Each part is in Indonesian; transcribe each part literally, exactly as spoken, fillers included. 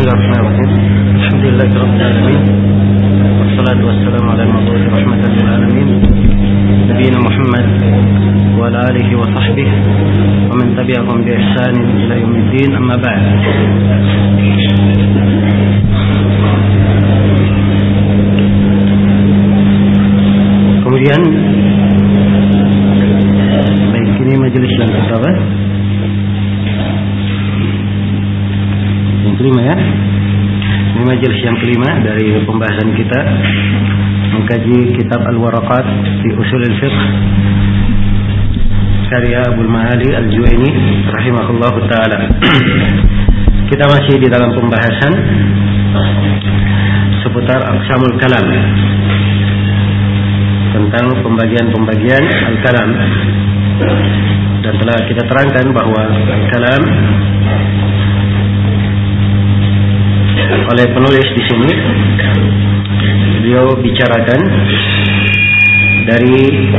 Bismillahirrahmanirrahim. Alhamdulillahirabbil alamin. Wassalatu wassalamu ala al-mab'uts rahmatan lil alamin. Nabiyina Muhammad wa ala alihi wa sahbihi wa man tabi'ahum bi ihsan ila yaumiddin. Amma ba'd. Kemudian baik, ini majelis yang pertama, yang kelima ya. Ini majelis yang kelima dari pembahasan kita mengkaji kitab Al-Waraqat fi Ushul al-Fiqh karya Abul Ma'ali Al-Juwaini rahimahullahu taala. Kita masih di dalam pembahasan seputar aqsamul kalam, tentang pembagian-pembagian al-kalam, dan telah kita terangkan bahwa al-kalam oleh penulis di sini beliau bicarakan dari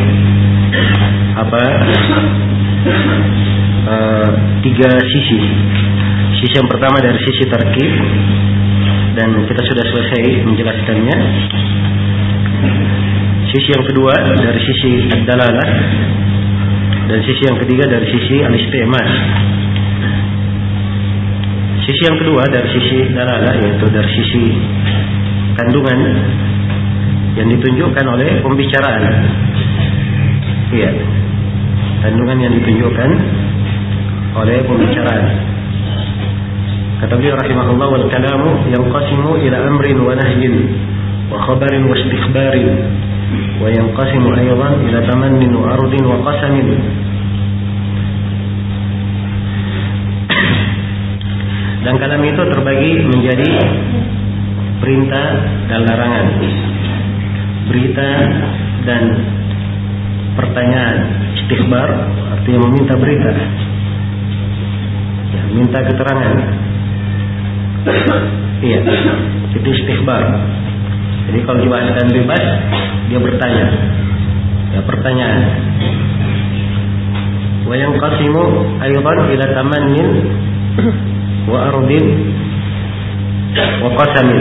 apa uh, tiga sisi. Sisi yang pertama dari sisi tarkib, dan kita sudah selesai menjelaskannya. Sisi yang kedua dari sisi ad-dalalah, dan sisi yang ketiga dari sisi al-isti'mal. Sisi yang kedua dari sisi dalalah, yaitu dari sisi kandungan yang ditunjukkan oleh pembicaraan. Iya, kandungan yang ditunjukkan oleh pembicaraan. Kata beliau rahimahullah, wal kalamu yanqasimu ila amrin wa nahyin wa khabarin wa istikhbarin wa yanqasimu aydan ila tamannin wa ardin wa qasamin. Dan kalam itu terbagi menjadi perintah dan larangan, berita dan pertanyaan. Istikhbar artinya meminta berita, ya, minta keterangan. Iya, itu istikhbar. Jadi kalau dibahaskan bebas, dia bertanya, ya, pertanyaan. Wa yanqasimu aydan ila tamannin wa ardin wa qasamin,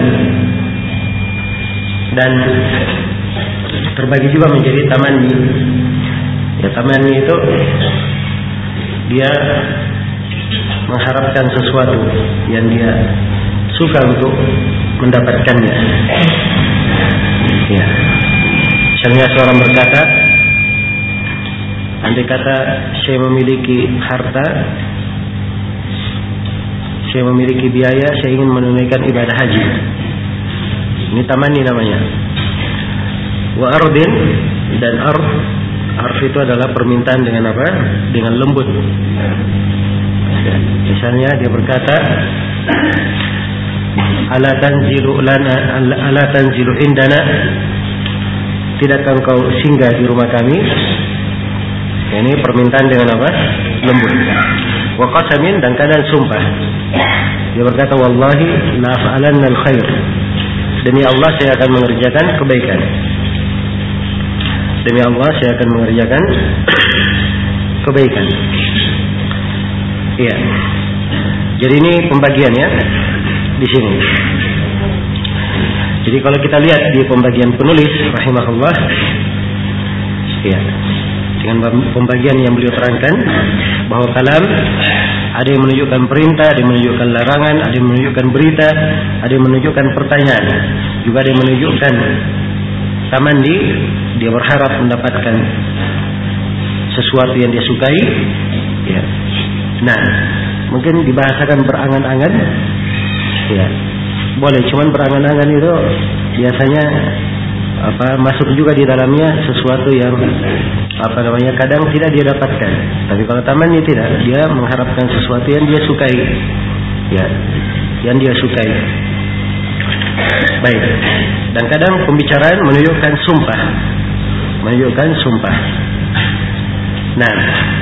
dan terbagi juga menjadi tamanni. Ya, tamanni itu dia mengharapkan sesuatu yang dia suka untuk mendapatkannya. Ya, misalnya seorang berkata, andai kata saya memiliki harta, saya memiliki biaya, saya ingin menunaikan ibadah haji. Ini tamanni namanya. Wa ardin, dan arf, arf itu adalah permintaan dengan apa? Dengan lembut. Ya, misalnya dia berkata, ala tanzilu lana, ala tanzilu indana, tidakkah engkau singgah di rumah kami? Ya, ini permintaan dengan apa? Lembut. Wa qasamin, dan kadang sumpah. Dia berkata, wallahi la fa'alanna al-khair, demi Allah saya akan mengerjakan kebaikan. Demi Allah saya akan mengerjakan kebaikan. Iya. Jadi ini pembagiannya di sini. Jadi kalau kita lihat di pembagian penulis rahimahullah, iya, dengan pembagian yang beliau terangkan bahwa kalam ada yang menunjukkan perintah, ada yang menunjukkan larangan, ada yang menunjukkan berita, ada yang menunjukkan pertanyaan, juga ada yang menunjukkan tamanni, dia berharap mendapatkan sesuatu yang dia sukai. Ya. Nah, mungkin dibahasakan berangan-angan, ya, boleh. Cuman berangan-angan itu biasanya apa masuk juga di dalamnya sesuatu yang apa namanya kadang tidak dia dapatkan. Tapi kalau tamanni tidak, dia mengharapkan sesuatu yang dia sukai, ya, yang dia sukai. Baik. Dan kadang pembicaraan menunjukkan sumpah, menunjukkan sumpah. Nah,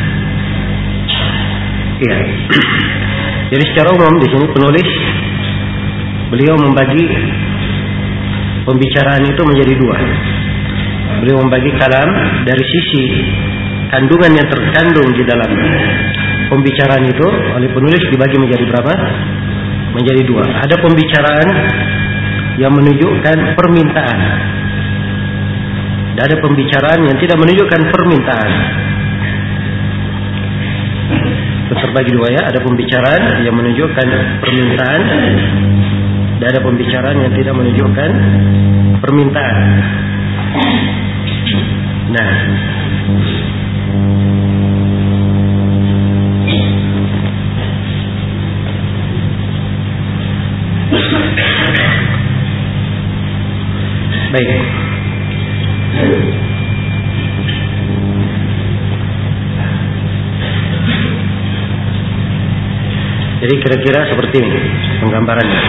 iya. Jadi secara umum di sini penulis beliau membagi pembicaraan itu menjadi dua. Beliau membagi kalam dari sisi kandungan yang terkandung di dalam pembicaraan itu oleh penulis dibagi menjadi berapa? menjadi dua. Ada pembicaraan yang menunjukkan permintaan, dan ada pembicaraan yang tidak menunjukkan permintaan. Terbagi dua ya, ada pembicaraan yang menunjukkan permintaan dan ada pembicaraan yang tidak menunjukkan permintaan. Nah, baik. Jadi kira-kira seperti ini penggambarannya.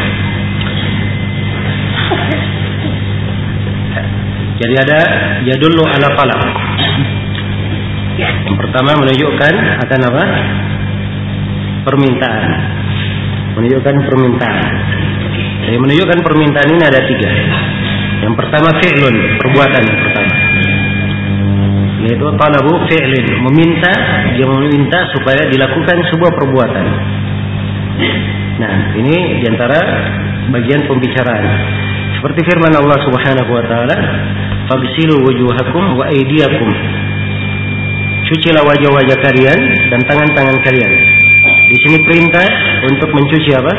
Jadi ada yadullu ala talab. Yang pertama menunjukkan akan apa? Permintaan. Menunjukkan permintaan. Jadi menunjukkan permintaan ini ada tiga. Yang pertama fi'lun, perbuatan yang pertama. Yaitu talabu fi'lin, meminta, dia meminta supaya dilakukan sebuah perbuatan. Nah, ini diantara bagian pembicaraan. Seperti firman Allah Subhanahu wa taala, "Faghsilu wujuhakum wa aydiyakum." Cucilah wajah-wajah kalian dan tangan-tangan kalian. Di sini perintah untuk mencuci apa?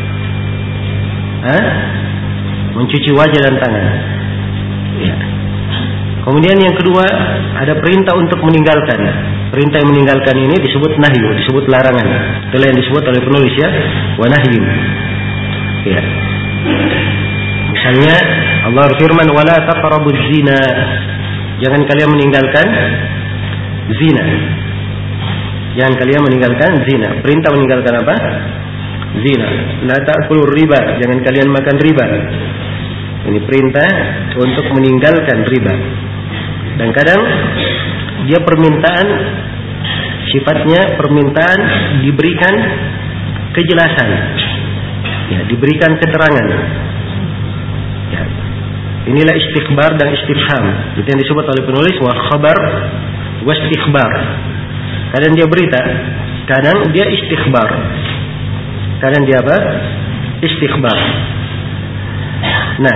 Hah? Mencuci wajah dan tangan. Ya. Kemudian yang kedua, ada perintah untuk meninggalkan. Perintah yang meninggalkan ini disebut nahyu, disebut larangan. Itulah yang disebut oleh penulis ya, wa nahyu. Ya. Misalnya Allah berfirman, "Wala taqrabuz zina." Jangan kalian meninggalkan zina. Jangan kalian meninggalkan zina. Perintah meninggalkan apa? Zina. La ta'kulur riba. Jangan kalian makan riba. Ini perintah untuk meninggalkan riba. Dan kadang dia permintaan, sifatnya permintaan diberikan kejelasan, ya, diberikan keterangan. Ya. Inilah istikhbar dan istifham. Itu yang disebut oleh penulis wa khabar wa istikhbar. Kadang dia berita, kadang dia istikhbar. Kadang dia apa? Istikhbar. Nah,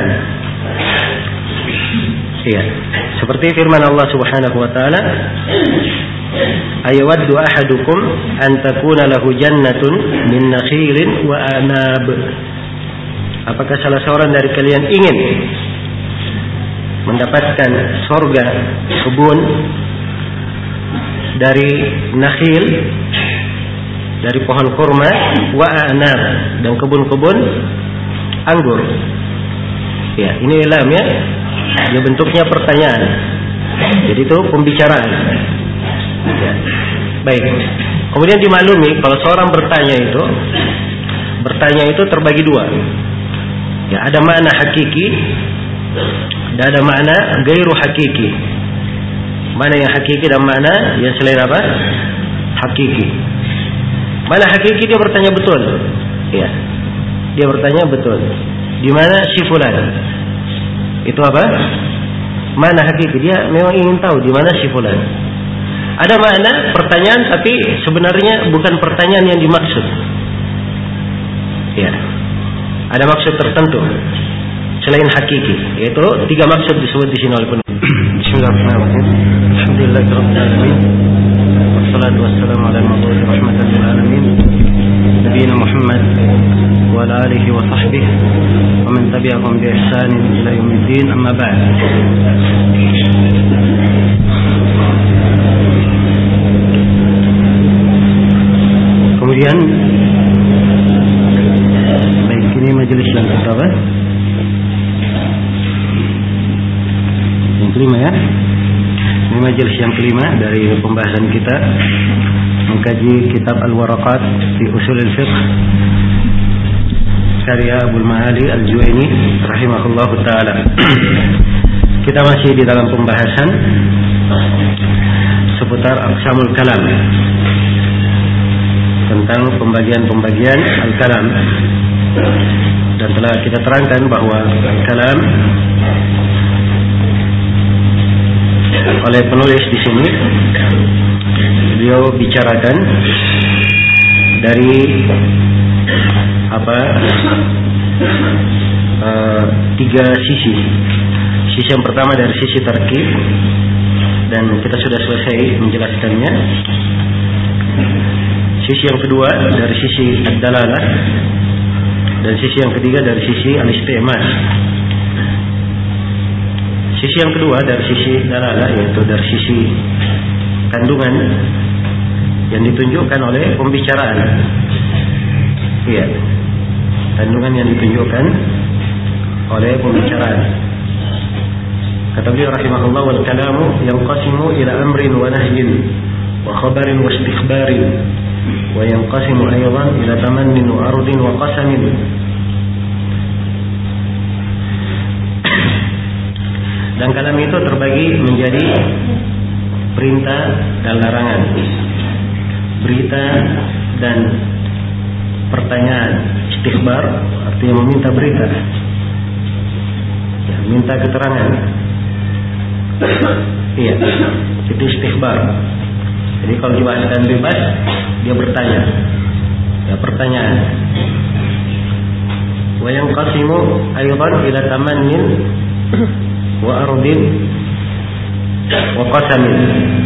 iya. Seperti firman Allah Subhanahu wa taala, "Ayawaddu ahadukum an takuna lahu jannatun min nakhilin wa anab." Apakah salah seorang dari kalian ingin mendapatkan surga, kebun dari nakhil, dari pohon kurma, wa anab, dan kebun-kebun anggur? Ya, ini ilam ya. Dia bentuknya pertanyaan. Jadi itu pembicaraan. Ya. Baik. Kemudian dimaklumi kalau seorang bertanya itu, bertanya itu terbagi dua. Ya, ada makna hakiki dan ada makna gairu hakiki. Mana yang hakiki dan mana yang selain apa? Hakiki. Mana hakiki dia bertanya betul. Ya. Dia bertanya betul. Di mana si fulan? Itu apa? Mana hakiki? Dia memang ingin tahu di mana si fulan. Ada makna pertanyaan tapi sebenarnya bukan pertanyaan yang dimaksud. Ya. Ada maksud tertentu selain hakiki, yaitu tiga maksud disebut di sini oleh penulis. Bismillahirrahmanirrahim. Alhamdulillahirabbil alamin. Wassalatu wassalamu ala al-mab'uts rahmatan lil alamin. Nabiyina Muhammad wa ala alihi wa sahbihi wa man tabi'ahum bi ihsan ila yaumiddin, amma ba'd. Kemudian baik, ini majelis yang pertama, yang kelima ya. Ini majelis yang kelima dari pembahasan kita mengkaji kitab Al-Waraqat fi Ushul al-Fiqh karya Abul Ma'ali Al-Juwaini rahimahullahu taala. Kita masih di dalam pembahasan seputar aqsamul kalam, tentang pembagian-pembagian al-kalam, dan telah kita terangkan bahwa al-kalam oleh penulis di sini beliau bicarakan dari apa uh, tiga sisi. Sisi yang pertama dari sisi tarkib, dan kita sudah selesai menjelaskannya. Sisi yang kedua dari sisi ad-dalalah, dan sisi yang ketiga dari sisi al-isti'mal. Sisi yang kedua dari sisi dalalah, yaitu dari sisi kandungan yang ditunjukkan oleh pembicaraan. Iya, kandungan yang ditunjukkan oleh pembicaraan. Kata beliau rahimahullah, wal kalamu yanqasimu ila amrin wa nahyin wa khabarin wa istikhbarin wa yanqasimu aydan ila tamannin wa ardin wa qasamin. Dan kalam itu terbagi menjadi perintah dan larangan, berita dan pertanyaan. Istikhbar artinya meminta berita, ya, minta keterangan. Iya, itu istikhbar. Jadi kalau dibahaskan bebas, dia bertanya, ya, pertanyaan. Wa yanqasimu aydan ila tamannin wa ardin wa qasamin.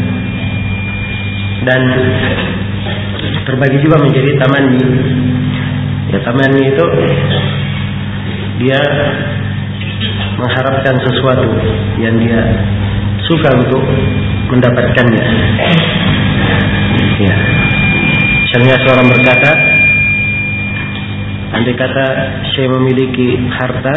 Dan terbagi juga menjadi tamanni. Ya, tamanni itu dia mengharapkan sesuatu yang dia suka untuk mendapatkannya. Ya. Misalnya seorang berkata, andai kata saya memiliki harta,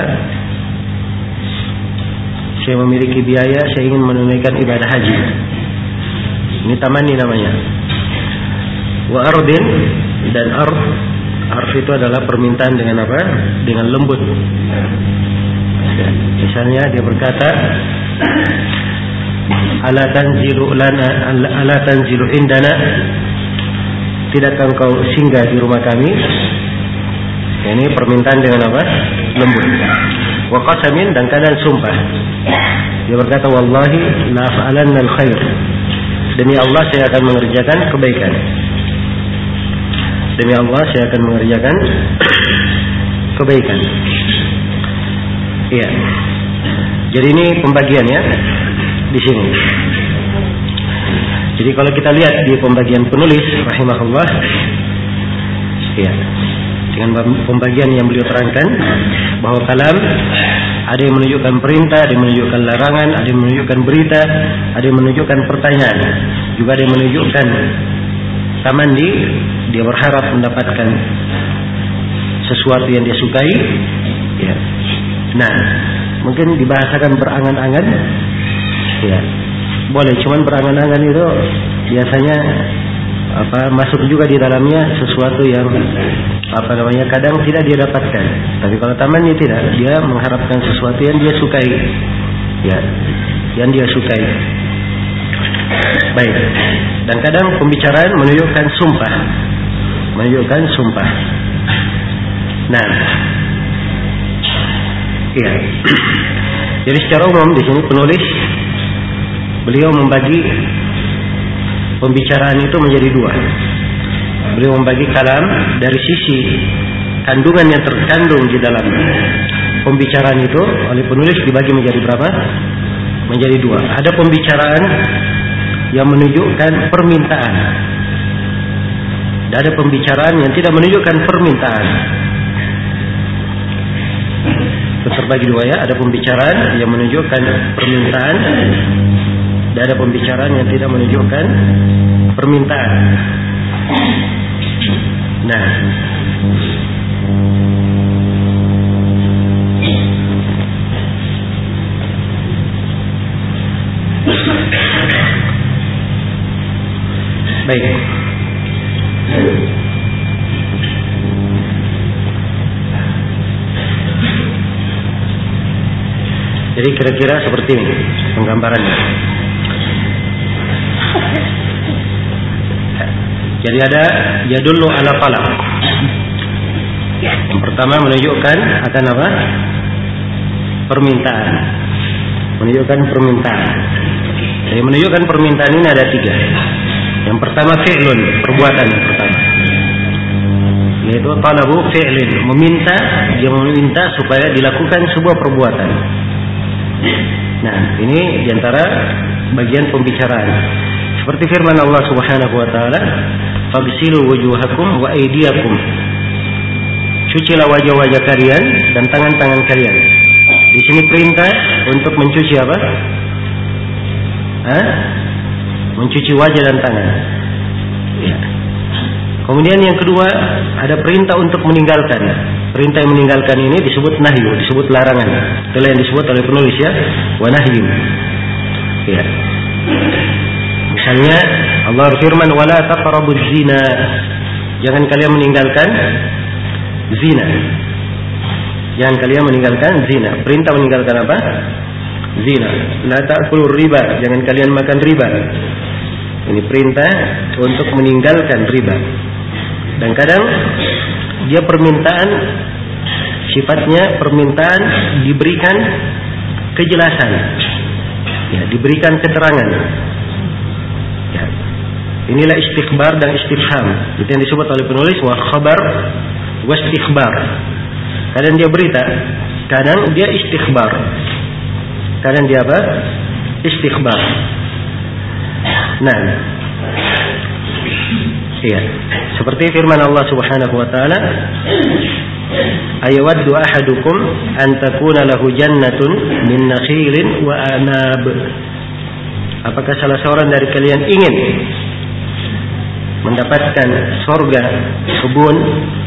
saya memiliki biaya, saya ingin menunaikan ibadah haji. Ini tamanni namanya. Wa ardin, dan ard, ard itu adalah permintaan dengan apa? Dengan lembut. Ya, misalnya dia berkata, ala tanzilu lana, ala tanzilu indana, tidakkah engkau singgah di rumah kami? Ya, ini permintaan dengan apa? Lembut. Wa qasamin, dan kadang sumpah. Dia berkata, wallahi la af'alanna al-khair, demi Allah saya akan mengerjakan kebaikan. Demi Allah saya akan mengerjakan kebaikan. Iya. Jadi ini pembagiannya di sini. Jadi kalau kita lihat di pembagian penulis rahimahullah, ya, dengan pembagian yang beliau terangkan bahwa kalam ada yang menunjukkan perintah, ada yang menunjukkan larangan, ada yang menunjukkan berita, ada yang menunjukkan pertanyaan, juga ada yang menunjukkan tamanni, dia berharap mendapatkan sesuatu yang dia sukai. Ya. Nah, mungkin dibahasakan berangan-angan, ya, boleh. Cuman berangan-angan itu biasanya apa masuk juga di dalamnya sesuatu yang apa namanya kadang tidak dia dapatkan. Tapi kalau tamannya tidak, dia mengharapkan sesuatu yang dia sukai, ya, yang dia sukai. Baik. Dan kadang pembicaraan menunjukkan sumpah, menunjukkan sumpah. Nah, iya. Jadi secara umum di sini penulis beliau membagi pembicaraan itu menjadi dua. Beliau membagi kalam dari sisi kandungan yang terkandung di dalam pembicaraan itu oleh penulis dibagi menjadi berapa? Menjadi dua. Ada pembicaraan yang menunjukkan permintaan, dan ada pembicaraan yang tidak menunjukkan permintaan. Terbagi dua, ya. Ada pembicaraan yang menunjukkan permintaan, dan ada pembicaraan yang tidak menunjukkan permintaan. Nah, baik. Jadi kira-kira seperti ini penggambarannya. Jadi ada yadullu ala talab. Yang pertama menunjukkan akan apa? Permintaan. Menunjukkan permintaan. Jadi menunjukkan permintaan ini ada tiga. Yang pertama fi'lun, perbuatan yang pertama. yaitu talabu fi'lin, meminta, dia meminta supaya dilakukan sebuah perbuatan. Nah, ini diantara bagian pembicaraan. Seperti firman Allah Subhanahu wa taala, "Faghsilu wujuhakum wa aydiyakum." Cucilah wajah-wajah kalian dan tangan-tangan kalian. Di sini perintah untuk mencuci apa? Hah? Mencuci wajah dan tangan. Ya. Kemudian yang kedua, ada perintah untuk meninggalkan. Perintah yang meninggalkan ini disebut nahyu, disebut larangan. Itulah yang disebut oleh penulis ya, wa nahyu. Ya. Misalnya Allah berfirman, "Wala taqrabuz zina." Jangan kalian meninggalkan zina. Jangan kalian meninggalkan zina. Perintah meninggalkan apa? Zina. La ta'kulur riba. Jangan kalian makan riba. Ini perintah untuk meninggalkan riba. Dan kadang dia permintaan, sifatnya permintaan diberikan kejelasan, ya, diberikan keterangan. Ya. Inilah istikhbar dan istifham. Itu yang disebut oleh penulis wa khabar wa istikhbar. Kadang dia berita, kadang dia istikhbar. Kadang dia apa? Istikhbar. Nah, iya, seperti firman Allah Subhanahu wa taala, "Ayawaddu ahadukum an takuna lahu jannatun min nakhilin wa anab." Apakah salah seorang dari kalian ingin mendapatkan surga kebun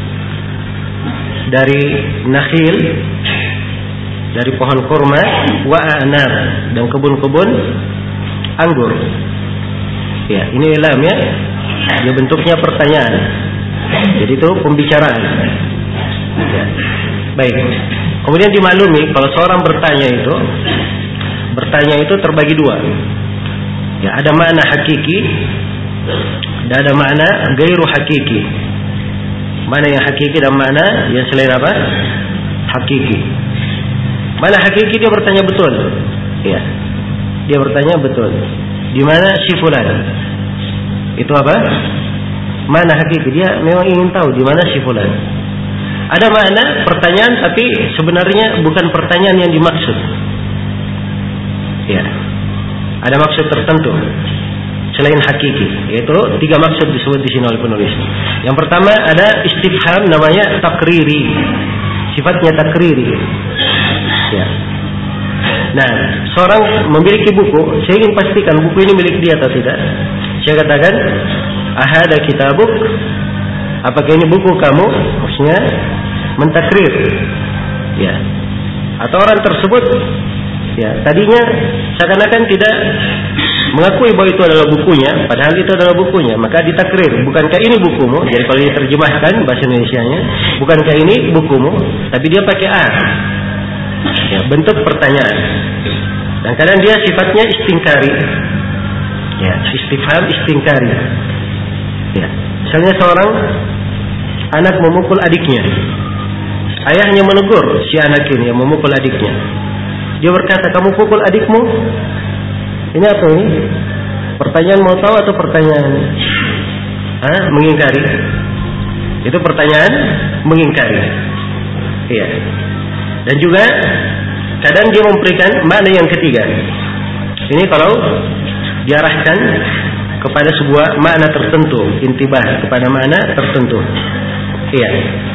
dari nakhil, dari pohon kurma, wa anab, dan kebun-kebun anggur? Ya, ini ilam ya. Dia bentuknya pertanyaan. Jadi itu pembicaraan. Ya. Baik. Kemudian dimaklumi kalau seorang bertanya itu, bertanya itu terbagi dua. Ya, ada makna hakiki dan ada makna gairu hakiki. Mana yang hakiki dan mana yang selain apa? Hakiki. Mana hakiki dia bertanya betul. Ya. Dia bertanya betul. Di mana si fulan? Itu apa? Mana hakiki? Dia memang ingin tahu di mana si fulan. Ada makna pertanyaan tapi sebenarnya bukan pertanyaan yang dimaksud. Ya. Ada maksud tertentu selain hakiki, yaitu tiga maksud disebut di sini oleh penulis. Yang pertama ada istifham, namanya takriri. Sifatnya takriri. Ya. Nah, seorang memiliki buku, saya ingin pastikan buku ini milik dia atau tidak. Saya katakan, "Ahada kitabuk?" Apakah ini buku kamu? Maksudnya mentakrir. Ya. Atau orang tersebut, ya, tadinya seakan-akan tidak mengakui bahwa itu adalah bukunya, padahal itu adalah bukunya, maka ditakrir. Bukankah ini bukumu? Jadi kalau diterjemahkan bahasa Indonesianya, bukankah ini bukumu? Tapi dia pakai a. Ya, bentuk pertanyaan. Dan kadang dia sifatnya istingkari. Ya, istifham istingkari. Ya, misalnya seorang anak memukul adiknya. Ayahnya menegur si anak ini yang memukul adiknya. Dia berkata, "Kamu pukul adikmu?" Ini apa ini? Pertanyaan mau tahu atau pertanyaan Hah? mengingkari? Itu pertanyaan mengingkari. Iya. Dan juga kadang dia memberikan makna yang ketiga. Ini kalau diarahkan kepada sebuah makna tertentu, intibah kepada makna tertentu. Iya.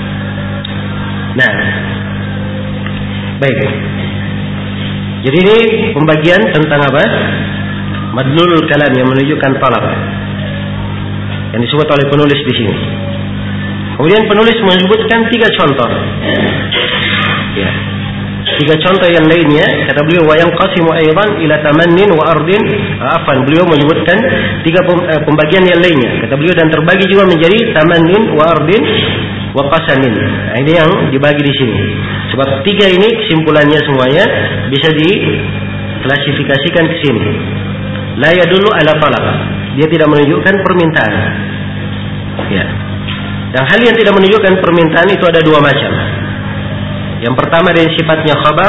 Nah, baik. Jadi ini pembagian tentang apa? Madlulul kalam yang menunjukkan talab, yang disebut oleh penulis di sini. Kemudian penulis menyebutkan tiga contoh. Ya. Tiga contoh yang lainnya, kata beliau, wa yanqasimu aidan ila tamannin wa ardin. Afan, beliau menyebutkan tiga pembagian yang lainnya. Kata beliau, dan terbagi juga menjadi tamannin wa ardin wa qasamin. Nah, ini yang dibagi di sini. Sebab tiga ini kesimpulannya semuanya bisa diklasifikasikan ke sini. La yadullu ala talab. Dia tidak menunjukkan permintaan. Ya. Dan hal yang tidak menunjukkan permintaan itu ada dua macam. Yang pertama ada yang sifatnya khabar.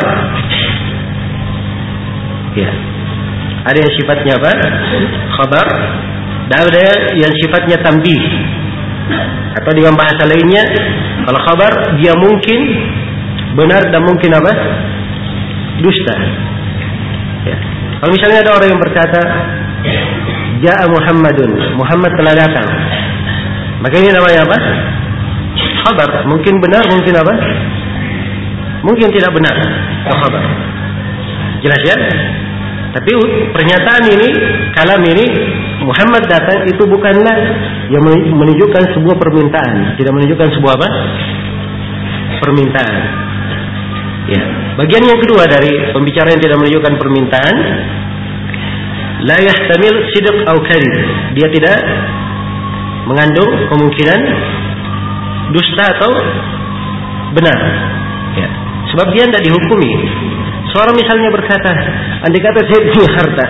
Ya. Ada yang sifatnya apa? Khabar. Dan ada yang sifatnya tambih. Atau dengan bahasa lainnya, kalau khabar dia mungkin benar dan mungkin apa? Dusta. Ya. Kalau misalnya ada orang yang berkata, Ja'a Muhammadun, Muhammad telah datang, maka ini namanya apa? Khabar. Mungkin benar, mungkin apa? Mungkin tidak benar. Itu khabar. Jelas ya? Tapi pernyataan ini, kalam ini, Muhammad datang itu bukanlah yang menunjukkan sebuah permintaan, tidak menunjukkan sebuah apa? Permintaan. Ya. Bagian yang kedua dari pembicaraan yang tidak menunjukkan permintaan, la yahtamil sidq au kadhib. Dia tidak mengandung kemungkinan dusta atau benar. Ya. Sebab dia tidak dihukumi. Seorang misalnya berkata, andai kata saya punya harta,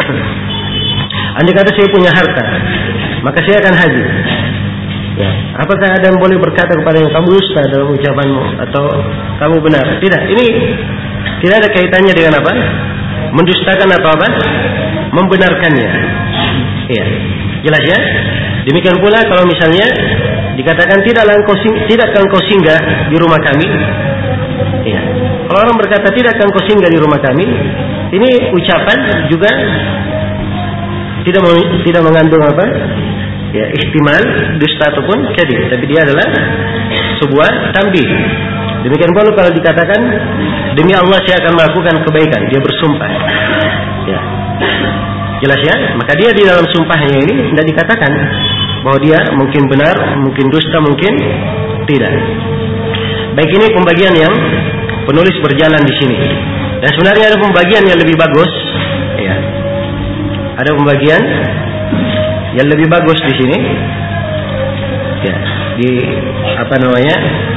andai kata saya punya harta, maka saya akan haji. Ya. Apakah ada yang boleh berkata kepada yang kamu dusta dalam ucapanmu atau kamu benar? Tidak. Ini tidak ada kaitannya dengan apa? Mendustakan atau apa? Membenarkannya. Iya. Jelas ya? Demikian pula kalau misalnya dikatakan tidaklah engkau sing, tidakkah engkau singgah di rumah kami? Iya. Kalau orang berkata tidakkah engkau singgah di rumah kami? Ini ucapan juga tidak tidak mengandung apa? Ya, ihtimal dusta ataupun kadhib, tapi dia adalah sebuah tanbih. Demikian pula kalau dikatakan demi Allah saya akan melakukan kebaikan, dia bersumpah. Ya. Jelas ya? Maka dia di dalam sumpahnya ini tidak dikatakan bahwa dia mungkin benar, mungkin dusta, mungkin tidak. Baik, ini pembagian yang penulis berjalan di sini. Dan sebenarnya ada pembagian yang lebih bagus. Ya. Ada pembagian yang lebih bagus di sini. Ya, di apa namanya?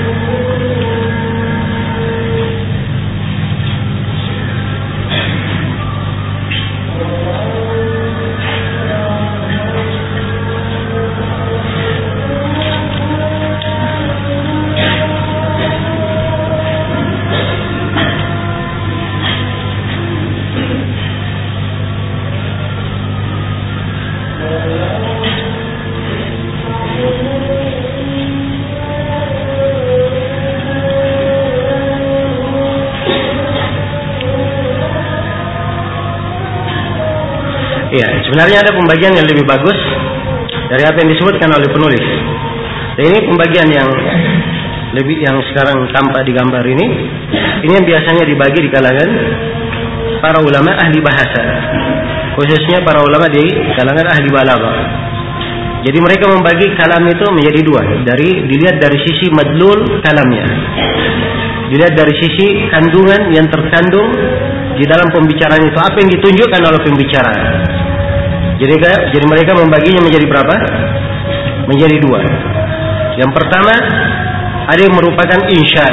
Ya, sebenarnya ada pembagian yang lebih bagus dari apa yang disebutkan oleh penulis. Dan ini pembagian yang lebih yang sekarang tampak di gambar ini, ini yang biasanya dibagi di kalangan para ulama ahli bahasa, khususnya para ulama di kalangan ahli balaghah. Jadi mereka membagi kalam itu menjadi dua, dari dilihat dari sisi madlul kalamnya, dilihat dari sisi kandungan yang terkandung di dalam pembicaraan itu, apa yang ditunjukkan oleh pembicara. Jadi, jadi mereka membaginya menjadi berapa? Menjadi dua. Yang pertama, ada yang merupakan insya.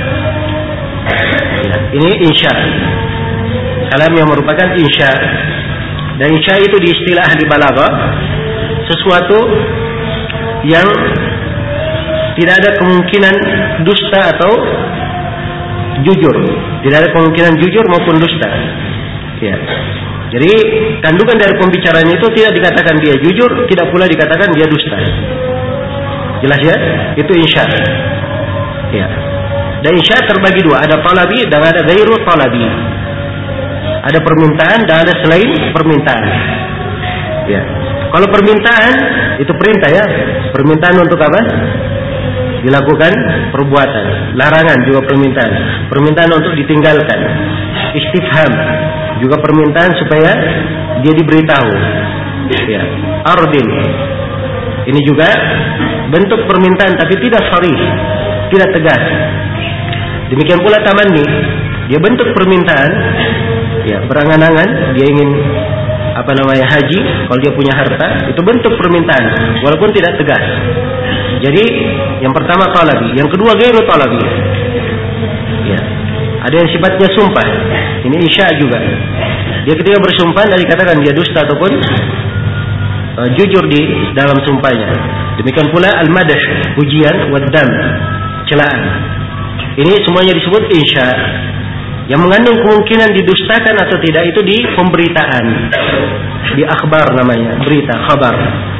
Ya, ini insya. Kalam yang merupakan insya. Dan insya itu di istilah ahli balaghah sesuatu yang tidak ada kemungkinan dusta atau jujur. Tidak ada kemungkinan jujur maupun dusta. Ya. Jadi kandungan dari pembicaraan itu tidak dikatakan dia jujur, tidak pula dikatakan dia dusta. Jelas ya? Itu insya. Ya. Dan insya terbagi dua, ada talabi dan ada ghairu talabi. Ada permintaan dan ada selain permintaan. Ya. Kalau permintaan itu perintah ya. Permintaan untuk apa? Dilakukan perbuatan. Larangan juga permintaan. Permintaan untuk ditinggalkan. Istifham juga permintaan supaya dia diberitahu. Ya. Ardin. Ini juga bentuk permintaan tapi tidak sharih, tidak tegas. Demikian pula tamanni, dia bentuk permintaan. Ya, berangan-angan dia ingin apa namanya haji, kalau dia punya harta, itu bentuk permintaan walaupun tidak tegas. Jadi yang pertama talabi, yang kedua ghairu talabi. Ya. Ada yang sifatnya sumpah. Ini isya juga. Dia ketika bersumpah dari katakan dia dusta ataupun uh, jujur di dalam sumpahnya. Demikian pula al-madh, pujian, wad-dam, celaan. Ini semuanya disebut insya. Yang mengandung kemungkinan didustakan atau tidak itu di pemberitaan. Di akhbar namanya, berita, khabar.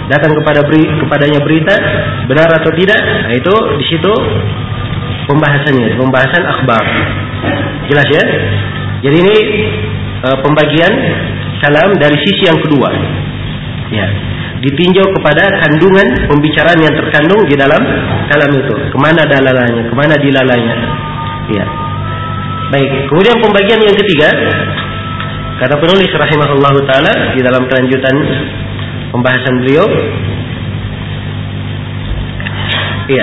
datang kepada beri, kepadanya berita benar atau tidak. Nah, itu di situ pembahasannya, pembahasan akhbar. Jelas ya? Jadi ini e, pembagian kalam dari sisi yang kedua. Ya, ditinjau kepada kandungan pembicaraan yang terkandung di dalam kalam itu. Kemana dalalanya, kemana dilalanya. Ya. Baik, kemudian pembagian yang ketiga, kata penulis rahimahullahu taala di dalam kelanjutan pembahasan beliau. Iya.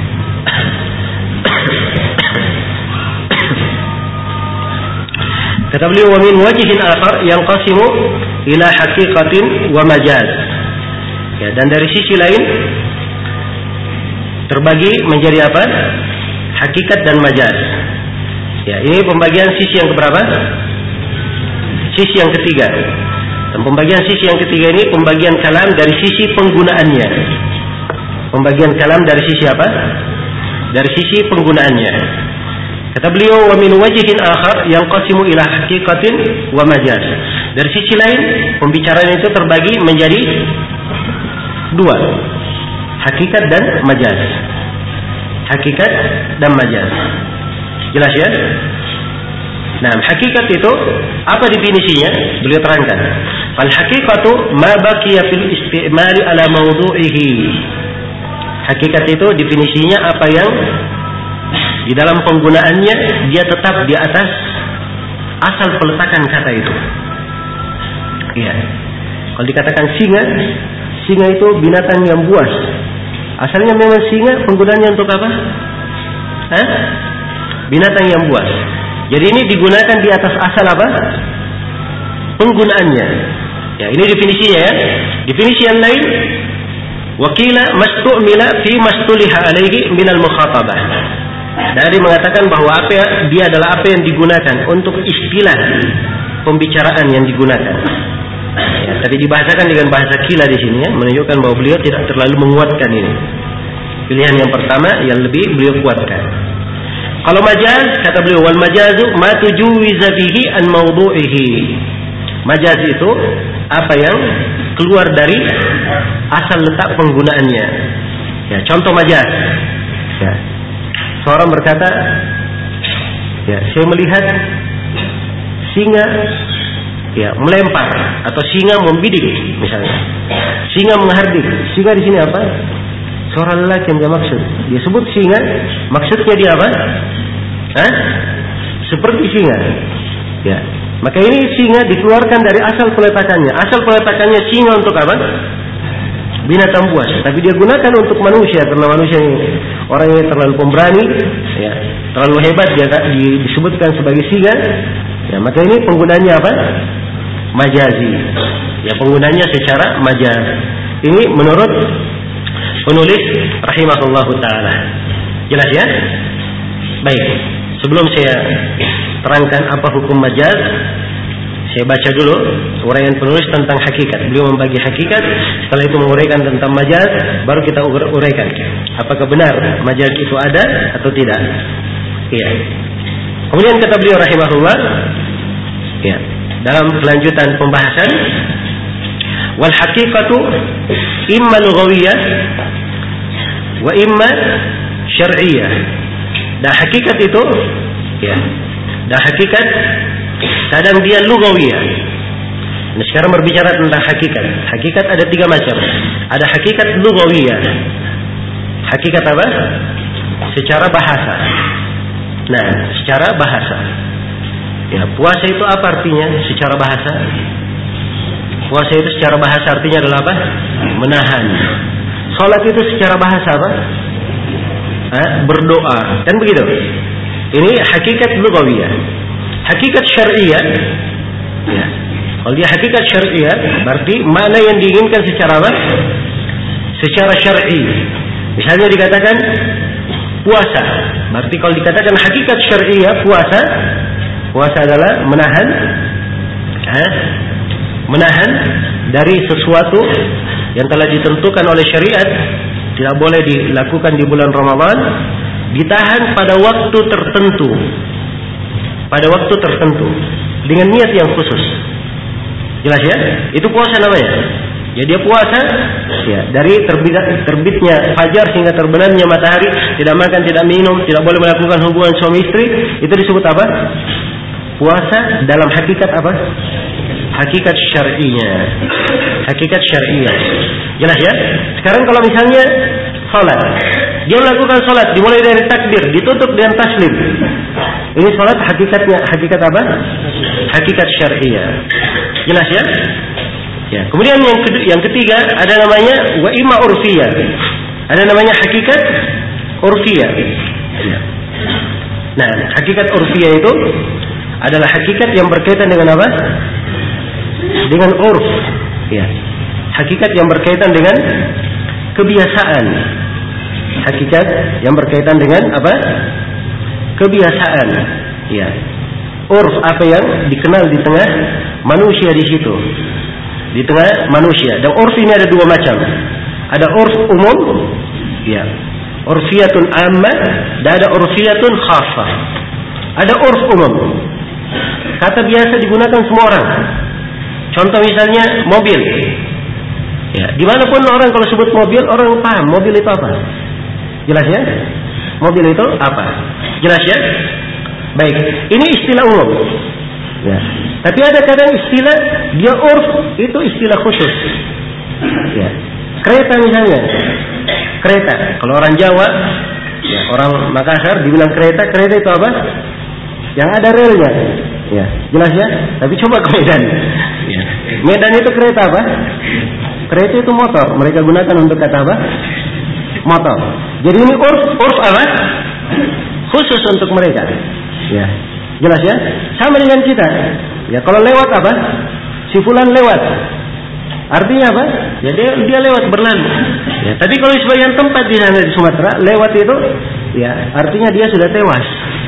Kata beliau, wa min wajhin akhar yanqasimu ila haqiqatin wa majaz. Ya, dan dari sisi lain terbagi menjadi apa? Hakikat dan majaz. Ya, ini pembagian sisi yang keberapa? Sisi yang ketiga. Dan pembagian sisi yang ketiga ini pembagian kalam dari sisi penggunaannya. Pembagian kalam dari sisi apa? Dari sisi penggunaannya. Kata beliau, wa min wajhin akhar yanqasimu ila haqiqatin wa majaz. Dari sisi lain, pembicaraan itu terbagi menjadi dua. Hakikat dan majaz. Hakikat dan majaz. Jelas ya? Nah, hakikat itu apa definisinya? Beliau terangkan. Fal haqiqatu ma baqiya fil istimali ala mawdu'ihi. Hakikat itu definisinya apa yang di dalam penggunaannya dia tetap di atas asal peletakan kata itu. Iya. Kalau dikatakan singa, singa itu binatang yang buas. Asalnya memang singa, penggunaannya untuk apa? Hah? Binatang yang buas. Jadi ini digunakan di atas asal apa? Penggunaannya. Ya, ini definisinya ya. Definisi yang lain, wakila mastu'mila fi mastuliha alaihi minal mukhatabah. Dari mengatakan bahwa apa ya, dia adalah apa yang digunakan untuk istilah pembicaraan yang digunakan. Ya, tapi dibahasakan dengan bahasa kila di sini ya, menunjukkan bahwa beliau tidak terlalu menguatkan ini. Pilihan yang pertama yang lebih beliau kuatkan. Kalau majaz, kata beliau, wal majazu ma tujuwiza bihi an mawdu'ihi. Majaz itu apa yang keluar dari asal letak penggunaannya. Ya, contoh majaz. Ya. Seorang berkata, ya, saya melihat singa ya melempar atau singa membidik misalnya. Singa menghardik. Singa di sini apa? Seorang lelaki yang dia maksud. Dia sebut singa, maksudnya dia apa? Hah? Seperti singa. Ya. Maka ini singa dikeluarkan dari asal peletakannya. Asal peletakannya singa untuk apa? Binatang buas. Tapi dia gunakan untuk manusia karena manusia ini orang yang terlalu pemberani, ya, terlalu hebat dia disebutkan sebagai singa. Ya, maka ini penggunaannya apa? Majazi. Ya, penggunaannya secara majaz. Ini menurut penulis rahimahullahu taala. Jelas ya? Baik. Sebelum saya terangkan apa hukum majaz, saya baca dulu uraian penulis tentang hakikat. Beliau membagi hakikat, setelah itu menguraikan tentang majaz, baru kita uraikan apakah benar majaz itu ada atau tidak. Iya. Kemudian kata beliau rahimahullah, ya, dalam kelanjutan pembahasan, wal haqiqatu imma lughawiyyah wa imma syar'iyyah. Dan hakikat itu, ya, dan hakikat kadang dia lugawiyah. Nah, sekarang berbicara tentang hakikat. Hakikat ada tiga macam. Ada hakikat lugawiyah. Hakikat apa? Secara bahasa. Nah, secara bahasa. Ya, puasa itu apa artinya secara bahasa? Puasa itu secara bahasa artinya adalah apa? Menahan. Salat itu secara bahasa apa? Ha? Berdoa. Kan begitu? Ini hakikat lugawiyah. Hakikat syar'iyah, ya. Kalau dia hakikat syar'iyah, berarti mana yang diinginkan secara apa? Secara syar'i. Misalnya dikatakan puasa, berarti kalau dikatakan hakikat syar'iyah puasa, puasa adalah menahan, ha? menahan dari sesuatu yang telah ditentukan oleh syariat, tidak boleh dilakukan di bulan Ramadan, ditahan pada waktu tertentu. Pada waktu tertentu dengan niat yang khusus. Jelas ya? Itu puasa namanya. Ya dia puasa ya dari terbit, terbitnya fajar hingga terbenamnya matahari, tidak makan, tidak minum, tidak boleh melakukan hubungan suami istri, itu disebut apa? Puasa dalam hakikat apa? Hakikat syar'inya. Hakikat syar'iyah. Jelas ya? Sekarang kalau misalnya salat, dia melakukan salat dimulai dari takbir, ditutup dengan taslim. Ini salat hakikatnya, hakikat apa? Hakikat syar'iyah. Jelas ya? Ya. Kemudian yang kedua, yang ketiga ada namanya wa ima urfiyah. Ada namanya hakikat urfiyah. Ya. Nah, hakikat urfiyah itu adalah hakikat yang berkaitan dengan apa? Dengan urf. Ya. Hakikat yang berkaitan dengan kebiasaan. Hakikat yang berkaitan dengan apa? Kebiasaan. Ya. Urf apa yang dikenal di tengah manusia di situ. Di tengah manusia. Dan urf ini ada dua macam. Ada urf umum, ya. Urfiyatun ammah, dan ada urfiyatun khassah. Ada urf umum. Kata biasa digunakan semua orang. Contoh misalnya mobil. Ya, dimanapun orang kalau sebut mobil, orang paham mobil itu apa. Jelas ya? Mobil itu apa? Jelas ya? Baik, ini istilah umum. Ya. Tapi ada kadang istilah dia urf itu istilah khusus. Ya. Kereta misalnya. Kereta. Kalau orang Jawa, ya, orang Makassar dibilang kereta, kereta itu apa? Yang ada relnya. Ya, jelas ya? Tapi coba ke Medan. Ya. Medan itu kereta apa? Kereta itu motor. Mereka gunakan untuk kata apa? Motor. Jadi ini urf, urf apa? Khusus untuk mereka. Ya. Jelas ya? Sama dengan kita. Ya, kalau lewat apa? Si fulan lewat. Artinya apa? Ya dia, dia lewat berlalu. Ya, tapi kalau di sebagian tempat di sana di Sumatera, lewat itu ya artinya dia sudah tewas.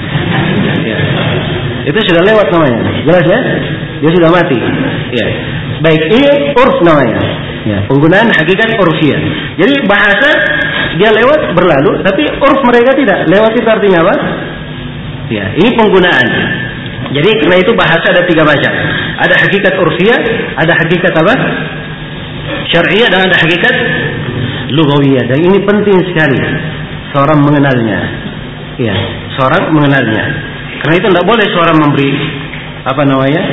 Ya. Itu sudah lewat namanya. Jelas ya? Dia sudah mati. Ya. Baik, ini urf namanya. Ya, penggunaan hakikat urfiyah. Jadi bahasa dia lewat berlalu, tapi urf mereka tidak. Lewat itu artinya apa? Ya, ini penggunaan. Jadi karena itu bahasa ada tiga macam. Ada hakikat urfiyah, ada hakikat apa? Syar'iyah, dan ada hakikat lughawiyah. Dan ini penting sekali seorang mengenalnya. Ya, seorang mengenalnya. Karena itu tidak boleh seorang memberi apa namanya?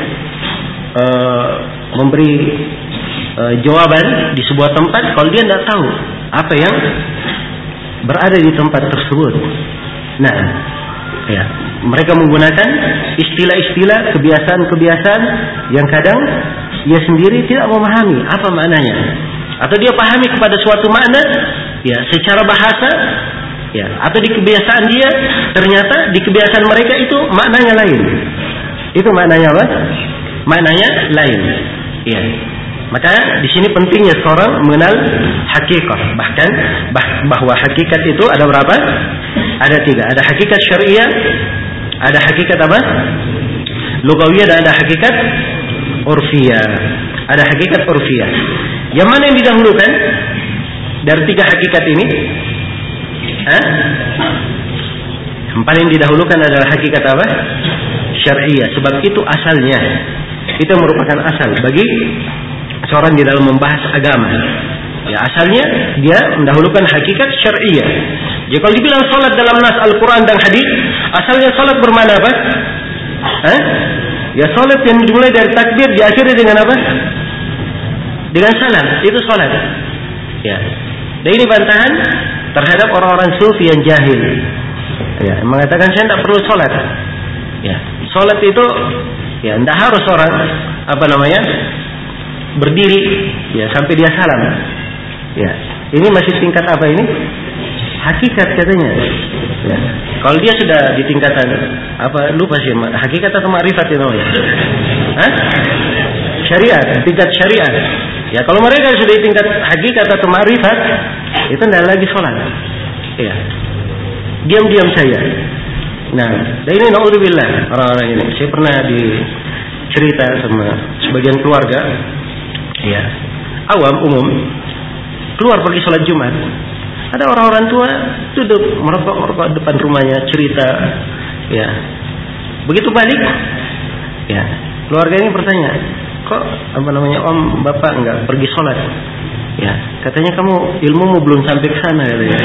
Uh, memberi uh, jawaban di sebuah tempat kalau dia tidak tahu apa yang berada di tempat tersebut. Nah, ya, mereka menggunakan istilah-istilah, kebiasaan-kebiasaan yang kadang dia sendiri tidak memahami apa maknanya, atau dia pahami kepada suatu makna, ya, secara bahasa, ya, atau di kebiasaan dia ternyata di kebiasaan mereka itu maknanya lain. Itu maknanya apa? Maknanya lain. Ya. Maka di sini pentingnya seorang mengenal hakikat. Bahkan bah, bahwa hakikat itu ada berapa? Ada tiga. Ada hakikat syariah, ada hakikat apa? Lughawiyah, dan ada hakikat urfiyah. Ada hakikat urfiyah. Yang mana yang didahulukan dari tiga hakikat ini? Hah? Yang paling didahulukan adalah hakikat apa? Syariah. Sebab itu asalnya. Itu merupakan asal bagi seorang di dalam membahas agama. Ya, asalnya dia mendahulukan hakikat syariah. Jadi kalau dibilang salat dalam nas Al-Quran dan hadis, asalnya salat bermakna apa? Hah? Ya, salat yang dimulai dari takbir diakhiri dengan apa? Dengan salam. Itu salat. Ya. Dan ini bantahan terhadap orang-orang sufi yang jahil. Ya, mengatakan saya tidak perlu salat. Ya, salat itu ya tidak harus orang apa namanya? Berdiri ya sampai dia salam. Ya, ini masih tingkat apa ini? Hakikat katanya. Ya. Kalau dia sudah di tingkatan apa lupa sih, hakikat atau ma'rifat itu namanya? Hah? Syariat, tingkat syariat. Ya, kalau mereka sudah di tingkat hakikat atau ma'rifat, itu tidak lagi sholat. Ya. Diam-diam saja. Nah, dan ini naudzubillah orang-orang ini. Saya pernah dicerita sama sebagian keluarga, ya, awam umum, keluar pergi sholat Jumat. Ada orang-orang tua duduk merokok-merokok depan rumahnya, cerita, ya. Begitu balik, ya, keluarga ini bertanya, kok apa namanya Om Bapak nggak pergi sholat? Ya, katanya kamu ilmumu belum sampai ke sana katanya.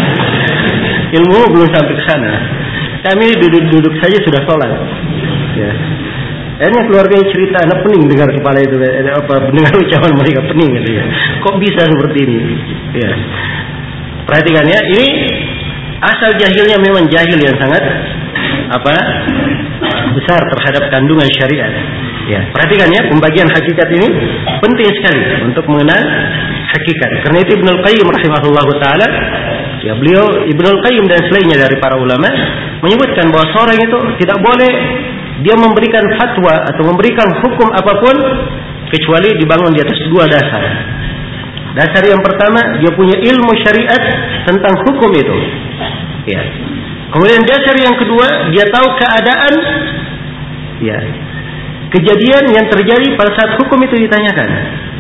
Ilmumu belum sampai ke sana. Kami duduk-duduk saja sudah sholat. Ya. Akhirnya keluarganya cerita, anak pening dengar kepala itu, apa mendengar ucapan mereka pening gitu ya. Kok bisa seperti ini? Ya. Perhatikan ya, ini asal jahilnya memang jahil yang sangat apa besar terhadap kandungan syariat. Ya, perhatikan ya, pembagian hakikat ini penting sekali untuk mengenal hakikat. Karena itu Ibnul Qayyim rahimahullahu taala, ya beliau Ibnul Qayyim dan selainnya dari para ulama menyebutkan bahwa seorang itu tidak boleh dia memberikan fatwa atau memberikan hukum apapun kecuali dibangun di atas dua dasar. Dasar yang pertama, dia punya ilmu syariat tentang hukum itu. Ya. Kemudian dasar yang kedua, dia tahu keadaan, ya, kejadian yang terjadi pada saat hukum itu ditanyakan.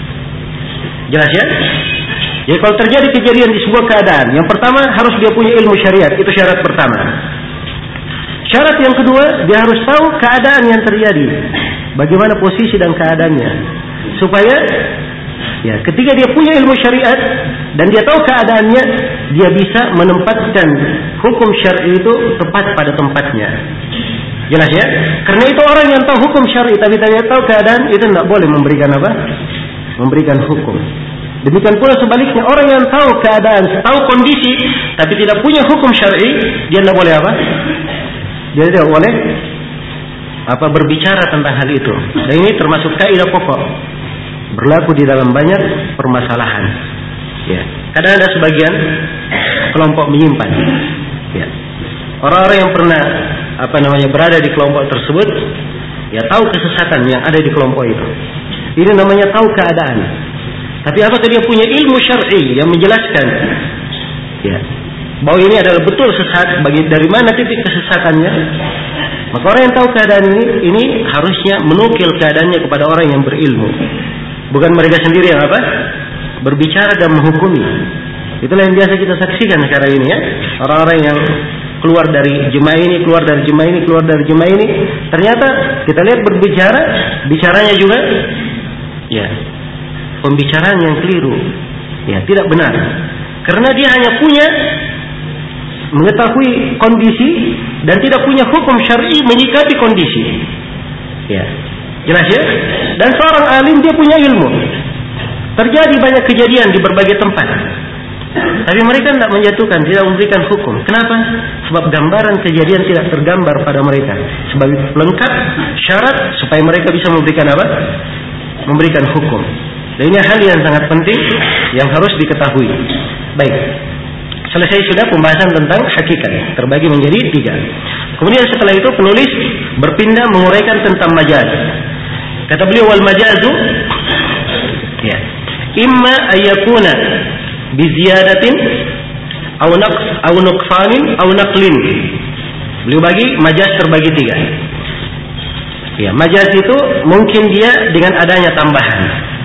Jelas ya? Jadi kalau terjadi kejadian di sebuah keadaan, yang pertama harus dia punya ilmu syariat, itu syarat pertama. Syarat yang kedua, dia harus tahu keadaan yang terjadi, bagaimana posisi dan keadaannya, supaya ya, ketika dia punya ilmu syariat dan dia tahu keadaannya, dia bisa menempatkan hukum syar'i itu tepat pada tempatnya. Jelas ya? Karena itu orang yang tahu hukum syar'i tapi tidak tahu keadaan, itu tidak boleh memberikan apa? Memberikan hukum. Demikian pula sebaliknya, orang yang tahu keadaan, tahu kondisi tapi tidak punya hukum syar'i, dia tidak boleh apa? Dia tidak boleh apa berbicara tentang hal itu. Dan ini termasuk kaidah pokok, berlaku di dalam banyak permasalahan. Ya. Kadang ada sebagian kelompok menyimpan. Ya. Orang-orang yang pernah apa namanya berada di kelompok tersebut, ya tahu kesesatan yang ada di kelompok itu. Ini namanya tahu keadaan. Tapi apakah dia punya ilmu syar'i yang menjelaskan, ya, bahwa ini adalah betul sesat, bagi dari mana titik kesesatannya? Maka orang yang tahu keadaan ini, ini harusnya menukil keadaannya kepada orang yang berilmu. Bukan mereka sendiri yang apa? Berbicara dan menghukumi. Itulah yang biasa kita saksikan sekarang ini ya. Orang-orang yang keluar dari jemaah ini, keluar dari jemaah ini, keluar dari jemaah ini. Ternyata kita lihat berbicara, bicaranya juga ya pembicaraan yang keliru. Ya, tidak benar. Karena dia hanya punya mengetahui kondisi dan tidak punya hukum syar'i menyikapi kondisi. Ya. Jelas ya? Dan seorang alim dia punya ilmu. Terjadi banyak kejadian di berbagai tempat. Tapi mereka tidak menjatuhkan, tidak memberikan hukum. Kenapa? Sebab gambaran kejadian tidak tergambar pada mereka. Sebagai pelengkap syarat supaya mereka bisa memberikan apa? Memberikan hukum. Dan ini hal yang sangat penting yang harus diketahui. Baik. Selesai sudah pembahasan tentang hakikat, terbagi menjadi tiga. Kemudian setelah itu penulis berpindah menguraikan tentang majaz. Kata beliau, wal majazu ya imma ayyakuna bi ziyadatin aw naqs aw nuqsanin aw naqlin. Beliau bagi majaz terbagi tiga. Ya, majaz itu mungkin dia dengan adanya tambahan,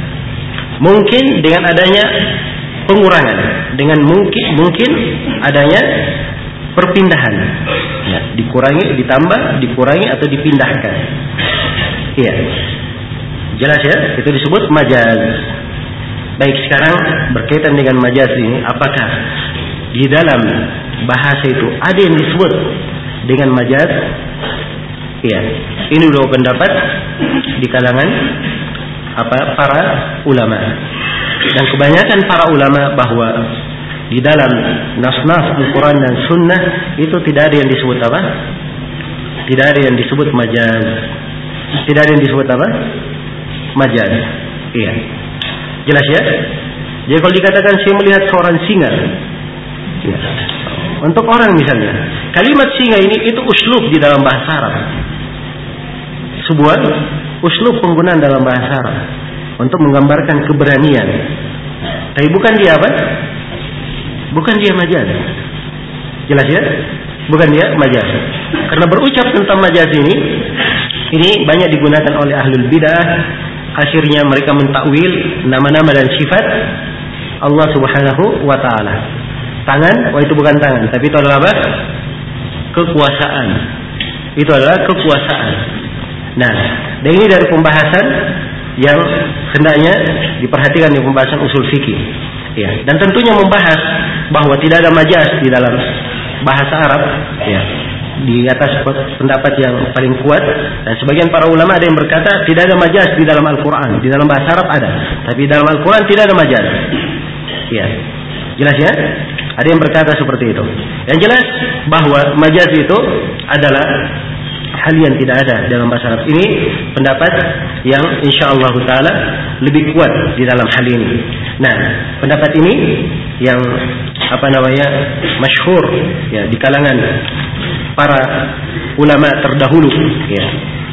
mungkin dengan adanya pengurangan, dengan mungkin mungkin adanya perpindahan. Ya, dikurangi, ditambah, dikurangi atau dipindahkan. Iya. Jelas ya? Itu disebut majaz. Baik, sekarang berkaitan dengan majaz ini, apakah di dalam bahasa itu ada yang disebut dengan majaz? Iya. Ini dua pendapat di kalangan apa para ulama. Dan kebanyakan para ulama bahwa di dalam nas-nas Al-Quran dan Sunnah itu tidak ada yang disebut apa? Tidak ada yang disebut majaz. Tidak ada yang disebut apa? Majaz. Iya. Jelas ya? Jadi kalau dikatakan saya melihat seorang singa, ya. Untuk orang misalnya, kalimat singa ini itu uslub di dalam bahasa Arab. Sebuah uslub penggunaan dalam bahasa Arab untuk menggambarkan keberanian. Tapi bukan dia apa? Bukan dia majaz. Jelas ya? Bukan dia majaz. Karena berucap tentang majaz ini, ini banyak digunakan oleh ahlul bidah. Akhirnya mereka mentakwil nama-nama dan sifat Allah Subhanahu wa taala. Tangan, wah itu bukan tangan, tapi itu adalah apa? Kekuasaan. Itu adalah kekuasaan. Nah, dan ini dari pembahasan yang hendaknya diperhatikan di pembahasan usul fikih. Ya, dan tentunya membahas bahwa tidak ada majaz di dalam bahasa Arab, ya, di atas pendapat yang paling kuat. Dan sebagian para ulama ada yang berkata tidak ada majaz di dalam Al-Quran. Di dalam bahasa Arab ada, tapi di dalam Al-Quran tidak ada majaz. Ya, jelas ya. Ada yang berkata seperti itu. Yang jelas bahwa majaz itu adalah hal yang tidak ada dalam bahasa Arab. Ini pendapat yang insyaallah taala lebih kuat di dalam hal ini. Nah, pendapat ini yang apa namanya masyhur ya di kalangan para ulama terdahulu, ya.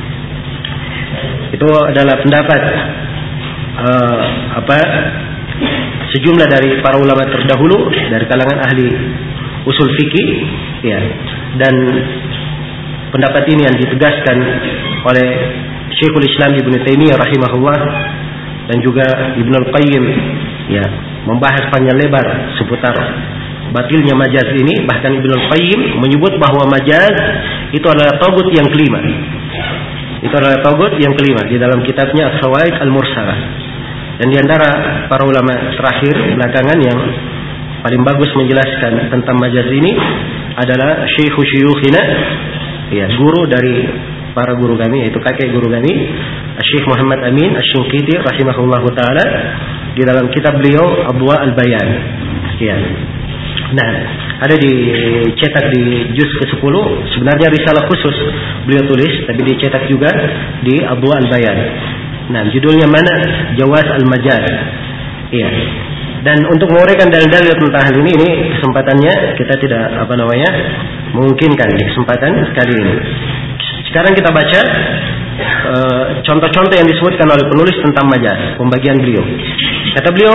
Itu adalah pendapat uh, apa sejumlah dari para ulama terdahulu dari kalangan ahli usul fikih, ya. Dan pendapat ini yang ditegaskan oleh Syekhul Islam Ibnu Taimiyah rahimahullah dan juga Ibnu Al-Qayyim, ya, membahas panjang lebar seputar batilnya majaz ini. Bahkan Ibnu Al-Qayyim menyebut bahwa majaz itu adalah tagut yang kelima. Itu adalah tagut yang kelima di dalam kitabnya As-Sawa'iq Al-Mursalah. Dan di antara para ulama terakhir belakangan yang paling bagus menjelaskan tentang majaz ini adalah Syekhu Syuyukhina, ya, guru dari para guru kami, yaitu kakek guru kami, Syekh Muhammad Amin Asy-Syinqiti rahimahullahu taala, di dalam kitab beliau Adwa Al-Bayan. Ya. Nah, ada dicetak di juz ke sepuluh, sebenarnya risalah khusus beliau tulis, tapi dicetak juga di Adwa Al-Bayan. Nah, judulnya mana? Jawaz Al-Majaz. Iya. Dan untuk menguraikan dalil-dalil tentang hal ini, ini kesempatannya kita tidak apa namanya memungkinkan di kesempatan kali ini. Sekarang kita baca e, contoh-contoh yang disebutkan oleh penulis tentang majaz, pembagian beliau. Kata beliau,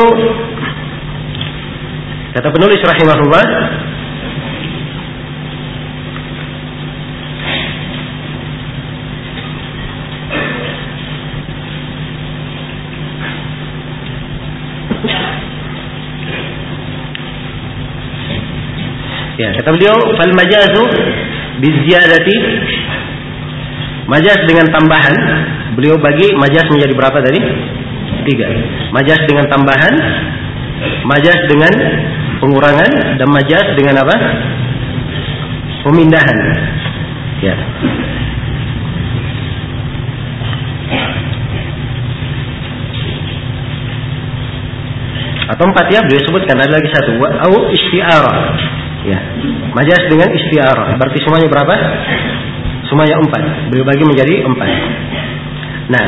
kata penulis rahimahullah, ya, kata beliau, fal majazu biziyadati, majaz dengan tambahan. Beliau bagi majaz menjadi berapa tadi? Tiga. Majaz dengan tambahan, majaz dengan pengurangan, dan majaz dengan apa? Pemindahan. Ya. Atau empat, ya, beliau sebutkan ada lagi satu, au isti'arah. Ya, majaz dengan isti'arah. Berarti semuanya berapa? Semuanya empat. Beliau bagi menjadi empat. Nah,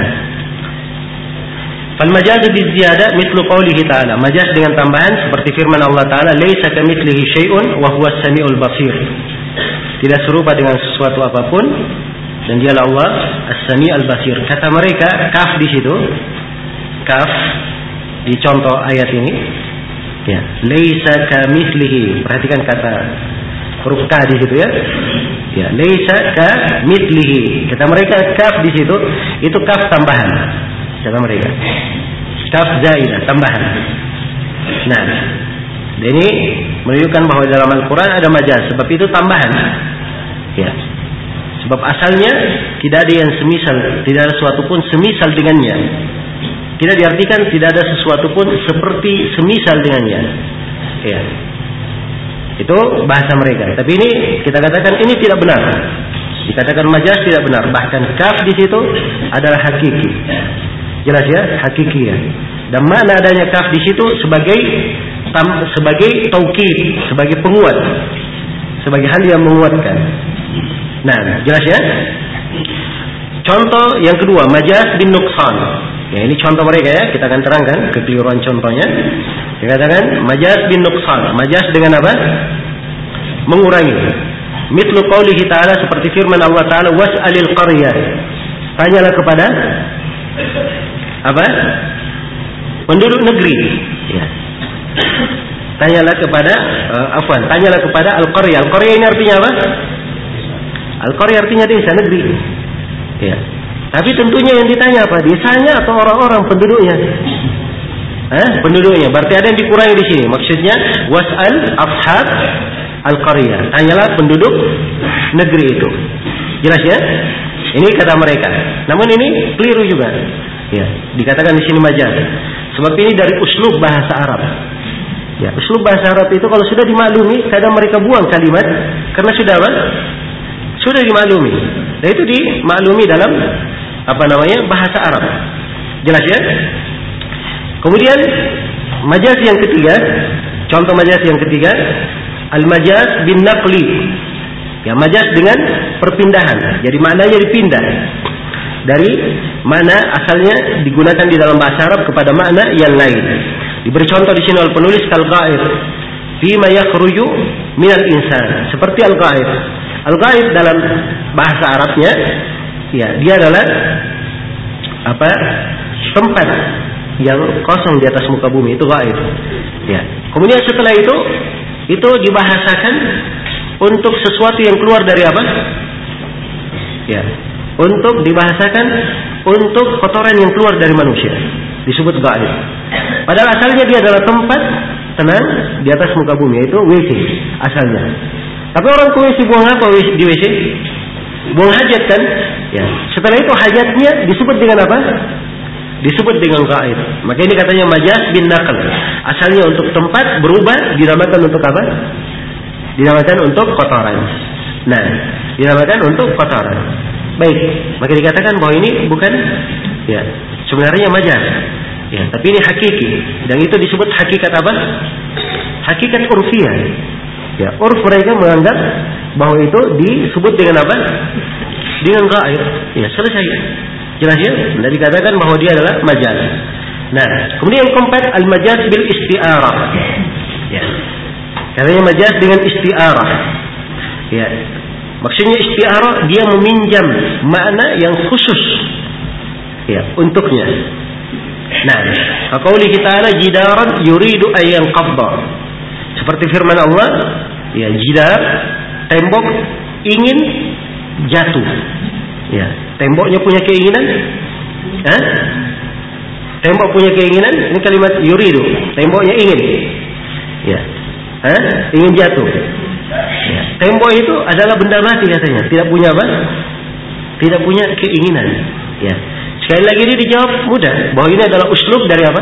fal majaz biziyadah mithlu qoulihi ta'ala. Majaz dengan tambahan seperti firman Allah Ta'ala, "Laisa kamitslihi syai'un wa huwas samiul basir." Tidak serupa dengan sesuatu apapun dan dialah Allah As-Sami' Al-Basir. Kata mereka, kaf di situ. Kaf di contoh ayat ini, ya, laisa kamitslihi. Perhatikan kata huruf ka di situ, ya. Ya, laisa kamitslihi. Kata mereka kaf di situ itu kaf tambahan. Kata mereka kaf zaidah, tambahan. Nah, ini menunjukkan bahwa dalam Al-Quran ada majaz, sebab itu tambahan. Ya. Sebab asalnya tidak ada yang semisal, tidak ada sesuatu pun semisal dengannya. Tidak diartikan tidak ada sesuatu pun seperti semisal dengannya. Ya. Itu bahasa mereka. Tapi ini kita katakan ini tidak benar. Dikatakan majaz tidak benar. Bahkan kaf di situ adalah hakiki. Jelas ya, hakiki ya. Dan mana adanya kaf di situ sebagai tam, sebagai taukid, sebagai penguat, sebagai hal yang menguatkan. Nah, jelas ya. Contoh yang kedua, majaz bin nuqsan. Ya, ini contoh mereka ya, kita akan terangkan kekeliruan contohnya. Dikatakan majaz bin nuqsan. Majaz dengan apa? Mengurangi. Mithlu qoulihi ta'ala, seperti firman Allah Ta'ala, was'alil qaryah. Tanyalah kepada apa? Penduduk negeri. Ya. Tanyalah kepada uh, afwan, tanyalah kepada al-qaryah. Al-qaryah ini artinya apa? Al-qaryah artinya desa, negeri. Ya. Tapi tentunya yang ditanya apa? Desanya atau orang-orang penduduknya? Eh, penduduknya. Berarti ada yang dikurangi di sini. Maksudnya was'al ashab al-qaryah. Tanyalah penduduk negeri itu. Jelas ya? Ini kata mereka. Namun ini keliru juga. Ya, dikatakan di sini majaz. Sebab ini dari uslub bahasa Arab. Ya, uslub bahasa Arab itu kalau sudah dimaklumi, kadang mereka buang kalimat karena sudah apa? Sudah dimaklumi. Dan itu dimaklumi dalam apa namanya? Bahasa Arab. Jelas ya? Kemudian majaz yang ketiga, contoh majaz yang ketiga, al-majaz bin naqli. Ya, majaz dengan perpindahan. Jadi maknanya dipindah dari mana asalnya digunakan di dalam bahasa Arab kepada makna yang lain. Diberi contoh di sini oleh penulis al-ghaib fi ma yakhruju minal insan. Seperti al-ghaib. Al-ghaib dalam bahasa Arabnya, ya, dia adalah apa? Tempat yang kosong di atas muka bumi, itu ghaib. Ya. Kemudian setelah itu itu dibahasakan untuk sesuatu yang keluar dari apa? Ya. Untuk dibahasakan untuk kotoran yang keluar dari manusia, disebut ghaib. Padahal asalnya dia adalah tempat tenang di atas muka bumi, yaitu W C asalnya. Tapi orang ke W C buang apa di W C? Buang hajat kan? Ya. Setelah itu hajatnya disebut dengan apa? Disebut dengan ghaib. Maka ini katanya majaz bin naql. Asalnya untuk tempat, berubah dinamakan untuk apa? Dinamakan untuk kotoran. Nah, dinamakan untuk kotoran. Baik, maka dikatakan bahwa ini bukan, ya, sebenarnya majaz, ya, tapi ini hakiki, dan itu disebut hakikat apa? Hakikat urfiyah. Ya, urf mereka menganggap bahwa itu disebut dengan apa? Dengan ghaib. Ya, selesai. Jelas ya? Dan dikatakan bahwa dia adalah majaz. Nah, kemudian yang keempat, al-majaz bil isti'arah. Ya, katanya majaz dengan isti'arah. Ya. Maksudnya isti'arah, dia meminjam makna yang khusus, ya, untuknya. Nah, kaqaulihi ta'ala jidaran yuridu ayyan qabba. Seperti firman Allah, ya, jidar, tembok ingin jatuh. Ya, temboknya punya keinginan? Hah? Tembok punya keinginan? Ini kalimat yuridu, temboknya ingin. Ya. Hah? Ingin jatuh. Ya. Tembok itu adalah benda mati katanya, tidak punya apa? Tidak punya keinginan. Ya. Sekali lagi ini dijawab mudah, bahwa ini adalah uslub dari apa?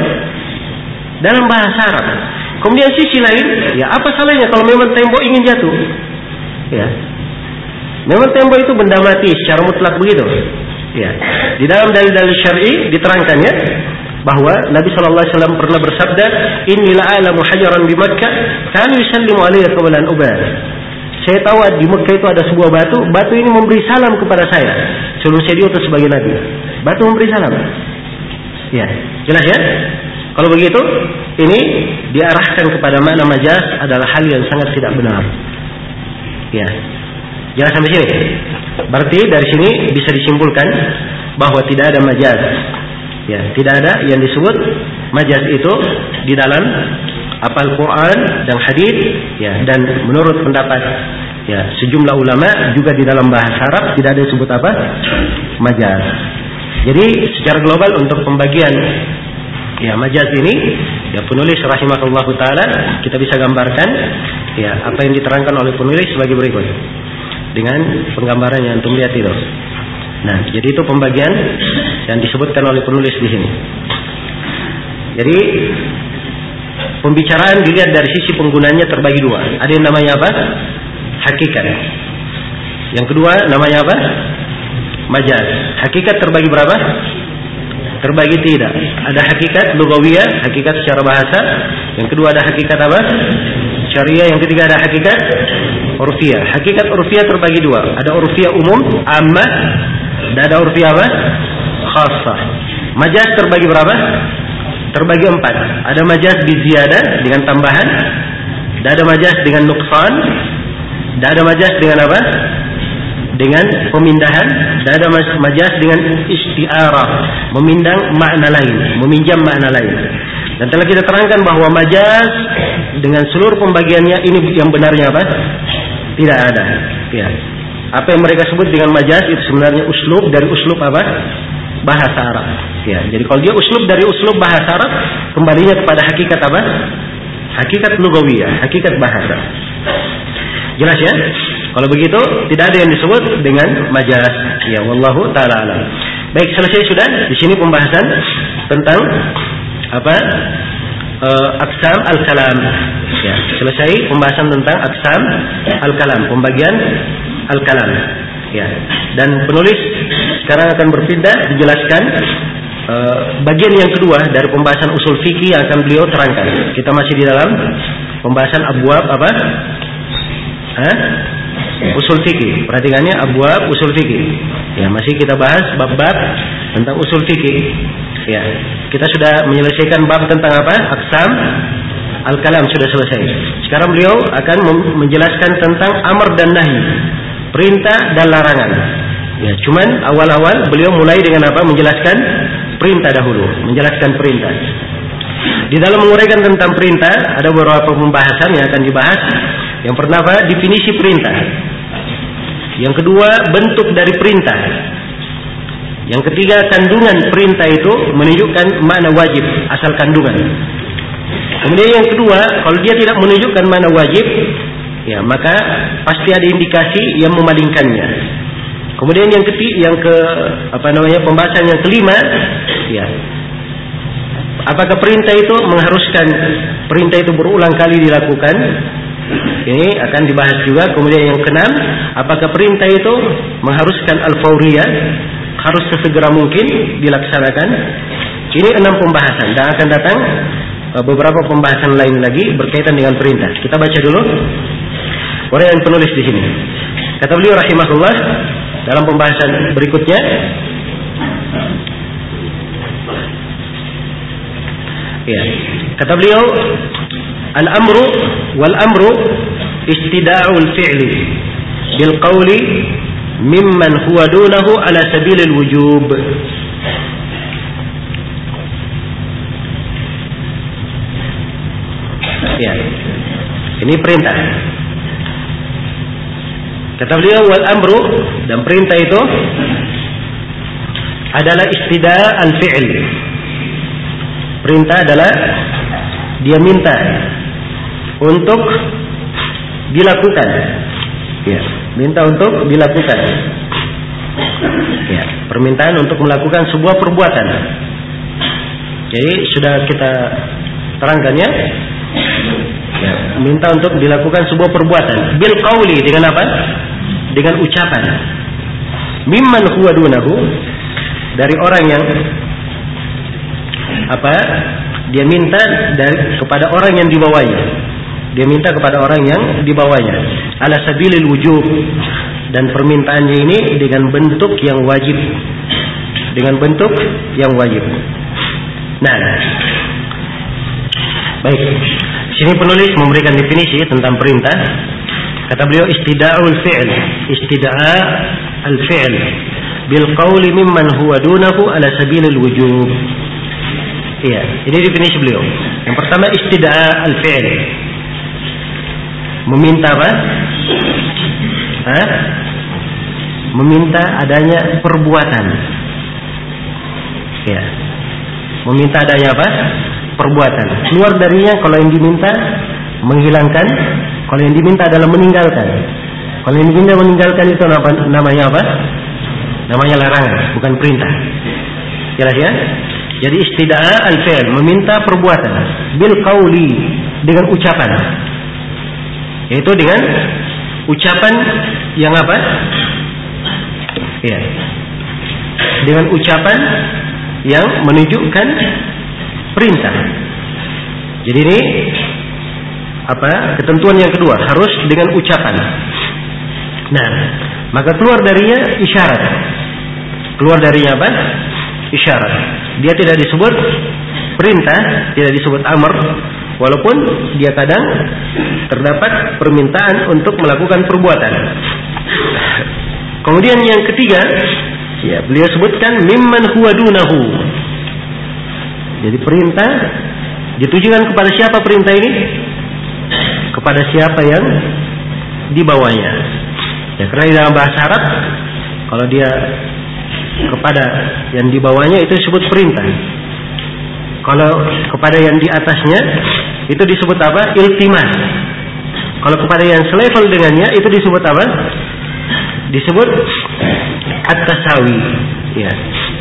Dalam bahasa Arab. Kemudian sisi lain, ya, apa salahnya kalau memang tembok ingin jatuh? Ya. Memang tembok itu benda mati secara mutlak begitu. Ya. Di dalam dalil-dalil syar'i diterangkan, ya, bahwa Nabi sallallahu alaihi wasallam pernah bersabda, "Inni la'alamu hajaran di Makkah, kanu yusallimu alayya qabla an ubad." Saya tahu di Mekah itu ada sebuah batu, batu ini memberi salam kepada saya sebelum saya diutus sebagai nabi. Batu memberi salam. Ya, jelas ya? Kalau begitu, ini diarahkan kepada makna majaz adalah hal yang sangat tidak benar. Ya. Jelas sampai sini? Berarti dari sini bisa disimpulkan bahwa tidak ada majaz. Ya, tidak ada yang disebut majaz itu di dalam apal Quran dan hadis, ya, dan menurut pendapat, ya, sejumlah ulama juga di dalam bahasa Arab tidak ada disebut apa? Majaz. Jadi secara global untuk pembagian, ya, majaz ini, ya, penulis rahimahullahu taala kita bisa gambarkan, ya, apa yang diterangkan oleh penulis sebagai berikut dengan penggambaran yang antum lihat itu. Nah, jadi itu pembagian yang disebutkan oleh penulis di sini. Jadi pembicaraan dilihat dari sisi penggunanya terbagi dua. Ada yang namanya apa? Hakikat. Yang kedua namanya apa? Majaz. Hakikat terbagi berapa? Terbagi tidak. Ada hakikat lugawiyah, hakikat secara bahasa. Yang kedua ada hakikat apa? Syariah. Yang ketiga ada hakikat urfiyah. Hakikat urfiyah terbagi dua. Ada urfiyah umum, ammah, dan ada urfiyah apa? Khassah. Majaz terbagi berapa? Terbagi empat. Ada majaz biziyadah dengan tambahan, dan ada majaz dengan nuqsan, dan ada majaz dengan apa? Dengan pemindahan, dan ada majaz dengan isti'arah, memindang makna lain, meminjam makna lain. Dan telah kita terangkan bahwa majaz dengan seluruh pembagiannya ini yang benarnya apa? Tidak ada. Ya. Apa yang mereka sebut dengan majaz itu sebenarnya uslub dari uslub apa? Bahasa Arab. Ya. Jadi kalau dia uslub dari uslub bahasa Arab, kembalinya kepada hakikat apa? Hakikat lugawiyah, hakikat bahasa. Jelas ya? Kalau begitu tidak ada yang disebut dengan majaz. Ya, wallahu taala alam. Baik, selesai sudah di sini pembahasan tentang apa? Uh, Aqsam al-kalam. Ya, selesai pembahasan tentang Aqsam al-kalam, pembagian al-kalam. Ya. Dan penulis sekarang akan berpindah dijelaskan uh, bagian yang kedua dari pembahasan usul fikih yang akan beliau terangkan. Kita masih di dalam pembahasan abwab apa? Hah? Usul fikih. Perhatikannya abwab usul fikih. Ya, masih kita bahas bab-bab tentang usul fikih. Ya, kita sudah menyelesaikan bab tentang apa? Aqsam al-kalam sudah selesai. Sekarang beliau akan menjelaskan tentang amr dan nahi, perintah dan larangan. Ya, cuman awal-awal beliau mulai dengan apa? Menjelaskan perintah dahulu, menjelaskan perintah. Di dalam menguraikan tentang perintah ada beberapa pembahasan yang akan dibahas. Yang pertama, definisi perintah. Yang kedua, bentuk dari perintah. Yang ketiga, kandungan perintah itu menunjukkan makna wajib, asal kandungan. Kemudian yang kedua, kalau dia tidak menunjukkan makna wajib, ya maka pasti ada indikasi yang memalingkannya. Kemudian yang ketiga, yang ke apa namanya pembahasan yang kelima, ya apakah perintah itu mengharuskan perintah itu berulang kali dilakukan? Ini akan dibahas juga. Kemudian yang keenam, apakah perintah itu mengharuskan al-fauriyah, harus sesegera mungkin dilaksanakan? Ini enam pembahasan dan akan datang beberapa pembahasan lain lagi berkaitan dengan perintah. Kita baca dulu uraian penulis di sini. Kata beliau rahimahullah dalam pembahasan berikutnya, ya, kata beliau, al-amru wal amru istida'ul fi'li bil qawli mimman huwa dunahu ala sabilil wujub. Ya, ini perintah. Kata beliau wal amru, dan perintah itu adalah istida' al-fi'l. Perintah adalah dia minta untuk dilakukan. Ya, minta untuk dilakukan. Ya, permintaan untuk melakukan sebuah perbuatan. Jadi sudah kita terangkan ya. Ya, minta untuk dilakukan sebuah perbuatan bil qauli, dengan apa? Dengan ucapan. Mimman huwa dunahu, dari orang yang apa? Dia minta dari kepada orang yang dibawanya. Dia minta kepada orang yang dibawanya. Ala sabilil wujub, dan permintaannya ini dengan bentuk yang wajib. Dengan bentuk yang wajib. Nah, baik. Sini penulis memberikan definisi tentang perintah. Kata beliau istida'ul fi'l, istida'a al-fi'l bil qawli mimman huwa dunahu ala sabilil wujub. Iya, ini definisi beliau. Yang pertama istida'a al-fi'l, meminta apa? Hah? Meminta adanya perbuatan. Ya, meminta adanya apa? Perbuatan. Keluar darinya kalau yang diminta menghilangkan, kalau yang diminta adalah meninggalkan. Kalau yang diminta meninggalkan itu namanya apa? Namanya larangan, bukan perintah. Jelas ya? Jadi istida'a al-fi'l, meminta perbuatan bil qauli, dengan ucapan. Yaitu dengan ucapan yang apa? Ya. Dengan ucapan yang menunjukkan perintah. Jadi ini apa? Ketentuan yang kedua, harus dengan ucapan. Nah, maka keluar darinya isyarat. Keluar darinya apa? Isyarat. Dia tidak disebut perintah, tidak disebut amr, walaupun dia kadang terdapat permintaan untuk melakukan perbuatan. Kemudian yang ketiga, ya, beliau sebutkan mimman huwa dunahu. Jadi perintah ditujukan kepada siapa perintah ini? Kepada siapa yang di bawahnya. Ya, karena di dalam bahasa Arab kalau dia kepada yang di bawahnya itu disebut perintah. Kalau kepada yang di atasnya itu disebut apa? Iltimas. Kalau kepada yang selevel dengannya itu disebut apa? Disebut at-tasawi. Ya.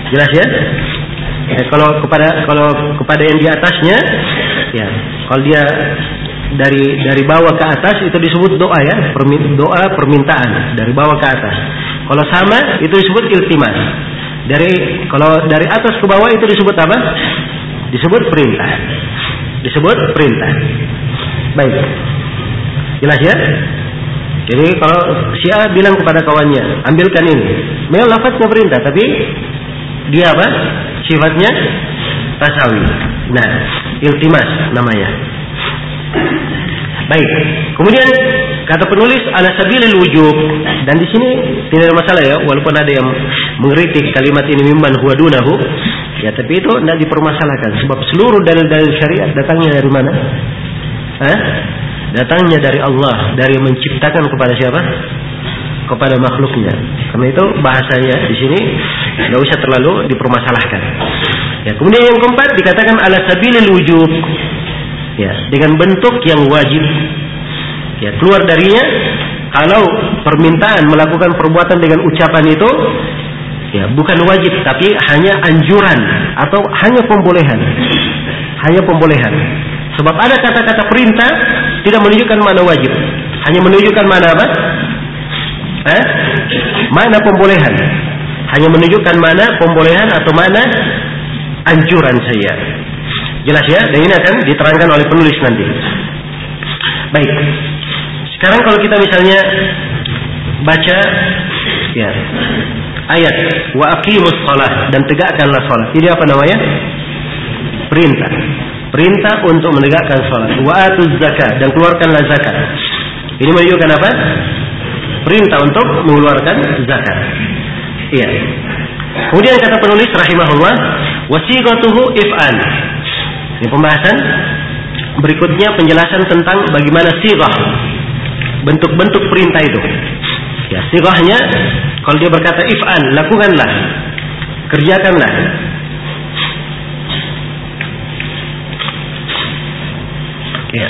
Jelas ya? Ya, kalau kepada kalau kepada yang di atasnya, ya, kalau dia dari dari bawah ke atas itu disebut doa ya, permin, doa permintaan dari bawah ke atas. Kalau sama itu disebut iltimas. Dari kalau dari atas ke bawah itu disebut apa? Disebut perintah. Disebut perintah. Baik. Jelas ya? Jadi kalau si A bilang kepada kawannya, ambilkan ini. Memang lafaznya perintah, tapi dia apa? Sifatnya tasawi. Nah, iltimas namanya. Baik. Kemudian kata penulis ala sabilil wujub, dan di sini tidak ada masalah ya, walaupun ada yang mengkritik kalimat ini mimman huwa dunahu, ya tapi itu tidak dipermasalahkan sebab seluruh dalil-dalil syariat datangnya dari mana? Hah? Datangnya dari Allah, dari menciptakan kepada siapa? Kepada makhluknya. Karena itu bahasanya di sini tidak usah terlalu dipermasalahkan. Ya, kemudian yang keempat dikatakan ala sabilil wujub. Ya, dengan bentuk yang wajib. Ya, keluar darinya kalau permintaan melakukan perbuatan dengan ucapan itu ya bukan wajib tapi hanya anjuran atau hanya pembolehan. Hanya pembolehan. Sebab ada kata-kata perintah tidak menunjukkan mana wajib, hanya menunjukkan mana apa? Eh? Mana pembolehan. Hanya menunjukkan mana pembolehan atau mana anjuran saja. Jelas ya? Dan ini akan diterangkan oleh penulis nanti. Baik. Sekarang kalau kita misalnya baca ya ayat wa aqimus shalah dan tegakkanlah salat. Ini apa namanya? Perintah. Perintah untuk menegakkan salat. Wa atuz zakat dan keluarkanlah zakat. Ini menunjukkan apa? Perintah untuk mengeluarkan zakat. Iya. Kemudian kata penulis rahimahullah, wasiqatuhu if'al. Ini pembahasan berikutnya penjelasan tentang bagaimana sighah, bentuk-bentuk perintah itu. Ya, sighahnya kalau dia berkata if'al, lakukanlah, kerjakanlah. Ya.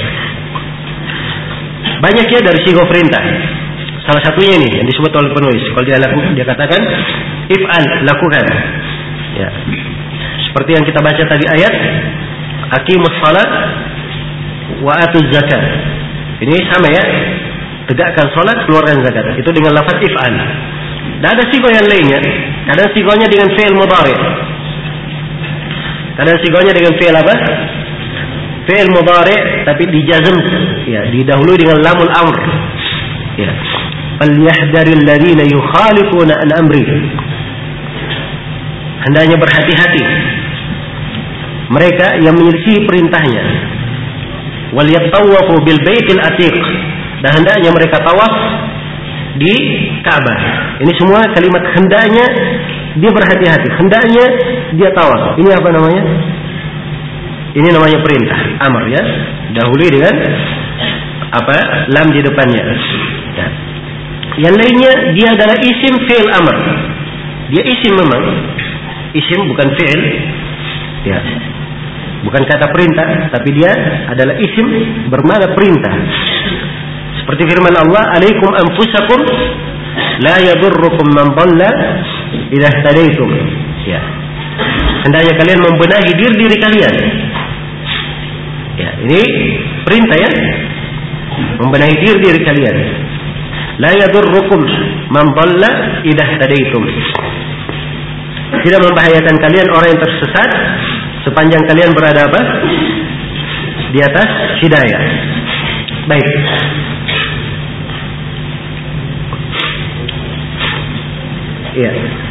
Banyak ya dari sighah perintah. Salah satunya ini yang disebut oleh penulis. Kalau dia lakukan, dia katakan if'al, lakukan. Ya. Seperti yang kita baca tadi ayat aqimus shalat wa atuz zakat. Ini sama ya. Tegakkan salat, keluarkan zakat. Itu dengan lafaz if'al. Dan ada sighah yang lainnya. Kadang sighahnya dengan fi'il mudhari'. Kadang sighahnya dengan fi'il apa? Fi'il mudhari' tapi dijazm, ya, didahului dengan lamul amr. Ya. Falyahdharil ladzina yukhalifuna an amri. Hendaknya berhati-hati mereka yang menyelisih perintahnya. Wal yatawafu bil baitil atiq, dan hendaknya mereka tawaf di Ka'bah. Ini semua kalimat hendaknya dia berhati-hati, hendaknya dia tawaf. Ini apa namanya? Ini namanya perintah, amr ya. Dahului dengan apa? Lam di depannya. Ya. Yang lainnya dia adalah isim fi'il amr. Dia isim memang. Isim bukan fi'il. Ya. Bukan kata perintah, tapi dia adalah isim bermakna perintah. Seperti firman Allah, "Alaikum anfusakum la yadurrukum man dhalla idza ihtadaitum." Ya. Hendaknya kalian membenahi diri-diri kalian. Ya, ini perintah ya. Membenahi diri-diri kalian. La yadurrukum man dhalla idza ihtadaitum. Tidak membahayakan kalian orang yang tersesat sepanjang kalian berada apa? Di atas hidayah. Baik. Iya.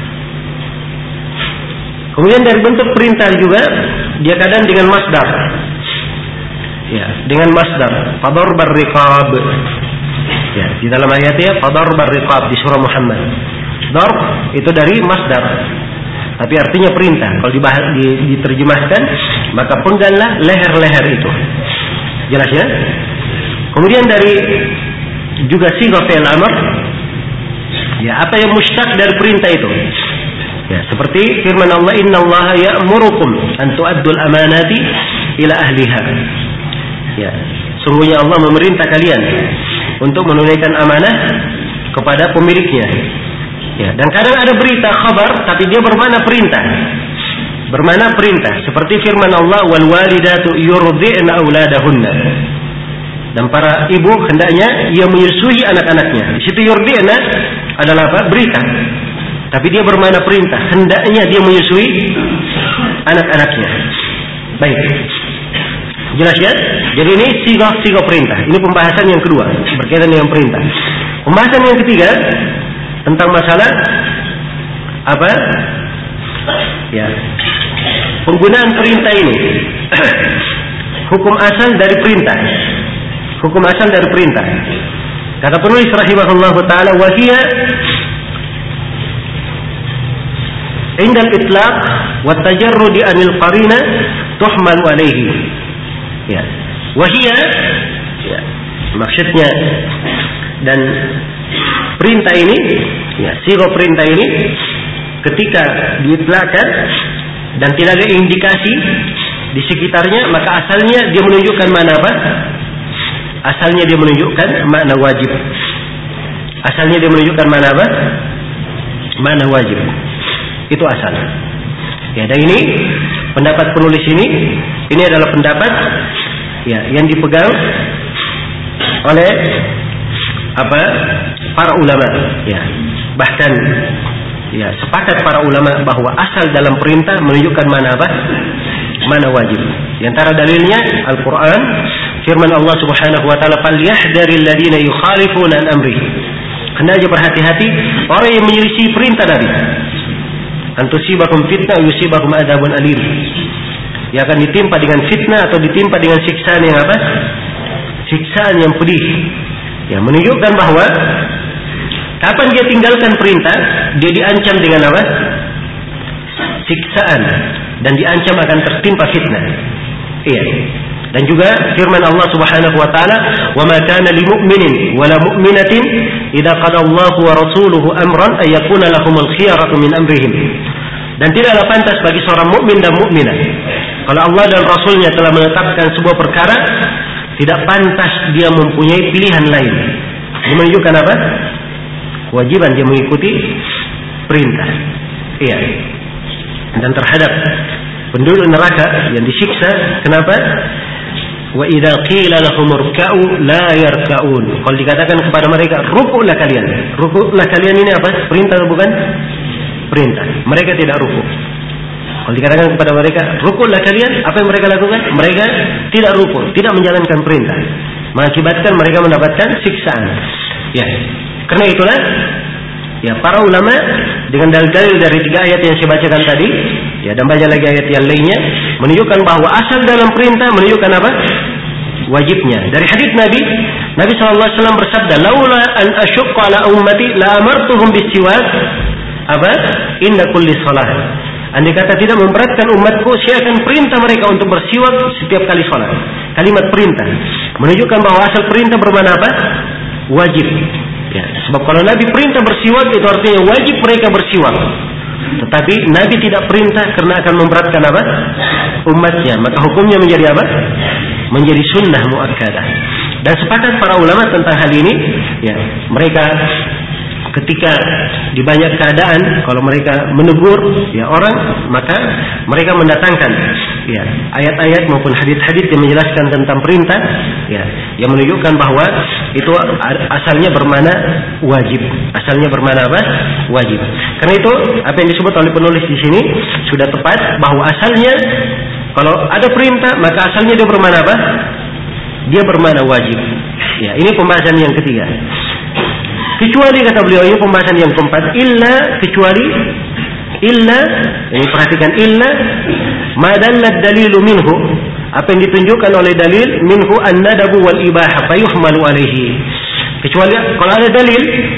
Kemudian dari bentuk perintah juga dia kadang dengan masdar. Ya, dengan masdar. Fadarbar riqab. Ya, di dalam ayatnya fadarbar riqab di surah Muhammad. Darb itu dari masdar. Tapi artinya perintah. Kalau dibahas, diterjemahkan, maka pengganglah leher-leher itu. Jelas ya? Kemudian dari juga sighah fi'il amr. Ya, apa yang mushtaq dari perintah itu? Ya, seperti firman Allah, "Innallaha ya'murukum an tu'addul amanati ila ahliha." Ya, sungguhnya Allah memerintah kalian untuk menunaikan amanah kepada pemiliknya. Ya, dan kadang ada berita khabar tapi dia bermakna perintah. Bermakna perintah seperti firman Allah wal walidatu yurdi'na auladahunna. Dan para ibu hendaknya ia menyusui anak-anaknya. Di situ yurdi'na adalah apa? Berita. Tapi dia bermakna perintah. Hendaknya dia menyusui anak-anaknya. Baik. Jelas ya? Jadi ini sigah-sigah perintah. Ini pembahasan yang kedua berkaitan dengan perintah. Pembahasan yang ketiga tentang masalah apa? Ya. Penggunaan perintah ini. Hukum asal dari perintah. Hukum asal dari perintah. Kata penulis rahimahullahu taala wa hiya inda al-itlaq wa tajarrud anil qarina tuhmal alayhi. Ya. Wa hiya ya, maksudnya dan perintah ini ya, sigo perintah ini ketika diitlaqkan dan tidak ada indikasi di sekitarnya, maka asalnya dia menunjukkan mana apa? Asalnya dia menunjukkan makna wajib. Asalnya dia menunjukkan mana apa? Makna wajib. Itu asal. Ya, dan ini pendapat penulis ini, ini adalah pendapat ya yang dipegang oleh apa? Para ulama. Ya, bahkan ya sepakat para ulama bahwa asal dalam perintah menunjukkan mana apa? Mana wajib. Di antara dalilnya Al-Quran, firman Allah Subhanahu wa taala, "Falyahdharil ladzina yukhalifuna an amri." Hendaknya berhati-hati orang yang menyelisih perintah Nabi. Antusibahum fitnah yusibahum adzabun alim. Yang akan ditimpa dengan fitnah atau ditimpa dengan siksaan yang apa? Siksaan yang pedih. Ya, menunjukkan bahwa kapan dia tinggalkan perintah, dia diancam dengan apa? Siksaan, dan diancam akan tertimpa fitnah. Iya. Dan juga firman Allah Subhanahu wa taala, "Wa ma kana lil mu'minin wa la mu'minatin idza qada Allahu wa rasuluhu amran ay yakuna lahumul khiyaratu min amrihim." Dan tidaklah pantas bagi seorang mukmin dan mukminah kalau Allah dan Rasulnya telah menetapkan sebuah perkara, tidak pantas dia mempunyai pilihan lain. Ini menunjukkan apa? Kewajiban dia mengikuti perintah. Iya. Dan terhadap penduduk neraka yang disiksa, kenapa? Wa idza qila lahum irka'u la yarka'un. Kalau dikatakan kepada mereka rukuklah kalian. Rukuklah kalian ini apa? Perintah atau bukan? Perintah. Mereka tidak rukuk. Kalau dikatakan kepada mereka rukuklah kalian, apa yang mereka lakukan? Mereka tidak rukuk, tidak menjalankan perintah. Mengakibatkan mereka mendapatkan siksaan. Ya. Karena itulah ya para ulama dengan dalil-dalil dari tiga ayat yang saya bacakan tadi, ya dan banyak lagi ayat yang lainnya, menunjukkan bahwa asal dalam perintah menunjukkan apa? Wajibnya. Dari hadits Nabi, Nabi sallallahu alaihi wasallam bersabda, "Laula an asyqa ala ummati la amartuhum bisiwak apa? Inda kulli shalah." Andai kata tidak memberatkan umatku, saya akan perintah mereka untuk bersiwak setiap kali salat. Kalimat perintah menunjukkan bahwa asal perintah bermakna apa? Wajib. Ya, sebab kalau Nabi perintah bersiwak itu artinya wajib mereka bersiwak. Tetapi Nabi tidak perintah karena akan memberatkan apa? Umatnya. Maka hukumnya menjadi apa? Menjadi sunnah muakkadah. Dan sepakat para ulama tentang hal ini. Ya, mereka ketika di banyak keadaan kalau mereka menegur ya orang, maka mereka mendatangkan ya ayat-ayat maupun hadits-hadits yang menjelaskan tentang perintah ya yang menunjukkan bahwa itu asalnya bermakna wajib. Asalnya bermakna apa? Wajib. Karena itu apa yang disebut oleh penulis di sini sudah tepat bahwa asalnya kalau ada perintah maka asalnya dia bermakna apa? Dia bermakna wajib. Ya, ini pembahasan yang ketiga. Kecuali kata beliau ini pembahasan yang keempat, illa kecuali illa ini perhatikan illa madallad dalilu minhu, apa yang ditunjukkan oleh dalil minhu an-nadabu wal ibaha fayuhmalu alaihi. Kecuali kalau ada dalil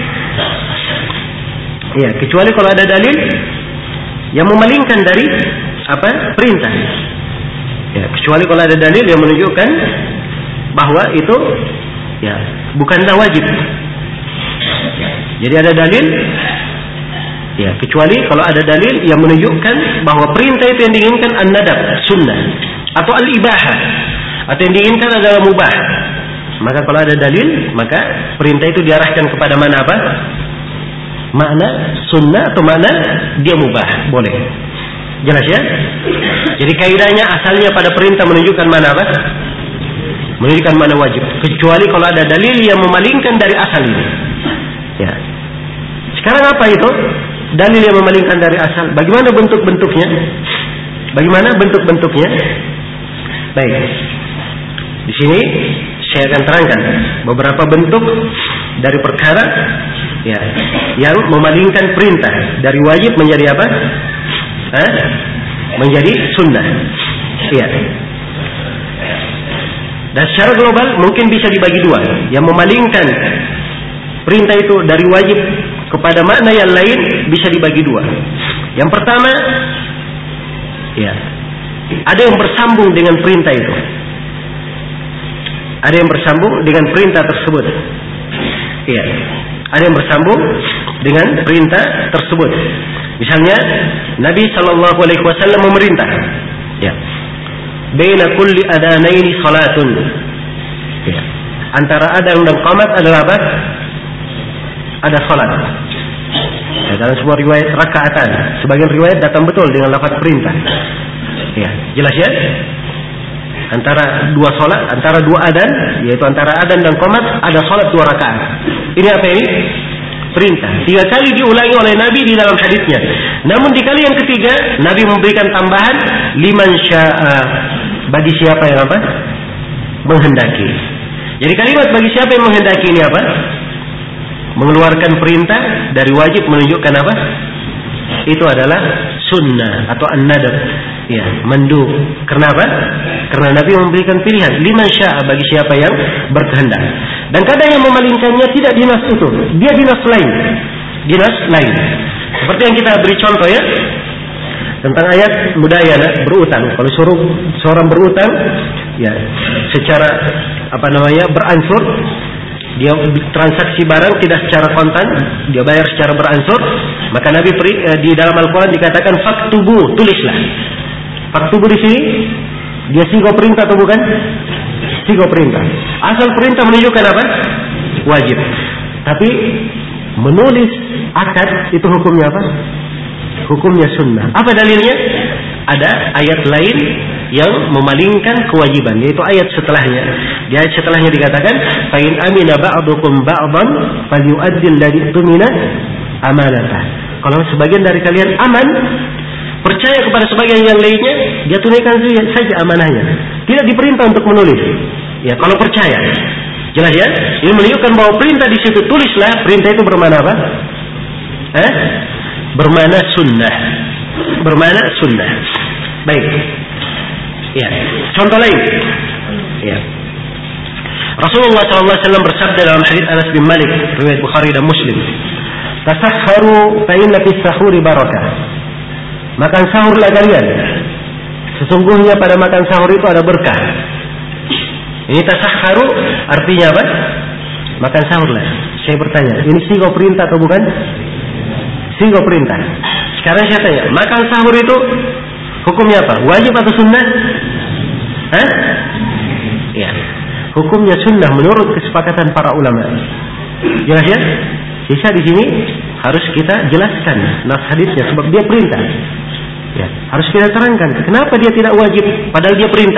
ya, kecuali kalau ada dalil yang memalingkan dari apa? Perintah. Ya, kecuali kalau ada dalil yang menunjukkan bahwa itu ya bukanlah wajib. Jadi ada dalil ya, kecuali kalau ada dalil yang menunjukkan bahwa perintah itu yang diinginkan an-nadab, sunnah, atau al-ibahah, atau yang diinginkan adalah mubah. Maka kalau ada dalil, maka perintah itu diarahkan kepada mana apa? makna sunnah atau makna dia mubah, boleh. Jelas ya? Jadi kaidahnya asalnya pada perintah menunjukkan mana apa? Menunjukkan mana wajib. Kecuali kalau ada dalil yang memalingkan dari asal ini. Ya. Sekarang apa itu? Dalil yang memalingkan dari asal. Bagaimana bentuk-bentuknya? Bagaimana bentuk-bentuknya? Baik. Di sini saya akan terangkan beberapa bentuk dari perkara ya yang memalingkan perintah dari wajib menjadi apa? Hah? Menjadi sunnah. Iya. Dan secara global mungkin bisa dibagi dua. Yang memalingkan perintah itu dari wajib kepada makna yang lain bisa dibagi dua. Yang pertama, ya, ada yang bersambung dengan perintah itu. Ada yang bersambung dengan perintah tersebut. Iya. Ada yang bersambung dengan perintah tersebut. Misalnya Nabi Shallallahu Alaihi Wasallam memerintah, ya, baina kulli adanaini salatun. Ya. Antara adhan dan qamat adalah apa? Ada salat. Ya, dalam sebuah riwayat rakaatan. Sebagian riwayat datang betul dengan lafaz perintah. Ya, jelas ya? Antara dua salat, antara dua adhan, yaitu antara adhan dan qamat ada salat dua rakaat. Ini apa ini? Perintah. Tiga kali diulangi oleh Nabi di dalam hadisnya. Namun di kali yang ketiga Nabi memberikan tambahan liman syaa, bagi siapa yang apa? Menghendaki. Jadi kalimat bagi siapa yang menghendaki ini apa? Mengeluarkan perintah dari wajib menunjukkan apa? Itu adalah sunnah atau an-nadab. Ya, mandu. Kenapa? Karena Nabi memberikan pilihan liman syaa, bagi siapa yang berkehendak. Dan kadang yang memalingkannya tidak dinas itu, dia dinas lain. Dinas lain. Seperti yang kita beri contoh ya, tentang ayat mudayana, berutang. Kalau suruh seorang berutang, ya, secara apa namanya beransur, dia transaksi barang tidak secara kontan, dia bayar secara beransur, maka Nabi eh, di dalam Al-Quran dikatakan faktubu, tulislah. Faktubu di sini dia sigo perintah atau bukan? Sigo perintah. Asal perintah menunjukkan apa? Wajib. Tapi menulis akad itu hukumnya apa? Hukumnya sunnah. Apa dalilnya? Ada ayat lain yang memalingkan kewajiban, yaitu ayat setelahnya. Di ayat setelahnya dikatakan, "Fa in amina ba'dukum ba'dan falyu'addi alladhi tumina amanatah." Kalau sebagian dari kalian aman, percaya kepada sebagian yang lainnya, dia tunaikan saja amanahnya. Tidak diperintah untuk menulis. Ya, kalau percaya. Jelas ya? Ini menunjukkan bahwa perintah di situ tulislah, perintah itu bermakna apa? Eh? Bermakna sunnah. Bermakna sunnah. Baik. Ya. Contoh lain. Ya. Rasulullah shallallahu alaihi wasallam bersabda dalam hadits Anas bin Malik, riwayat Bukhari dan Muslim, "Tasahharu fa inna fis sahuri barakah." Makan sahurlah kalian. Sesungguhnya pada makan sahur itu ada berkah. Ini tasahharu artinya apa? Makan sahurlah. Saya bertanya, ini sigo perintah atau bukan? Sigo perintah. Sekarang saya tanya, makan sahur itu hukumnya apa? Wajib atau sunnah? Hah? Ya. Hukumnya sunnah menurut kesepakatan para ulama. Jelas ya? Sisa di sini harus kita jelaskan nas hadisnya sebab dia perintah. Ya, harus kita terangkan kenapa dia tidak wajib padahal dia perintah.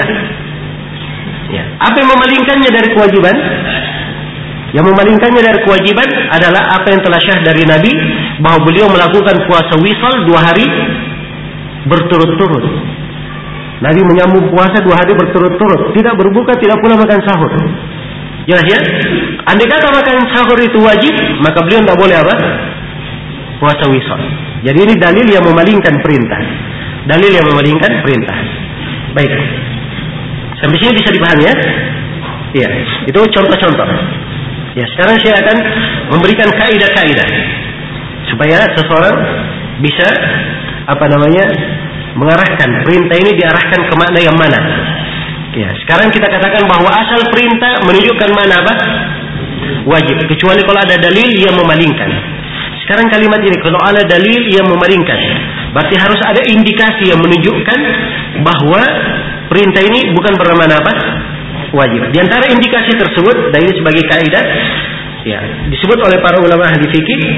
Ya, apa yang memalingkannya dari kewajiban? Yang memalingkannya dari kewajiban adalah apa yang telah syah dari Nabi bahwa beliau melakukan puasa wisal dua hari berturut-turut. Nabi menyambung puasa dua hari berturut-turut, tidak berbuka, tidak pula makan sahur. Jelas ya? Andai kata makan sahur itu wajib, maka beliau tidak boleh apa? Puasa wisal. Jadi ini dalil yang memalingkan perintah. Dalil yang memalingkan perintah. Baik. Sampai sini bisa dipahami ya? Iya. Itu contoh-contoh. Ya, sekarang saya akan memberikan kaidah-kaidah supaya seseorang bisa apa namanya mengarahkan perintah ini diarahkan ke makna yang mana. Ya, sekarang kita katakan bahwa asal perintah menunjukkan mana apa? Wajib, kecuali kalau ada dalil yang memalingkan. Sekarang kalimat ini, kalau ada dalil yang memalingkan, berarti harus ada indikasi yang menunjukkan bahwa perintah ini bukan bermakna apa? Wajib. Di antara indikasi tersebut, dan ini sebagai kaidah, ya, disebut oleh para ulama ahli fikih,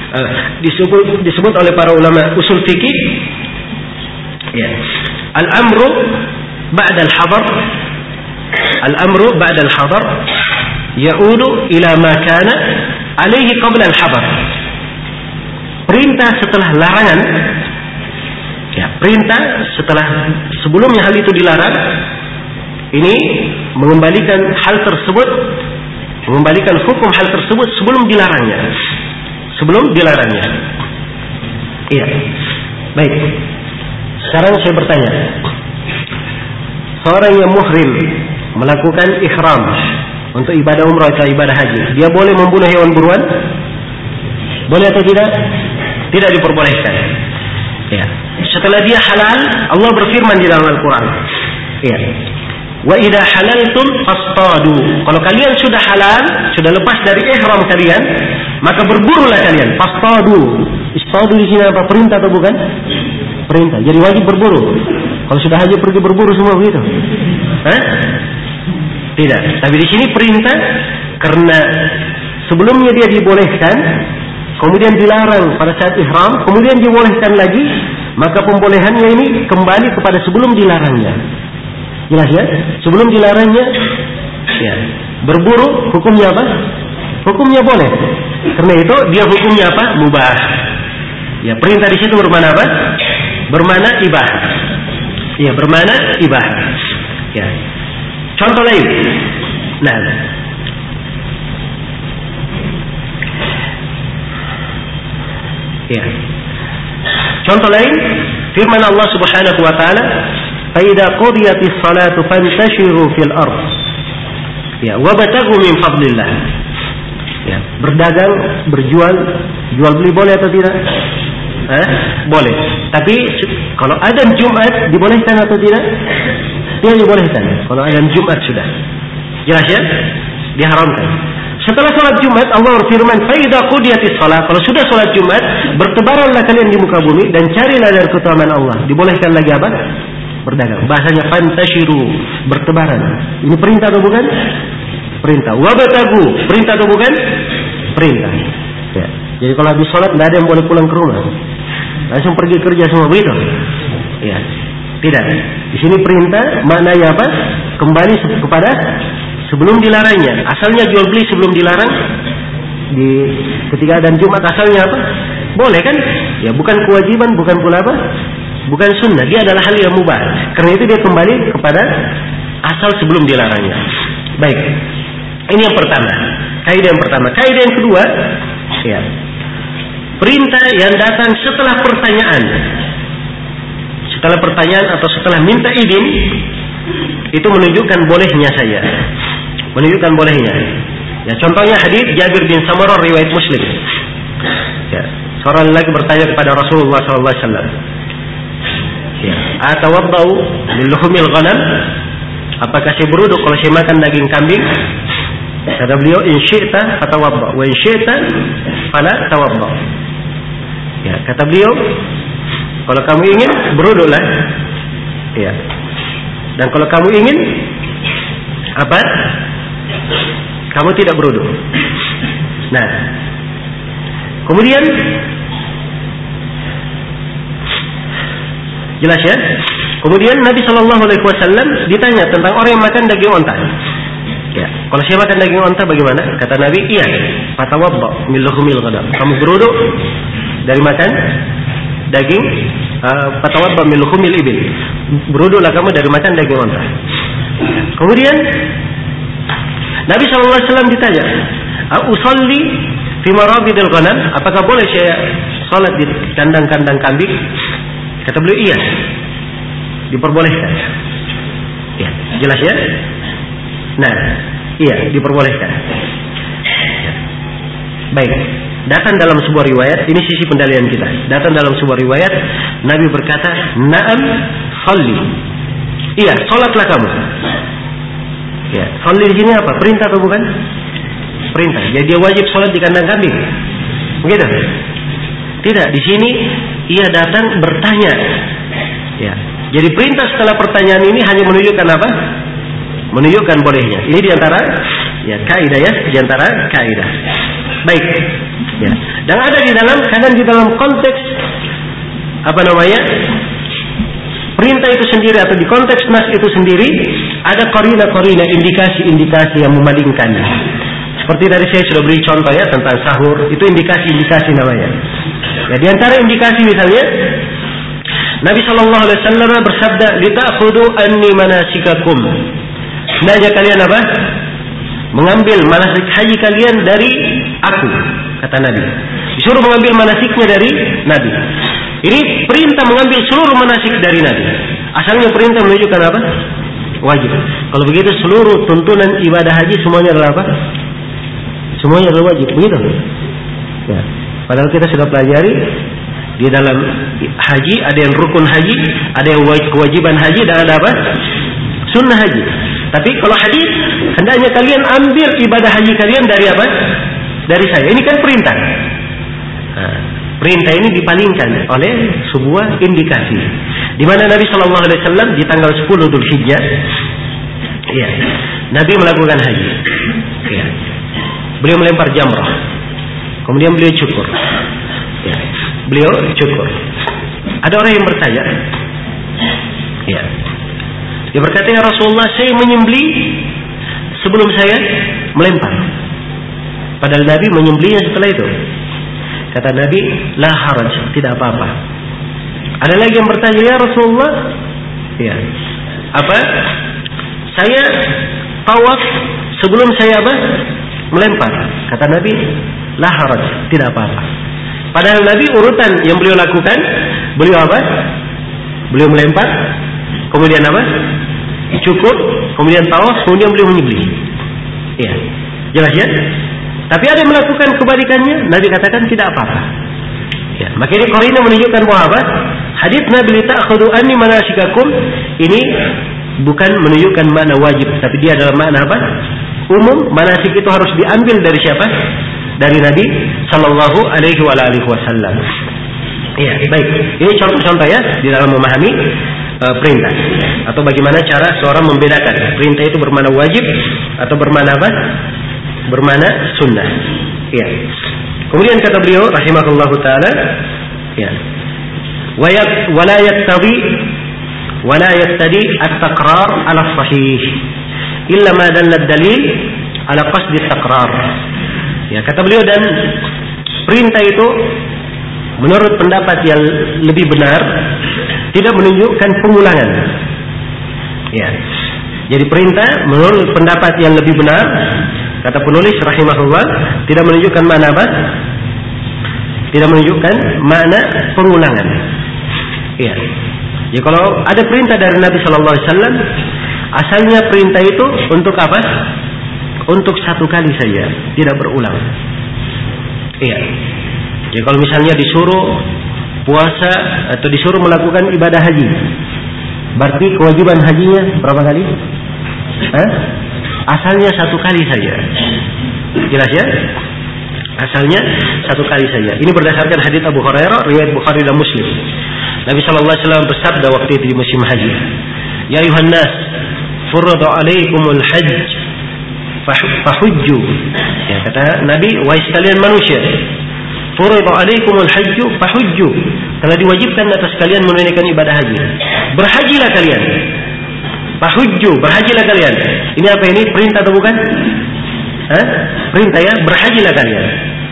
uh, disebut disebut oleh para ulama usul fikih, ya, al-amru ba'da al-hadar, al-amru ba'da al-hadar ya'udu ila ma kana alaihi qabla al-hadar. Perintah setelah larangan, ya, perintah setelah sebelumnya hal itu dilarang, ini mengembalikan hal tersebut, mengembalikan hukum hal tersebut sebelum dilarangnya, sebelum dilarangnya. Iya, baik. Sekarang saya bertanya, seorang yang muhrim melakukan ihram untuk ibadah umrah atau ibadah haji, dia boleh membunuh hewan buruan? Boleh atau tidak? Tidak diperbolehkan. Ya. Setelah dia halal, Allah berfirman di dalam Al-Quran. Ya. Wa idza halaltum fastadu. Kalau kalian sudah halal, sudah lepas dari ihram kalian, maka berburulah kalian. Fastadu. Istadu di sini apa? Perintah atau bukan? Perintah. Jadi wajib berburu. Kalau sudah haji pergi berburu semua begitu? Hah? Tidak. Tapi di sini perintah karena sebelumnya dia dibolehkan, kemudian dilarang pada saat ihram, kemudian dibolehkan lagi, maka pembolehannya ini kembali kepada sebelum dilarangnya. Jelas ya? Sebelum dilarangnya, ya, berburu hukumnya apa? Hukumnya boleh. Karena itu dia hukumnya apa? Mubah. Ya, perintah di situ bermana apa? Bermana ibah. Ya, bermana ibah. Ya. Contoh lain. Nah, ya. Contoh lain, firman Allah Subhanahu wa taala, "Fa idza qudiyatis salatu fantashiru fil ardh." Ya, wabtaghu min fadlillah. Ya, berdagang, berjual, jual beli boleh atau tidak? Eh, boleh. Tapi kalau adzan Jumat dibolehkan atau tidak? Tidak dibolehkan. Kalau adzan Jumat sudah. Jelas ya? Diharamkan. Setelah sholat Jumat, Allah berfirman, "Fa idza qudiyatis shalah." Kalau sudah sholat Jumat, bertebaranlah kalian di muka bumi dan carilah dari keutamaan Allah. Dibolehkan lagi apa? Berdagang. Bahasanya fantashiru, bertebaran. Ini perintah atau bukan? Perintah. Wabtagu, perintah atau bukan? Perintah. Ya. Jadi kalau habis sholat tidak ada yang boleh pulang ke rumah. Langsung pergi kerja semua begitu. Ya. Tidak. Di sini perintah maknanya apa? Kembali kepada sebelum dilarangnya. Asalnya jual beli sebelum dilarang. Di ketika adzan Jumat asalnya apa? Boleh kan? Ya, bukan kewajiban, bukan pula apa? Bukan sunnah. Dia adalah hal yang mubah. Karena itu dia kembali kepada asal sebelum dilarangnya. Baik. Ini yang pertama. Kaidah yang pertama. Kaidah yang kedua, ya. Perintah yang datang setelah pertanyaan. Setelah pertanyaan atau setelah minta izin, itu menunjukkan bolehnya saja. Menunjukkan bolehnya. Ya, contohnya hadis Jabir bin Samurah riwayat Muslim. Ya, seorang lagi bertanya kepada Rasulullah sallallahu alaihi wasallam. Ya, atawaddau min luhumil ghanam? Apakah saya berwudu kalau saya makan daging kambing? Kata beliau, in syi'ta fatawadda wa in syi'ta fala tawadda. Ya, kata beliau, kalau kamu ingin berwudulah. Ya. Dan kalau kamu ingin apa? Kamu tidak berwudu. Nah, kemudian jelas ya? Kemudian Nabi Shallallahu Alaihi Wasallam ditanya tentang orang yang makan daging onta. Ya, kalau saya makan daging onta bagaimana? Kata Nabi, iya. Fatawadda min luhumil ghanam. Kamu berwudu dari makan daging. Fatawadda min luhumil ibil. Berwudulah kamu dari makan daging onta. Kemudian Nabi Shallallahu Alaihi Wasallam ditanya, usolli fi marabidil ghanam? Apakah boleh saya salat di kandang-kandang kambing? Kata beliau, iya. Diperbolehkan. Ya, jelas ya? Nah, iya, diperbolehkan. Ya. Baik. Datang dalam sebuah riwayat, ini sisi pendalian kita. Datang dalam sebuah riwayat, Nabi berkata, "Na'am, shalli." Iya, salatlah kamu. Ya, shalli di sini apa? Perintah atau bukan? Perintah. Jadi dia wajib salat di kandang kambing. Begitu? Tidak, di sini ia datang bertanya. Ya. Jadi perintah setelah pertanyaan ini hanya menunjukkan apa? Menunjukkan bolehnya. Ini diantara ya kaidah ya, diantara kaidah. Baik. Ya. Dan ada di dalam, kadang di dalam konteks apa namanya perintah itu sendiri atau di konteks nas itu sendiri ada korina-korina, indikasi-indikasi yang memalingkan. Seperti tadi saya sudah beri contoh ya tentang sahur, itu indikasi-indikasi namanya. Ya, di antara indikasi misalnya Nabi Shallallahu Alaihi Wasallam bersabda, "Lita'khudhu anni manasikakum." Hendaknya kalian apa? Mengambil manasik haji kalian dari aku, kata Nabi. Disuruh mengambil manasiknya dari Nabi. Ini perintah mengambil seluruh manasik dari Nabi. Asalnya perintah menunjukkan apa? Wajib. Kalau begitu seluruh tuntunan ibadah haji semuanya adalah apa? Semuanya adalah wajib. Begitu. Ya. Padahal kita sudah pelajari di dalam haji ada yang rukun haji, ada yang kewajiban haji, dan ada apa? Sunnah haji. Tapi kalau hadis, hendaknya kalian ambil ibadah haji kalian dari apa? Dari saya. Ini kan perintah. Nah, perintah ini dipalingkan oleh sebuah indikasi. Di mana Nabi Shallallahu Alaihi Wasallam di tanggal sepuluh Dzulhijjah, ya, Nabi melakukan haji. Ya. Beliau melempar jamrah. Kemudian beliau cukur. Ya. Beliau cukur. Ada orang yang bertanya, ya, dia berkata, "Ya Rasulullah, saya menyembelih sebelum saya melempar." Padahal Nabi menyembelihnya setelah itu. Kata Nabi, "La haraj, tidak apa-apa." Ada lagi yang bertanya, "Ya Rasulullah, ya, apa? Saya tawaf sebelum saya apa? Melempar." Kata Nabi, "La haraj, tidak apa-apa." Padahal Nabi urutan yang beliau lakukan, beliau apa? Beliau melempar, kemudian apa? Cukur, kemudian tawaf, kemudian beliau menyembelih. Iya, jelas ya? Tapi ada yang melakukan kebalikannya, Nabi katakan tidak apa-apa. Ya, maka ini korina menunjukkan bahwa apa? Hadits Nabi lita'khudhu anni manasikakum ini bukan menunjukkan makna wajib, tapi dia adalah makna apa? Umum. Manasik itu harus diambil dari siapa? Dari Nabi Sallallahu Alaihi Wasallam. Iya, baik. Ini contoh-contoh ya di dalam memahami uh, perintah atau bagaimana cara seorang membedakan perintah itu bermakna wajib atau bermakna apa? Bermakna sunnah. Iya. Kemudian kata beliau rahimahullahu taala, ya. Wa la yattabi wa la yattadi at-taqrar ala sahih illa ma dalla ad-dalil ala qasd at-taqrar. Ya, kata beliau, dan perintah itu menurut pendapat yang lebih benar tidak menunjukkan pengulangan. Ya. Jadi perintah menurut pendapat yang lebih benar, kata penulis rahimahullah, tidak menunjukkan makna apa? Tidak menunjukkan makna pengulangan. Iya. Jadi kalau ada perintah dari Nabi Sallallahu Alaihi Wasallam, asalnya perintah itu untuk apa? Untuk satu kali saja, tidak berulang. Iya. Jadi kalau misalnya disuruh puasa atau disuruh melakukan ibadah haji, berarti kewajiban hajinya berapa kali? Hah? Asalnya satu kali saja. Jelas ya? Asalnya satu kali saja. Ini berdasarkan hadits Abu Hurairah, riwayat Bukhari dan Muslim. Nabi Sallallahu Alaihi Wasallam bersabda waktu itu di musim haji, "Ya ayuhan nas, furida alaikumul hajj fahujju." Ya, kata Nabi, "Wahai sekalian manusia, furida alaikumul hajju fahujju." Telah diwajibkan atas kalian menunaikan ibadah haji. Berhajilah kalian. Fahujju, berhajilah kalian. Ini apa ini? Perintah atau bukan? Hah? Perintah ya, berhajilah kalian.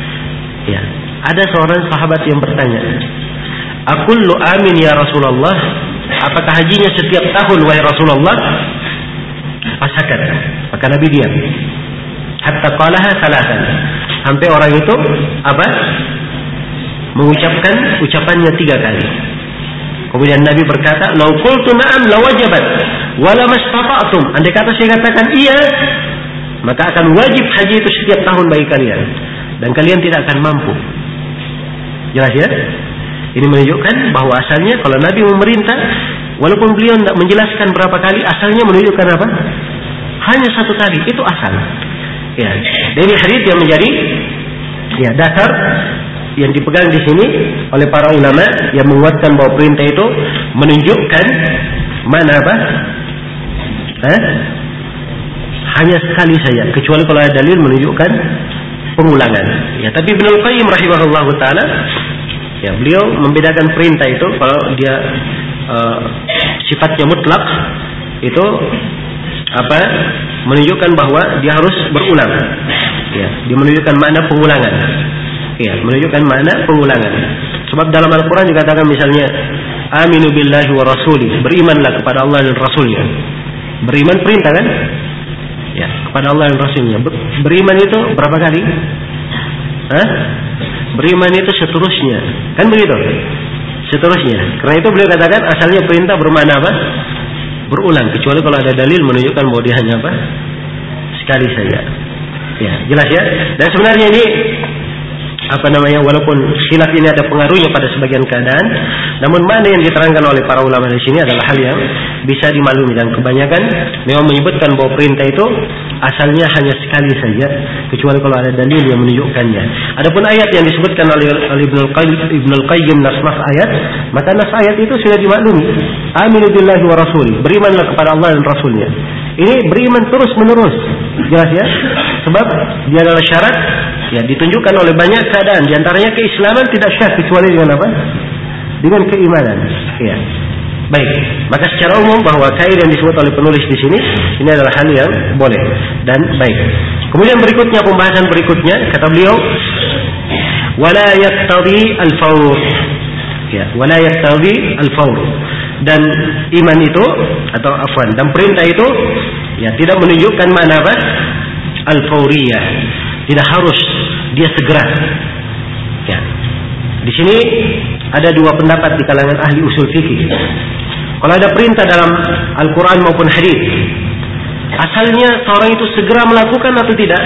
Ya, ada seorang sahabat yang bertanya, "Aqullu amin ya Rasulullah?" Apakah hajinya setiap tahun wahai Rasulullah? Fasakat. Maka Nabi diam. Hatta qalaha salatan. Sampai orang itu apa? Mengucapkan ucapannya tiga kali. Kemudian Nabi berkata, "Lau qultu na'am lawajabat wa lamastata'tum." Andai kata saya katakan iya, maka akan wajib haji itu setiap tahun bagi kalian, dan kalian tidak akan mampu. Jelas ya? Ini menunjukkan bahwa asalnya kalau Nabi memerintah, walaupun beliau tidak menjelaskan berapa kali, asalnya menunjukkan apa? Hanya satu kali, itu asal. Ya, dan ini hadits yang menjadi ya dasar yang dipegang di sini oleh para ulama yang menguatkan bahwa perintah itu menunjukkan mana apa? Hah? Hanya sekali saja, kecuali kalau ada dalil menunjukkan pengulangan. Ya, tapi Ibnul Qayyim rahimahullahu taala, ya, beliau membedakan perintah itu kalau dia uh, sifatnya mutlak itu apa? Menunjukkan bahwa dia harus berulang. Ya, dia menunjukkan makna pengulangan. Ya, menunjukkan makna pengulangan. Sebab dalam Al-Quran dikatakan misalnya, aminu billahi wa rasulih, berimanlah kepada Allah dan Rasulnya. Beriman perintah kan? Ya, kepada Allah dan Rasulnya. Beriman itu berapa kali? Hah? Beriman itu seterusnya, kan begitu? Seterusnya. Karena itu beliau katakan asalnya perintah bermakna apa? Berulang, kecuali kalau ada dalil menunjukkan bahwa dia hanya apa? Sekali saja. Ya, jelas ya. Dan sebenarnya ini apa namanya, walaupun khilaf ini ada pengaruhnya pada sebagian keadaan, namun mana yang diterangkan oleh para ulama di sini adalah hal yang bisa dimaklumi, dan kebanyakan memang menyebutkan bahwa perintah itu asalnya hanya sekali saja, kecuali kalau ada dalil yang menunjukkannya. Adapun ayat yang disebutkan oleh Ibnul Qayyim, Ibnul Qayyim nas-nas ayat, maka nas ayat itu sudah dimaklumi. Aminu billahi wa rasuli, berimanlah kepada Allah dan Rasulnya. Ini beriman terus menerus, jelas ya. Sebab dia adalah syarat, ya, ditunjukkan oleh banyak keadaan. Di antaranya keislaman tidak syah kecuali dengan apa? Dengan keimanan. Ya. Baik. Maka secara umum bahwa kaidah yang disebut oleh penulis di sini ini adalah hal yang boleh dan baik. Kemudian berikutnya, pembahasan berikutnya, kata beliau, wala yaqtadi al-fawr. Ya, wala yaqtadi al-fawr. Dan iman itu atau afwan, dan perintah itu ya tidak menunjukkan makna apa? Al-fawriyah. Tidak harus dia segera. Ya. Di sini ada dua pendapat di kalangan ahli usul fikih. Kalau ada perintah dalam Al-Quran maupun hadis, asalnya seorang itu segera melakukan atau tidak?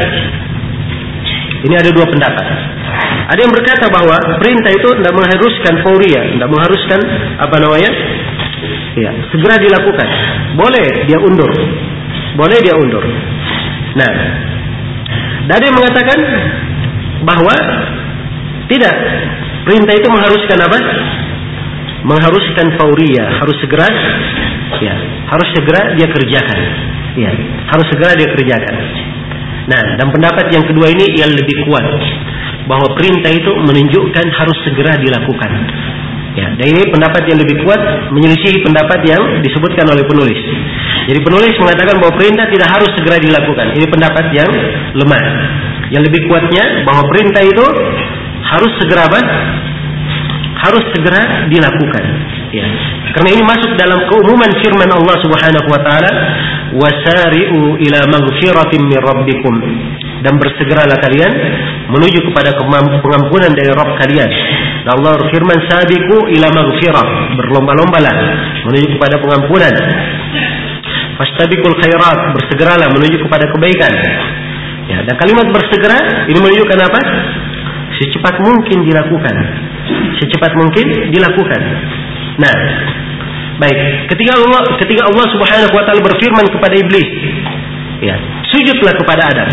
Ini ada dua pendapat. Ada yang berkata bahwa perintah itu tidak mengharuskan fawriyah, tidak mengharuskan apa namanya? Ya, segera dilakukan. Boleh dia undur. Boleh dia undur. Nah, ada yang mengatakan bahwa tidak, perintah itu mengharuskan apa? Mengharuskan fauriyah, harus segera, ya, harus segera dia kerjakan, ya, harus segera dia kerjakan. Nah, dan pendapat yang kedua ini yang lebih kuat, bahwa perintah itu menunjukkan harus segera dilakukan. Ya, dan ini pendapat yang lebih kuat menyelisihi pendapat yang disebutkan oleh penulis. Jadi penulis mengatakan bahwa perintah tidak harus segera dilakukan. Ini pendapat yang lemah. Yang lebih kuatnya bahwa perintah itu harus segera apa? Harus segera dilakukan. Ya. Karena ini masuk dalam keumuman firman Allah Subhanahu wa taala, "Wasari'u ila maghfiratin min rabbikum." Dan bersegeralah kalian menuju kepada pengampunan dari Rabb kalian. Dan Allah berfirman, "Sabiqu ila maghfirah." Berlomba-lombalah menuju kepada pengampunan. Fastabiqul khairat, bersegeralah menuju kepada kebaikan. Ya, dan kalimat bersegera ini menunjukkan apa? Secepat mungkin dilakukan. Secepat mungkin dilakukan. Nah, baik. Ketika Allah, ketika Allah Subhanahu wa taala berfirman kepada iblis, ya, sujudlah kepada Adam.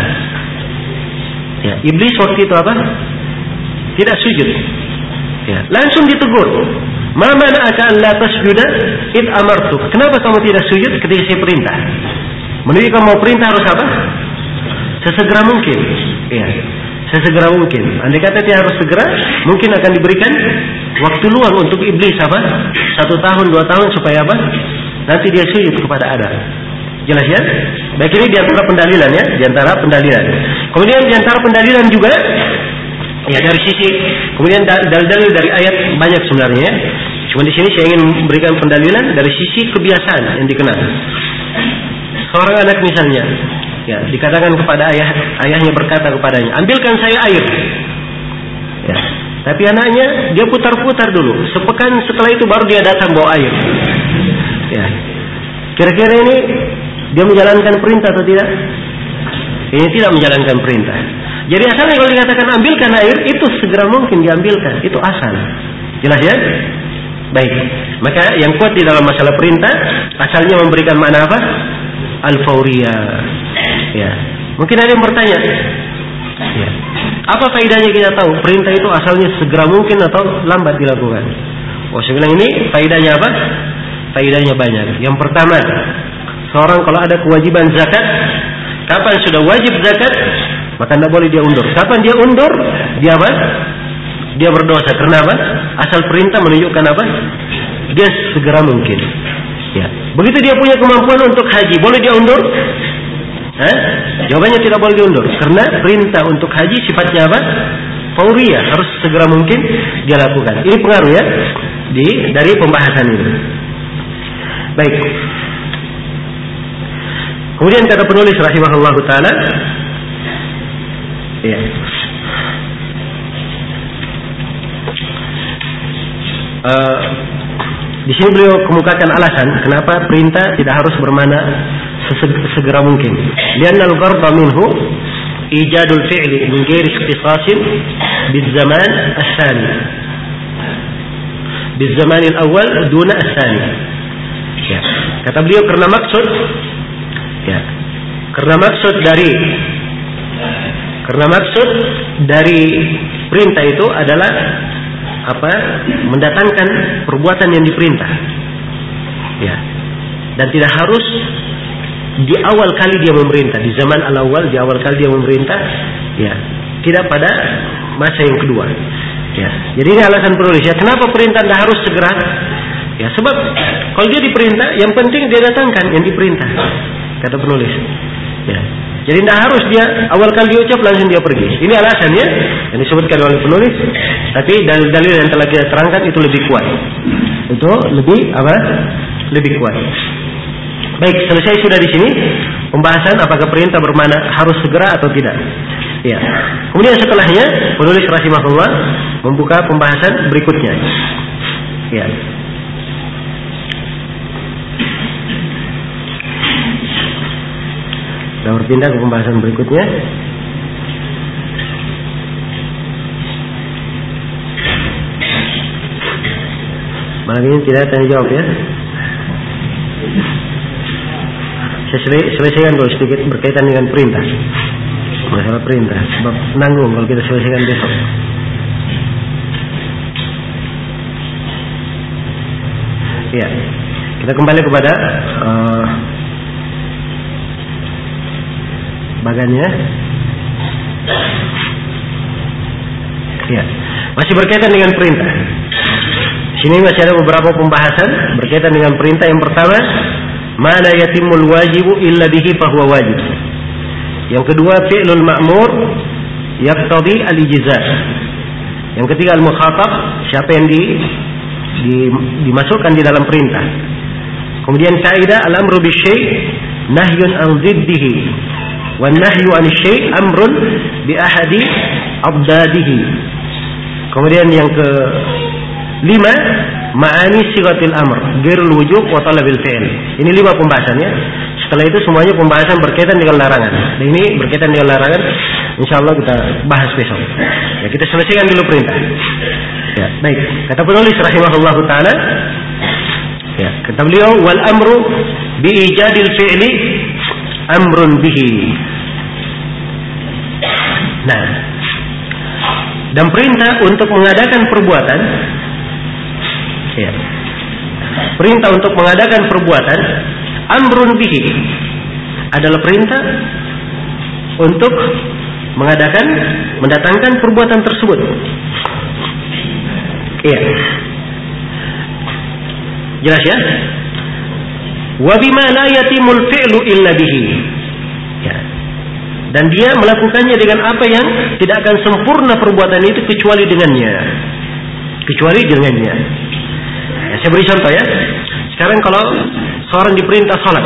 Ya, iblis waktu itu apa? Tidak sujud. Ya, langsung ditegur. Ma mana'aka an la tasjuda id amartuk. Kenapa kamu tidak sujud ketika saya perintah? Menunjukkan mau perintah harus apa? Sesegera mungkin. Ya, sesegera mungkin. Andai kata dia harus segera, mungkin akan diberikan waktu luang untuk iblis apa? Satu tahun, dua tahun supaya apa? Nanti dia sujud kepada Adam. Jelas ya? Baik, ini diantara pendalilan ya, diantara pendalilan. Kemudian diantara pendalilan juga, ya dari sisi, kemudian dalil-dalil dari ayat banyak sebenarnya ya. Cuma di sini saya ingin memberikan pendalilan dari sisi kebiasaan yang dikenal. Seorang anak misalnya, ya, dikatakan kepada ayah, ayahnya berkata kepadanya, ambilkan saya air. Ya, tapi anaknya dia putar-putar dulu. Sepekan setelah itu baru dia datang bawa air. Ya, kira-kira ini dia menjalankan perintah atau tidak? Ini tidak menjalankan perintah. Jadi asalnya kalau dikatakan ambilkan air, itu segera mungkin diambilkan. Itu asal. Jelas ya? Baik. Maka yang kuat di dalam masalah perintah, asalnya memberikan makna apa? Al-fawriyah. Ya. Mungkin ada yang bertanya, ya, apa faedahnya kita tahu perintah itu asalnya segera mungkin atau lambat dilakukan? Oh, saya bilang ini faedahnya apa? Faedahnya banyak. Yang pertama, seorang kalau ada kewajiban zakat, kapan sudah wajib zakat, maka tidak boleh dia undur. Kapan dia undur? Dia apa? Dia berdosa. Karena apa? Asal perintah menunjukkan apa? Dia segera mungkin. Ya. Begitu dia punya kemampuan untuk haji, boleh dia undur? Hah? Jawabannya tidak boleh diundur. Karena perintah untuk haji sifatnya apa? Fauriyah, harus segera mungkin dia lakukan. Ini pengaruh ya di dari pembahasan ini. Baik. Kemudian kata penulis rahimahullah taala, ya. Uh, di sini beliau kemukakan alasan kenapa perintah tidak harus bermakna sesegera mungkin. Lianna al-gharda minhu ijadul fi'li min ghairi ikhtisasin bil-zaman as-sani. Bil-zaman al-awwal duna as-sani. Ya. Kata beliau karena maksud ya. Karena maksud dari karena maksud dari perintah itu adalah apa? Mendatangkan perbuatan yang diperintah. Ya. Dan tidak harus di awal kali dia memerintah, di zaman al-awwal, di awal kali dia memerintah, ya, tidak pada masa yang kedua. Ya. Jadi ini alasan penulis ya, kenapa perintah tidak harus segera? Ya, sebab kalau dia diperintah, yang penting dia datangkan yang diperintah, kata penulis. Ya. Jadi tidak harus dia awal kali dia ucap langsung dia pergi. Ini alasannya yang disebutkan oleh penulis. Tapi dalil-dalil yang telah kita terangkan itu lebih kuat. Itu lebih apa? Lebih kuat. Baik, selesai sudah di sini pembahasan apakah perintah bermakna harus segera atau tidak. Ya. Kemudian setelahnya penulis rahimahullah membuka pembahasan berikutnya. Ya. Kita berpindah ke pembahasan berikutnya. Malam ini tidak tanya jawab ya. Saya selesaikan dulu sedikit berkaitan dengan perintah. Masalah perintah. Sebab nanggung kalau kita selesaikan besok. Ya. Kita kembali kepada uh, bagannya. Ya. Masih berkaitan dengan perintah. Sini masih ada beberapa pembahasan berkaitan dengan perintah. Yang pertama, ma la yatimul wajibu illa bihi fahuwa wajib. Yang kedua, fi'lul ma'mur yaqtadi al-ijza'. Yang ketiga, al-mukhatab, siapa yang di, di dimasukkan di dalam perintah. Kemudian kaidah al-amru bisyai' nahyun an dhiddihi wan nahyu an syai' amrun bi ahadi abdadihi. Kemudian yang ke lima, ma'ani sighatil amr, ghairul wujub wa talabil fi'l. Ini lima pembahasannya. Setelah itu semuanya pembahasan berkaitan dengan larangan. Dan ini berkaitan dengan larangan, insyaallah kita bahas besok. Ya, kita selesaikan dulu perintah. Ya, baik. Kata penulis rahimahullahu taala, ya, kata beliau wal amru bi ijadil fi'li amrun bihi. Nah, dan perintah untuk mengadakan perbuatan, ya, perintah untuk mengadakan perbuatan amrun bihi adalah perintah untuk mengadakan, mendatangkan perbuatan tersebut. Iya. Jelas ya? Wa bima la yatimul fi'lu illa bihi. Ya. Dan dia melakukannya dengan apa yang tidak akan sempurna perbuatan itu kecuali dengannya. Kecuali dengannya. Ya, saya beri contoh ya. Sekarang kalau seorang diperintah salat,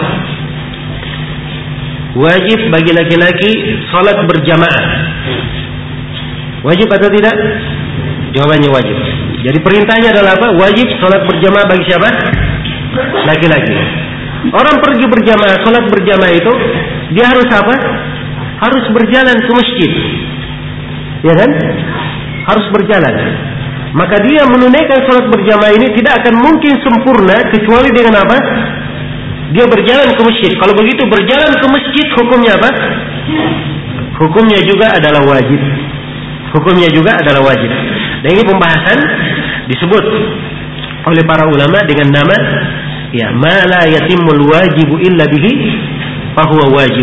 wajib bagi laki-laki salat berjamaah. Wajib atau tidak? Jawabannya wajib. Jadi perintahnya adalah apa? Wajib salat berjamaah bagi siapa? Laki-laki. Orang pergi berjamaah, salat berjamaah itu dia harus apa? Harus berjalan ke masjid. Ya kan? Harus berjalan. Maka dia menunaikan salat berjamaah ini tidak akan mungkin sempurna kecuali dengan apa? Dia berjalan ke masjid. Kalau begitu berjalan ke masjid hukumnya apa? Hukumnya juga adalah wajib. Hukumnya juga adalah wajib. Dan ini pembahasan disebut oleh para ulama dengan nama ya ma la yatimul wajibu illa bihi fahuwa wajib.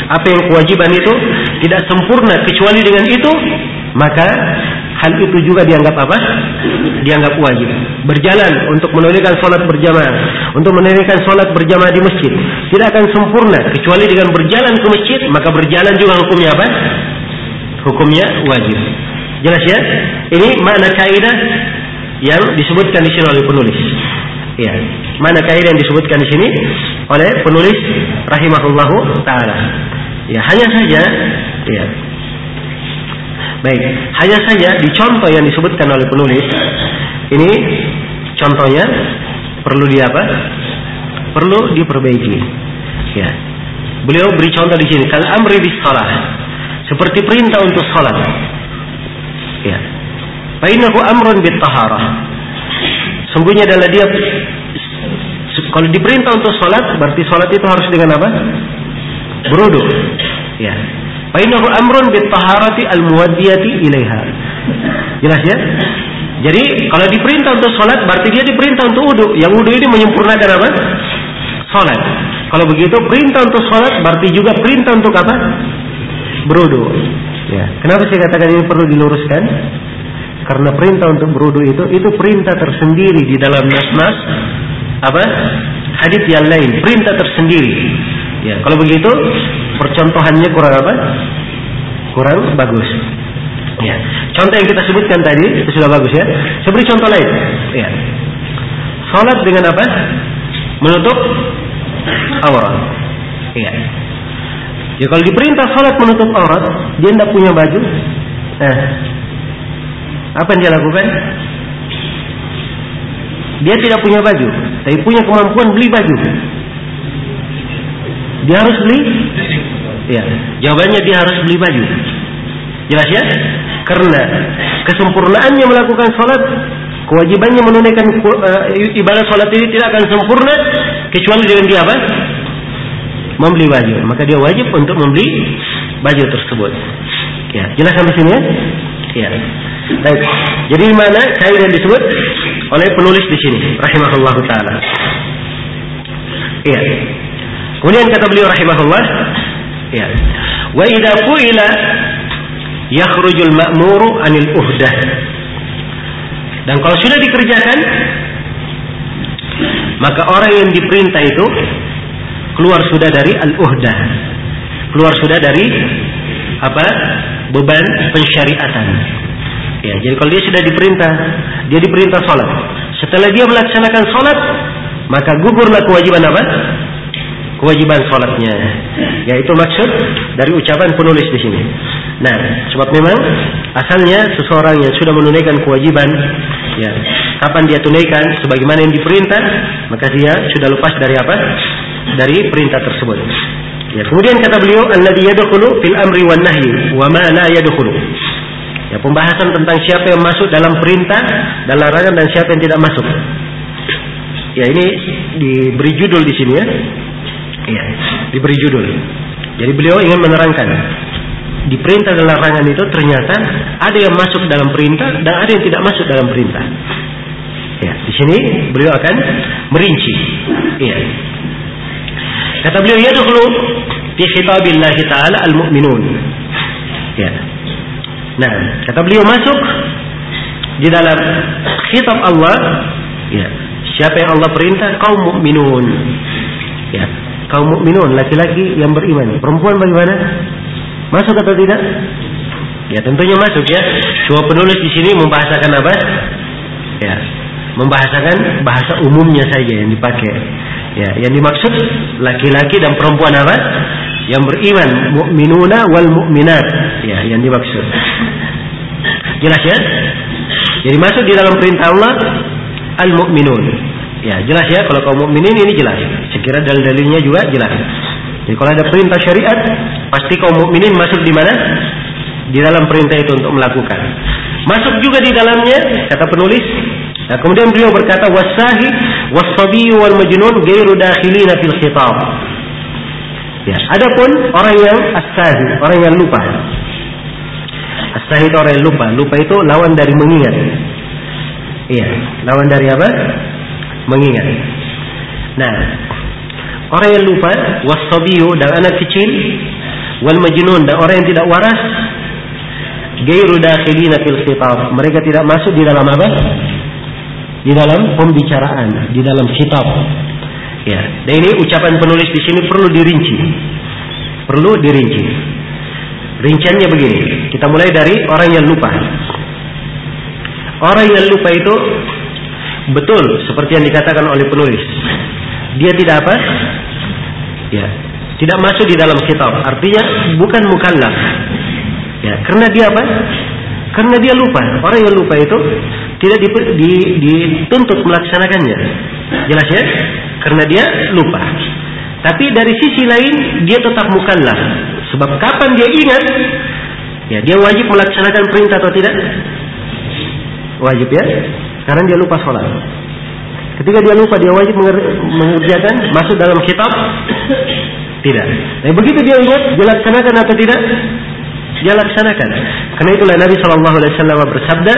apa yang kewajiban itu tidak sempurna kecuali dengan itu, maka hal itu juga dianggap apa? Dianggap wajib. Berjalan untuk menunaikan sholat berjamaah, untuk menunaikan sholat berjamaah di masjid, tidak akan sempurna kecuali dengan berjalan ke masjid, maka berjalan juga hukumnya apa? Hukumnya wajib. Jelas ya? Ini makna kaidah yang disebutkan di sini oleh penulis. Ya, mana kaidah yang disebutkan di sini oleh penulis rahimahullahu taala. Ya, hanya saja ya. Baik, hanya saja di contoh yang disebutkan oleh penulis ini contohnya perlu di apa? Perlu diperbaiki. Ya. Beliau beri contoh di sini kal amri bis shalah, seperti perintah untuk salat. Ya. Fa innahu amrun bit taharah. Sungguhnya adalah dia, kalau diperintah untuk sholat, berarti sholat itu harus dengan apa? Berwudu. Ya. Fa innahu amrun bit taharati al muwaddiyati ilaiha. Jelas ya? Jadi kalau diperintah untuk sholat, berarti dia diperintah untuk wudu. Yang wudu ini menyempurnakan apa? Sholat. Kalau begitu perintah untuk sholat, berarti juga perintah untuk apa? Berwudu. Ya. Kenapa saya katakan ini perlu diluruskan? Karena perintah untuk berwudu itu itu perintah tersendiri di dalam nas-nas apa? Hadis yang lain, perintah tersendiri. Ya, kalau begitu percontohannya kurang apa? Kurang bagus. Ya. Contoh yang kita sebutkan tadi itu sudah bagus ya. Saya beri contoh lain. Ya. Salat dengan apa? Menutup aurat. Iya. Ya kalau diperintah salat menutup aurat, dia tidak punya baju. Nah, apa yang dia lakukan? Dia tidak punya baju, tapi punya kemampuan beli baju. Dia harus beli? Ya, jawabannya dia harus beli baju. Jelas ya? Karena kesempurnaannya melakukan salat, kewajibannya menunaikan uh, ibadah salat ini tidak akan sempurna kecuali dengan dia apa? Membeli baju. Maka dia wajib untuk membeli baju tersebut. Ya, jelas sampai sini ya? Ya. Baik. Jadi mana kaidah yang disebut oleh penulis di sini, rahimahullahu taala. Iya. Kemudian kata beliau rahimahullah, ya. Wa idza fu'ila yakhrujul ma'muru 'anil uhdah. Dan kalau sudah dikerjakan, maka orang yang diperintah itu keluar sudah dari al-uhdah. Keluar sudah dari apa? Beban pensyariatan. Ya, jadi kalau dia sudah diperintah, dia diperintah sholat. Setelah dia melaksanakan sholat, maka gugurlah kewajiban apa? Kewajiban sholatnya. Ya, itu maksud dari ucapan penulis di sini. Nah, sebab memang asalnya seseorang yang sudah menunaikan kewajiban, ya, kapan dia tunaikan sebagaimana yang diperintah, maka dia sudah lepas dari apa? Dari perintah tersebut. Ya, kemudian kata beliau, alladzi yadkhulu fil amri wan nahyi wa ma la yadkhulu. Ya, pembahasan tentang siapa yang masuk dalam perintah dan larangan dan siapa yang tidak masuk. Ya, ini diberi judul di sini ya. Ya, diberi judul. Jadi beliau ingin menerangkan di perintah dan larangan itu ternyata ada yang masuk dalam perintah dan ada yang tidak masuk dalam perintah. Ya, di sini beliau akan merinci. Ya. Kata beliau, yadkhulu fi khitabillah ta'ala al-mu'minun. Ya. Nah, kata beliau masuk di dalam khitab Allah, ya, siapa yang Allah perintah? Kaum mukminun. Ya, kaum mukminun, laki-laki yang beriman. Perempuan bagaimana? Masuk atau tidak? Ya, tentunya masuk ya. Cuma penulis di sini membahasakan apa? Ya, membahasakan bahasa umumnya saja yang dipakai. Ya, yang dimaksud laki-laki dan perempuan apa? Yang beriman, mukminuna wal mukminat. Ya, yang dimaksud. Jelas ya? Jadi masuk di dalam perintah Allah al-mukminun. Ya, jelas ya, kalau kaum mukminin ini jelas. Sekira dalil-dalilnya juga jelas. Jadi kalau ada perintah syariat, pasti kaum mukminin masuk di mana? Di dalam perintah itu untuk melakukan. Masuk juga di dalamnya, kata penulis. Nah, kemudian beliau berkata, wasahi wasabi wal majnun ghairu dakhilina fil khitab. Ya, adapun orang yang as-sahi, orang yang lupa. As-sahi itu orang yang lupa. Lupa itu lawan dari mengingat. Iya, lawan dari apa? Mengingat. Nah, orang yang lupa, wasabiyu dan anak kecil, Wal majnun, dan orang yang tidak waras, ghairu dakhilina fil khitab, mereka tidak masuk di dalam apa? Di dalam pembicaraan, di dalam khitab. Ya, dan ini ucapan penulis di sini perlu dirinci. Perlu dirinci. Rinciannya begini. Kita mulai dari orang yang lupa. Orang yang lupa itu betul seperti yang dikatakan oleh penulis. Dia tidak apa? Ya, tidak masuk di dalam khitab. Artinya bukan mukallaf. Ya, karena dia apa? Karena dia lupa. Orang yang lupa itu tidak dituntut melaksanakannya. Jelas ya? Karena dia lupa. Tapi dari sisi lain dia tetap mukallaf. Sebab kapan dia ingat, ya dia wajib melaksanakan perintah atau tidak? Wajib ya. Sekarang dia lupa sholat. Ketika dia lupa, dia wajib mengerjakan, masuk dalam kitab? Tidak. Nah, begitu dia ingat, dia laksanakan atau tidak? Dia laksanakan. Karena itulah Nabi shallallahu alaihi wasallam bersabda,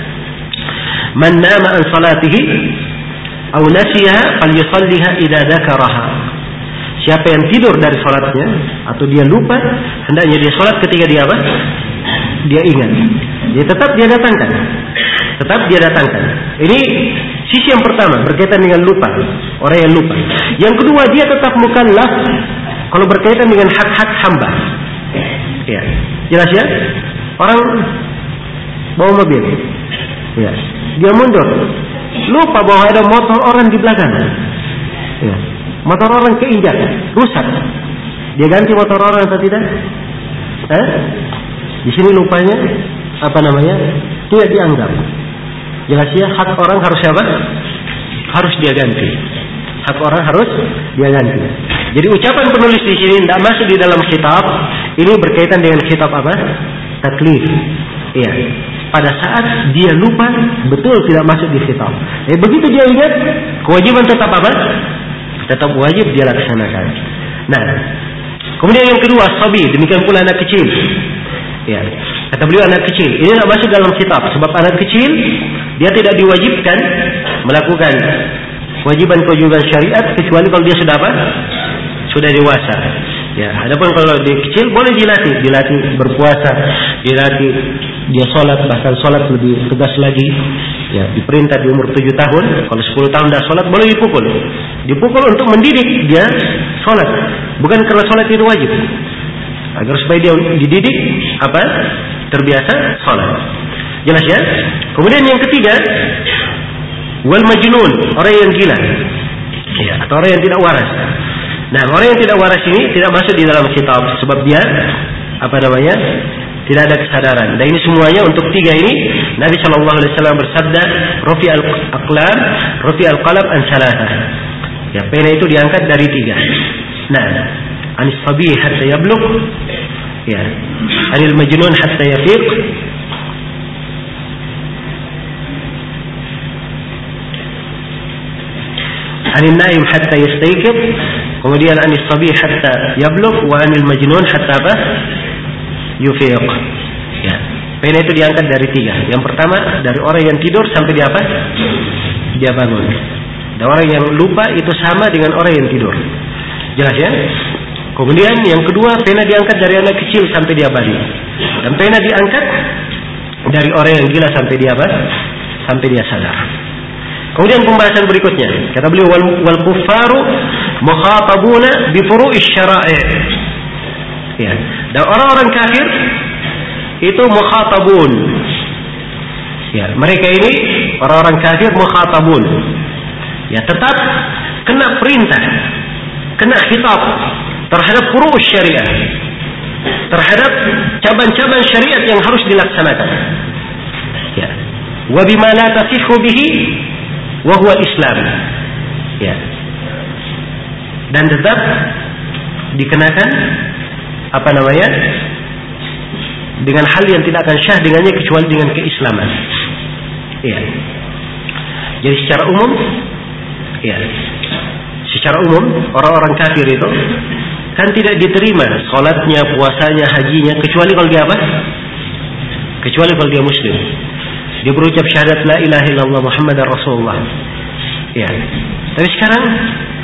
"Man nama an salatihi aw nasiyaha falyusalliha idza dzakaraha." Siapa yang tidur dari salatnya atau dia lupa, hendaknya dia salat ketika dia apa? Dia ingat. Dia tetap dia datangkan. Tetap dia datangkan. Ini sisi yang pertama berkaitan dengan lupa, orang yang lupa. Yang kedua, dia tetap mukallaf kalau berkaitan dengan hak-hak hamba. Ya, jelas ya? Orang bawa mobil, ya, dia mundur, lupa bahwa ada motor orang di belakang. Ya, motor orang keinjak, rusak. Dia ganti motor orang atau tidak? Eh? Di sini lupanya apa namanya? Tidak dianggap. Jelas ya, hak orang harus apa? Harus dia ganti. Hak orang harus dia ganti. Jadi ucapan penulis di sini tidak masuk di dalam kitab. Ini berkaitan dengan kitab apa? Taklif. Iya. Pada saat dia lupa, betul tidak masuk di kitab. Eh, begitu dia ingat, kewajiban tetap apa? Tetap wajib dia laksanakan. Nah, kemudian yang kedua, sabi, demikian pula anak kecil. Ya, kata beliau anak kecil. Ini tidak masuk dalam kitab, sebab anak kecil dia tidak diwajibkan melakukan kewajiban-kewajiban syariat kecuali kalau dia sudah apa? Sudah dewasa. Ya, adapun kalau dia kecil boleh dilatih, dilatih berpuasa, dilatih dia sholat, bahkan sholat lebih tegas lagi. Ya, diperintah di umur tujuh tahun, kalau sepuluh tahun dah sholat boleh dipukul. Dipukul untuk mendidik dia sholat, bukan karena sholat itu wajib. Agar supaya dia dididik apa? Terbiasa sholat. Jelas ya? Kemudian yang ketiga, wal majnun, orang yang gila. Ya, atau orang yang tidak waras. Nah, orang yang tidak waras ini tidak masuk di dalam kitab sebab dia apa namanya? Tidak ada kesadaran. Dan ini semuanya untuk tiga ini Nabi shallallahu alaihi wasallam bersabda, "Rafi al-aqlam, rafi al-qalam an salatah." Ya, pena itu diangkat dari tiga. Nah, anis sabi hatta yablugh, ya, anil majnun hatta yafiq, anil naim hatta yastayqid, kemudian anis sabi hatta yablugh, wa anil majnun hatta apa? Yufiq. Ya, pena itu diangkat dari tiga. Yang pertama dari orang yang tidur sampai dia apa? Dia bangun. Dan orang yang lupa itu sama dengan orang yang tidur. Jelas ya? Kemudian yang kedua, pena diangkat dari anak kecil sampai dia balik. Dan pena diangkat dari orang yang gila sampai dia apa? Sampai dia sadar. Kemudian pembahasan berikutnya, kata beliau, wal, wal kuffaru mukhatabuna bi furu'is syara'i'. Ya. Dan orang-orang kafir itu mukhatabun. Ya, mereka ini orang-orang kafir mukhatabun. Ya, tetap kena perintah, kena khitab terhadap furu' syariah, terhadap cabang-cabang syariat yang harus dilaksanakan. Ya. Wa bima la tasihhu bihi wa huwa Islam. Ya. Dan tetap dikenakan apa namanya? Dengan hal yang tidak akan syah dengannya kecuali dengan keislaman. Ya. Jadi secara umum, ya. Secara umum orang-orang kafir itu kan tidak diterima salatnya, puasanya, hajinya kecuali kalau dia apa? Kecuali kalau dia muslim. Dia berucap syahadat la ilaha illallah Muhammadar Rasulullah. Ya. Tapi sekarang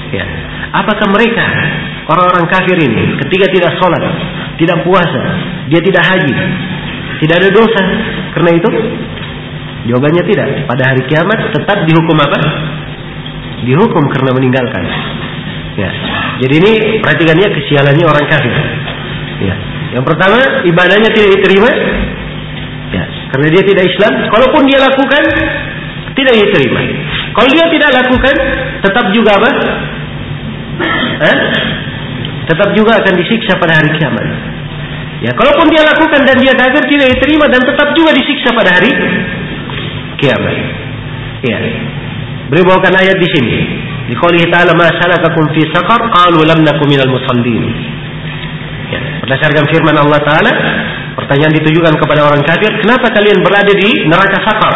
Ya. Apakah mereka orang-orang kafir ini ketika tidak sholat, tidak puasa, dia tidak haji, tidak ada dosa karena itu? Jawabannya tidak. Pada hari kiamat tetap dihukum apa? Dihukum karena meninggalkan. Ya. Jadi ini perhatikannya kesialannya orang kafir. Ya. Yang pertama, ibadahnya tidak diterima. Ya. Karena dia tidak Islam. Kalaupun dia lakukan, tidak diterima. Kalau dia tidak lakukan, tetap juga apa? Hah? Tetap juga akan disiksa pada hari kiamat. Ya, kalaupun dia lakukan dan dia kafir, tidak diterima dan tetap juga disiksa pada hari kiamat. Ya. Beliau bawakan ayat di sini. Di qouli ta'ala ma salakakum fi saqar qalu lam nakum minal musallin. Ya, berdasarkan firman Allah Taala, pertanyaan ditujukan kepada orang kafir, kenapa kalian berada di neraka Saqar?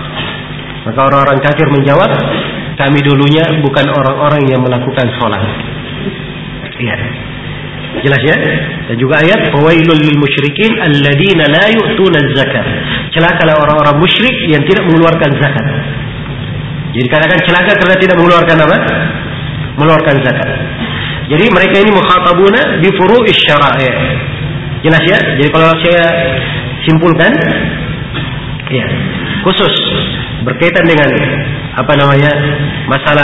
Maka orang-orang kafir menjawab, kami dulunya bukan orang-orang yang melakukan sholat. Iya. Jelas ya? Dan juga ayat fawailul lil musyrikin alladzina la yu'tuna az-zakat. Celakalah orang-orang musyrik yang tidak mengeluarkan zakat. Jadi katakan celaka karena tidak mengeluarkan apa? Mengeluarkan zakat. Jadi mereka ini mukhatabuna bi furu'is syara'i'. Jelas ya? Jadi kalau saya simpulkan, ya, khusus berkaitan dengan apa namanya masalah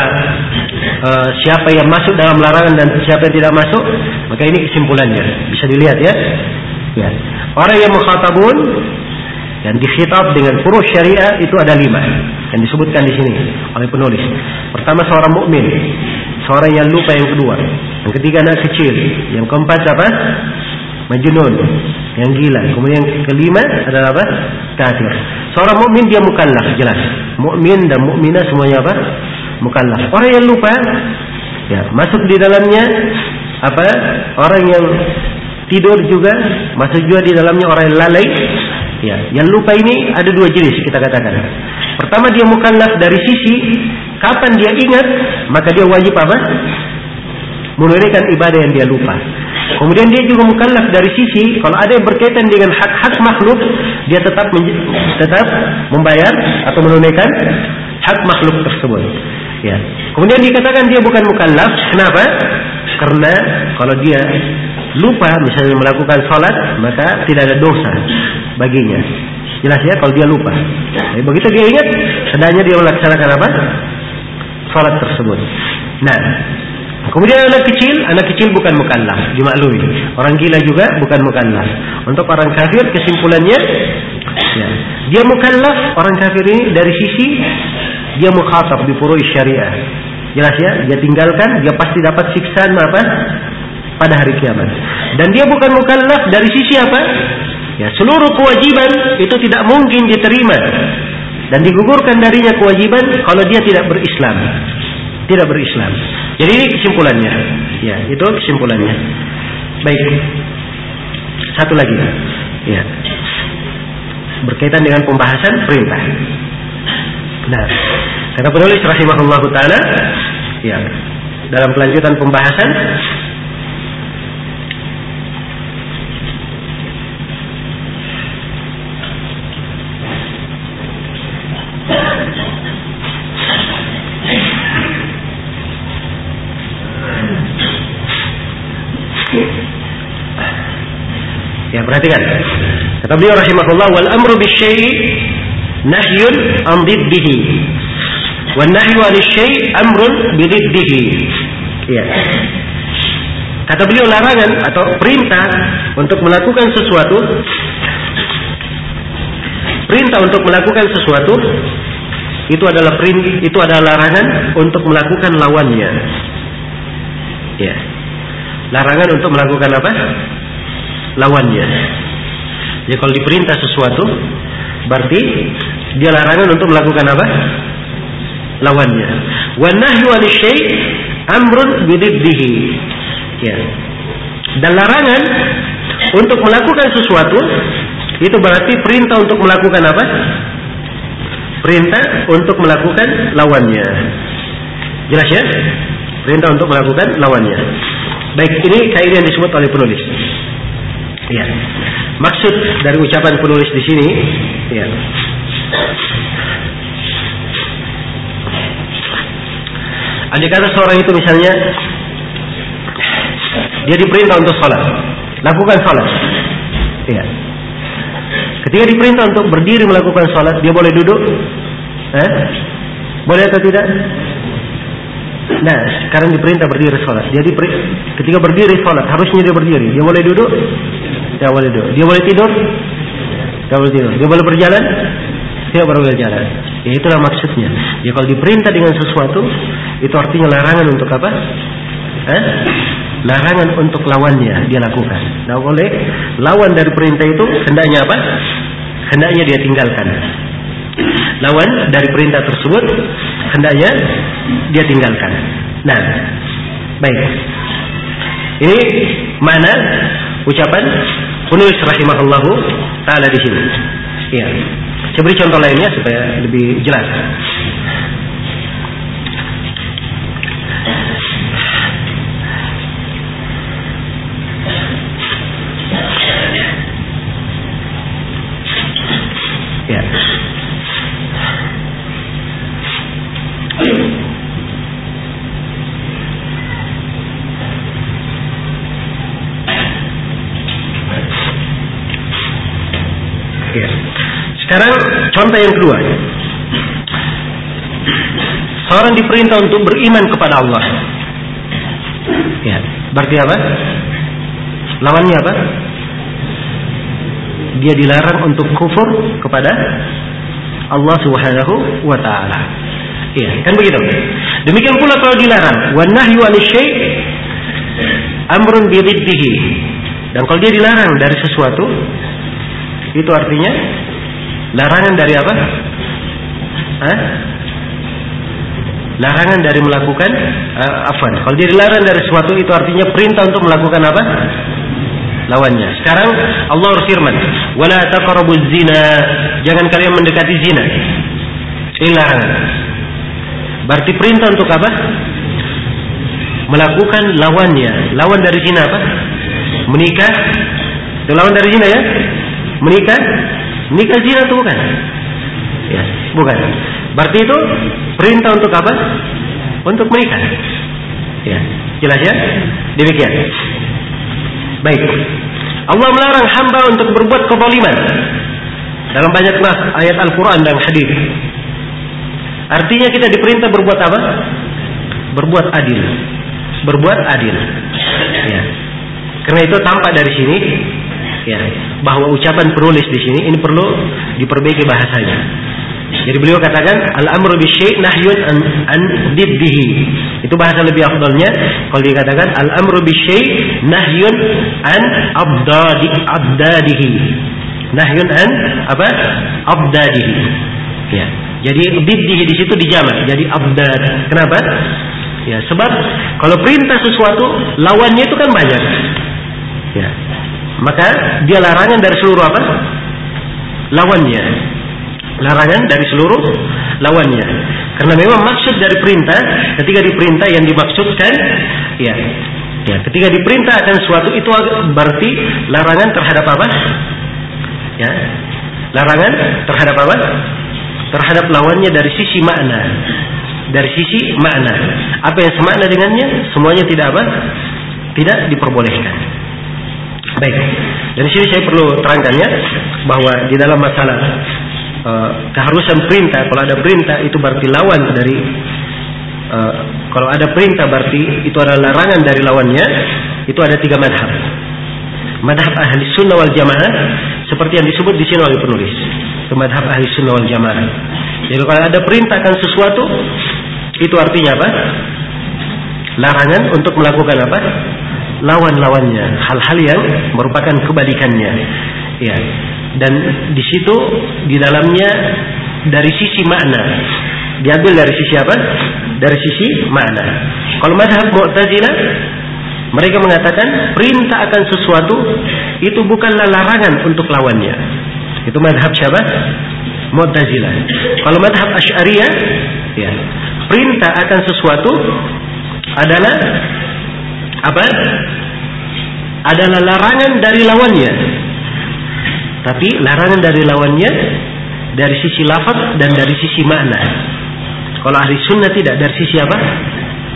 uh, siapa yang masuk dalam larangan dan siapa yang tidak masuk, maka ini kesimpulannya bisa dilihat ya. Ya. Orang yang mukhatabun yang dikhitab dengan furu' syariah itu ada lima yang disebutkan di sini oleh penulis. Pertama seorang mukmin, seorang yang lupa yang kedua, yang ketiga anak kecil, yang keempat apa? Majnun, yang gila. Kemudian yang kelima adalah apa? Kafir. Seorang mukmin dia mukallaf, jelas. Mukmin dan mukminah semuanya apa? Mukallaf. Orang yang lupa, ya masuk di dalamnya apa? Orang yang tidur juga masuk juga di dalamnya orang yang lalai. Ya, yang lupa ini ada dua jenis kita katakan. Pertama dia mukallaf dari sisi kapan dia ingat, maka dia wajib apa? Menunaikan ibadah yang dia lupa. Kemudian dia juga mukallaf dari sisi kalau ada yang berkaitan dengan hak-hak makhluk, dia tetap tetap membayar atau menunaikan hak makhluk tersebut. Ya. Kemudian dikatakan dia bukan mukallaf. Kenapa? Karena kalau dia lupa misalnya melakukan sholat, maka tidak ada dosa baginya. Jelas ya kalau dia lupa. Jadi begitu dia ingat, hendaknya dia melaksanakan apa? Sholat tersebut. Nah, kemudian anak kecil, anak kecil bukan mukallaf, dimaklumi. Orang gila juga bukan mukallaf. Untuk orang kafir kesimpulannya, ya, dia mukallaf orang kafir ini dari sisi dia mukhatab bi furu'i syariah. Jelas ya, dia tinggalkan, dia pasti dapat siksaan apa? Pada hari kiamat. Dan dia bukan mukallaf dari sisi apa? Ya, seluruh kewajiban itu tidak mungkin diterima dan digugurkan darinya kewajiban kalau dia tidak berislam. Tidak berislam. Jadi ini kesimpulannya. Ya, itu kesimpulannya. Baik. Satu lagi. Ya. Berkaitan dengan pembahasan perintah. Nah, kata penulis rahimahullahu taala, ya, dalam kelanjutan pembahasan ya, perhatikan. Kata beliau rahimahullah, wal amru bisyai' nahyun an diddihi wan nahyu 'anil syai' amrun bididdihi. Ya. Kata beliau larangan atau perintah untuk melakukan sesuatu, perintah untuk melakukan sesuatu itu adalah perintah, itu adalah larangan untuk melakukan lawannya. Ya. Larangan untuk melakukan apa? Lawannya. Jadi kalau diperintah sesuatu, berarti dia larangan untuk melakukan apa? Lawannya. Wa nahyu 'anil syai' amrun bididdihi. Ya. Dan larangan untuk melakukan sesuatu itu berarti perintah untuk melakukan apa? Perintah untuk melakukan lawannya. Jelas ya? Perintah untuk melakukan lawannya. Baik, ini kaidah yang disebut oleh penulis. Ya. Maksud dari ucapan penulis di sini, ya. Andai kata seorang itu misalnya dia diperintah untuk sholat, lakukan sholat. Ya. Ketika diperintah untuk berdiri melakukan sholat, dia boleh duduk? Eh? Boleh atau tidak? Nah, sekarang diperintah berdiri sholat. Dia diperi, ketika berdiri sholat, harusnya dia berdiri. Dia boleh duduk? Tidak boleh duduk. Dia boleh tidur? Tidak boleh tidur. Dia boleh berjalan? Tidak boleh berjalan. Ya, itulah maksudnya. Ya, kalau diperintah dengan sesuatu, itu artinya larangan untuk apa? Eh? Larangan untuk lawannya dia lakukan. Nah, oleh lawan dari perintah itu hendaknya apa? Hendaknya dia tinggalkan. Lawan dari perintah tersebut hendaknya dia tinggalkan. Nah, baik. Ini mana ucapan penulis rahimahullahu taala di sini. Iya. Saya beri contoh lainnya supaya lebih jelas. Ya. Ya. Sekarang contoh yang kedua. Seorang diperintah untuk beriman kepada Allah. Ya, berarti apa? Lawannya apa? Dia dilarang untuk kufur kepada Allah Subhanahu wa taala. Iya, kan begitu. Demikian pula kalau dilarang, wan nahyu 'anil syai' amrun bi dhiddihi. Dan kalau dia dilarang dari sesuatu, itu artinya larangan dari apa? Hah? Larangan dari melakukan uh, afwan. Kalau dia dilarang dari sesuatu, itu artinya perintah untuk melakukan apa? Lawannya. Sekarang Allah berfirman, "Wala taqrabuz zina." Jangan kalian mendekati zina. Ini larangan. Berarti perintah untuk apa? Melakukan lawannya. Lawan dari zina apa? Menikah. Itu lawan dari zina ya? Menikah. Menikah zina itu bukan? Ya, bukan. Berarti itu perintah untuk apa? Untuk menikah. Ya, jelas ya? Demikian. Baik. Allah melarang hamba untuk berbuat kezaliman dalam banyak ayat Al-Quran dan hadis. Artinya kita diperintah berbuat apa? Berbuat adil. Berbuat adil. Ya. Karena itu tampak dari sini, ya, bahwa ucapan penulis di sini ini perlu diperbaiki bahasanya. Jadi beliau katakan al-amru bisyai' nahyun an, an diddihi. Itu bahasa lebih afdalnya kalau dikatakan al-amru bisyai' nahyun an abdadi abdadihi. Nahyun an apa? Abdadihi. Ya. Jadi diddihi di situ dijamak. Jadi abdad. Kenapa? Ya, sebab kalau perintah sesuatu lawannya itu kan banyak. Ya. Maka dia larangan dari seluruh apa? Lawannya. Larangan dari seluruh lawannya. Karena memang maksud dari perintah, ketika diperintah yang dimaksudkan, ya, ya, ketika diperintah akan sesuatu itu berarti larangan terhadap apa? Ya, larangan terhadap apa? Terhadap lawannya dari sisi makna. Dari sisi makna. Apa yang semakna dengannya, semuanya tidak apa? Tidak diperbolehkan. Baik. Dari sini saya perlu terangkannya bahwa di dalam masalah Uh, keharusan perintah, kalau ada perintah itu berarti lawan dari uh, kalau ada perintah berarti itu adalah larangan dari lawannya. Itu ada tiga madhab. Madhab ahli sunnah wal jamaah seperti yang disebut di sini oleh penulis. Itu madhab ahli sunnah wal jamaah. Jadi kalau ada perintah akan sesuatu, itu artinya apa? Larangan untuk melakukan apa? Lawan-lawannya, hal-hal yang merupakan kebalikannya. Ya. Dan di situ di dalamnya dari sisi makna diambil dari sisi apa? Dari sisi makna. Kalau mazhab Mu'tazilah mereka mengatakan perintah akan sesuatu itu bukanlah larangan untuk lawannya. Itu mazhab siapa? Mu'tazilah. Kalau mazhab Asy'ariyah, ya, perintah akan sesuatu adalah apa? Adalah larangan dari lawannya. Tapi larangan dari lawannya dari sisi lafaz dan dari sisi makna. Kalau ahli sunnah tidak, dari sisi apa?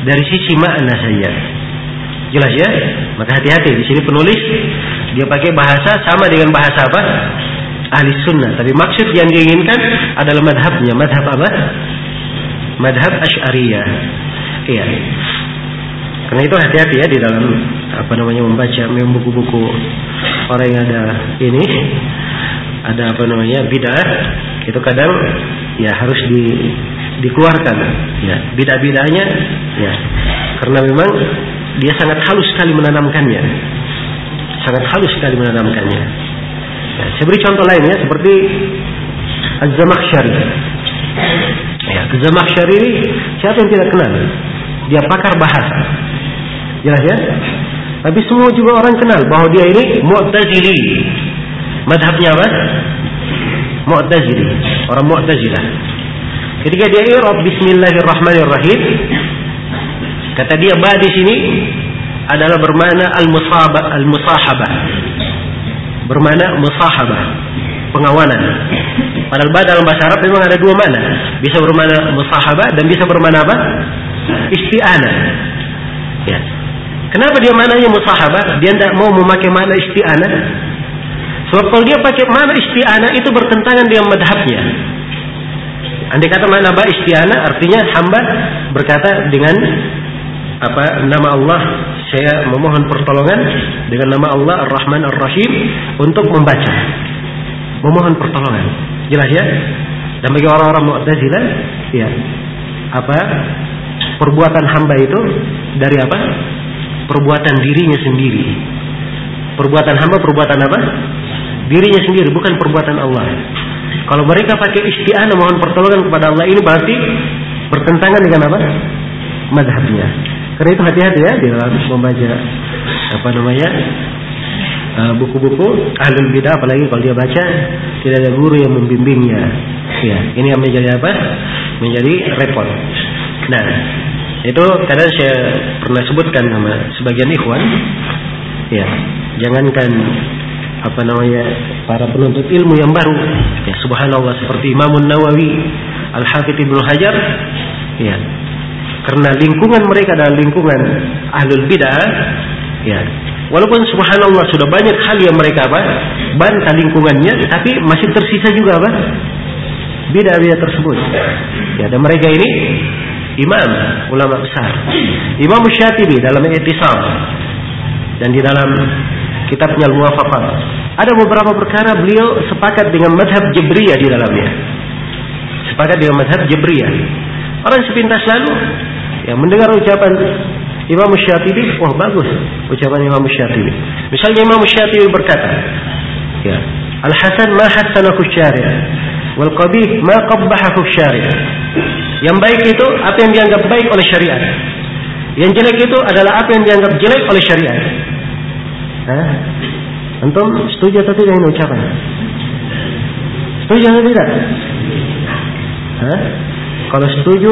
dari sisi makna saja. Jelas ya? Maka hati-hati, di sini penulis dia pakai bahasa sama dengan bahasa apa? Ahli sunnah. Tapi maksud yang diinginkan adalah madhabnya. Madhab apa? Madhab Asy'ariyah. Iya. Karena itu hati-hati ya di dalam apa namanya membaca buku-buku orang yang ada ini, ada apa namanya bid'ah, itu kadang ya harus di dikeluarkan ya bid'ah-bid'ahnya ya, karena memang dia sangat halus sekali menanamkannya, sangat halus sekali menanamkannya. Ya, saya beri contoh lain ya, seperti Az-Zamakhsyari. Ya, Az-Zamakhsyari ini siapa yang tidak kenal? Dia pakar bahasa, jelas ya. Tapi semua juga orang kenal bahwa dia ini Mu'tazili. Madhabnya apa? Mu'tazili, orang Mu'tazilah. Ketika dia i'rab Bismillahirrahmanirrahim, kata dia ba di sini adalah bermakna al-musabah, al-musahabah. Bermakna musahabah, pengawanan. Padahal ba dalam bahasa Arab memang ada dua makna. Bisa bermakna musahabah dan bisa bermakna apa? Isti'anah. Ya. Kenapa dia maknanya musahabah? Dia tidak mau memakai makna isti'anah. Sebab kalau dia pakai makna isti'anah itu bertentangan dengan madhabnya. Andai kata makna ba isti'anah artinya hamba berkata dengan apa nama Allah, saya memohon pertolongan dengan nama Allah Ar-Rahman Ar-Rahim untuk membaca, memohon pertolongan. Jelas ya? Dan bagi orang-orang Mu'tazilah ya, apa perbuatan hamba itu dari apa? Perbuatan dirinya sendiri. Perbuatan hamba perbuatan apa? Dirinya sendiri, bukan perbuatan Allah. Kalau mereka pakai isti'anah mohon pertolongan kepada Allah, ini berarti bertentangan dengan apa? Madhabnya. Karena itu hati-hati ya di dalam membaca apa namanya buku-buku ahlul bidah, apalagi kalau dia baca tidak ada guru yang membimbingnya. Ya, ini yang menjadi apa? Menjadi repot. Nah, itu kadang saya pernah sebutkan sama sebagian ikhwan, ya, jangankan apa namanya para penuntut ilmu yang baru, ya subhanallah seperti Imam Nawawi, Al-Hafidz Ibnu Hajar, ya, karena lingkungan mereka adalah lingkungan ahlul bidah, ya, walaupun subhanallah sudah banyak hal yang mereka apa bantah lingkungannya, tapi masih tersisa juga apa bidah-bidah tersebut, ya, dan mereka ini imam ulama besar. Imam Syatibi dalam I'tisam dan di dalam kitabnya Al-Muwafaqat ada beberapa perkara beliau sepakat dengan mazhab Jabriyah di dalamnya. Sepakat dengan mazhab Jabriyah. Orang sepintas lalu yang mendengar ucapan Imam Syatibi, wah bagus ucapan Imam Syatibi. Misalnya Imam Syatibi berkata, ya, Al-Hasan ma hasanahu syari' wal qabih ma qabbahahu syari'. Yang baik itu apa yang dianggap baik oleh syariat. Yang jelek itu adalah apa yang dianggap jelek oleh syariat. Hah? Antum setuju atau tidak ini ucapan? Setuju atau tidak? Hah? Kalau setuju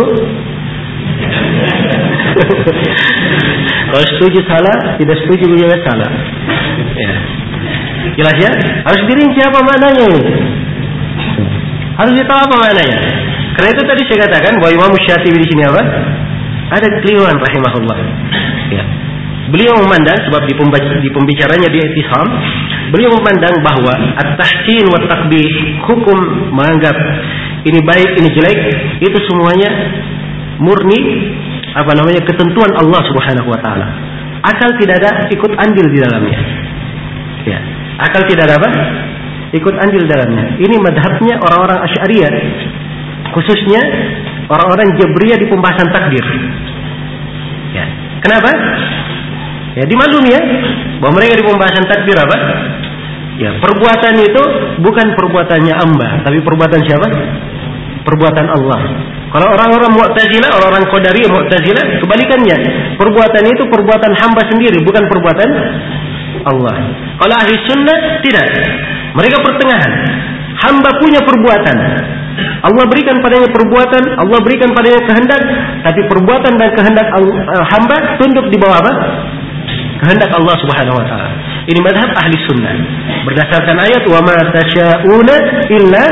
kalau setuju salah, tidak setuju juga salah. Ya. Jelas ya? Harus dirinci apa maknanya ini. Harus ditahu apa maknanya. Karena itu tadi saya katakan bahwa Imam Syatibi di sini apa? Ada kekeliruan rahimahullah. Ya. Beliau memandang, sebab di, di pembicaranya di I'tisam, beliau memandang bahwa at-tahsin wa taqbih, hukum menganggap ini baik, ini jelek, itu semuanya murni apa namanya ketentuan Allah Subhanahu wa taala. Akal tidak ada ikut andil di dalamnya. Ya. Akal tidak ada apa? Ikut andil dalamnya. Ini madhabnya orang-orang Asy'ariyah, khususnya orang-orang Jabriyah di pembahasan takdir. Ya. Kenapa? Ya dimaklumi ya bahwa mereka di pembahasan takdir apa? Ya, perbuatan itu bukan perbuatannya hamba, tapi perbuatan siapa? Perbuatan Allah. Kalau orang-orang Mu'tazilah, orang-orang Qadariyah Mu'tazilah, kebalikannya. Perbuatan itu perbuatan hamba sendiri, bukan perbuatan Allah. Kalau ahli sunnah tidak. Mereka pertengahan. Hamba punya perbuatan. Allah berikan padanya perbuatan, Allah berikan padanya kehendak, tapi perbuatan dan kehendak hamba tunduk di bawah apa? Kehendak Allah Subhanahu wa taala. Ini mazhab ahli sunnah. Berdasarkan ayat wa ma tasya'una illa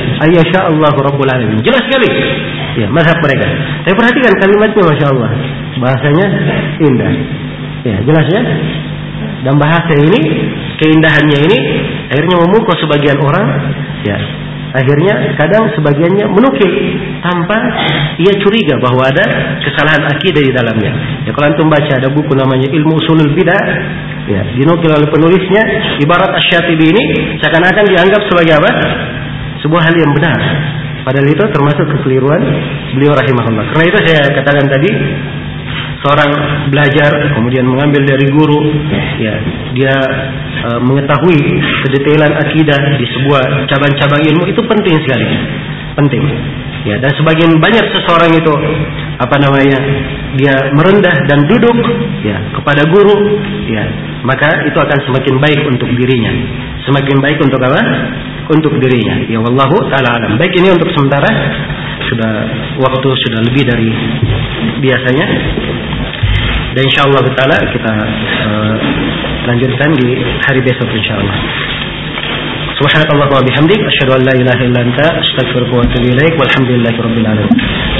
ayyasha Allahu rabbul alamin. Jelas sekali. Ya, mazhab mereka. Saya perhatikan kalimatnya, Masya Allah. bahasanya indah. Ya, jelas ya. Dan bahasa ini, keindahannya ini akhirnya memukau sebagian orang, ya. Akhirnya kadang sebagiannya menukil tanpa ia curiga bahwa ada kesalahan akidah di dalamnya. Ya, kalau antum baca ada buku namanya Ilmu Usulul Bidah, ya, dinukil oleh penulisnya, ibarat Asy-Syatibi ini seakan-akan dianggap sebagai apa? Sebuah hal yang benar. Padahal itu termasuk kekeliruan beliau rahimahullah. Karena itu saya katakan tadi, seorang belajar kemudian mengambil dari guru, ya, dia e, mengetahui kedetailan akidah di sebuah cabang-cabang ilmu itu penting sekali, penting. Ya, dan sebagian banyak seseorang itu apa namanya, dia merendah dan duduk, ya, kepada guru, ya, maka itu akan semakin baik untuk dirinya, semakin baik untuk apa? Untuk dirinya. Ya, wallahu taala alam. Baik, ini untuk sementara, sudah waktu sudah lebih dari biasanya. Dan insyaallah taala kita uh, lanjutkan di hari besok insyaallah. Subhanallahi wa bihamdik, asyhadu an la ilaha illa anta, astaghfiruka wa atubu ilaik. Walhamdulillahirabbil alamin.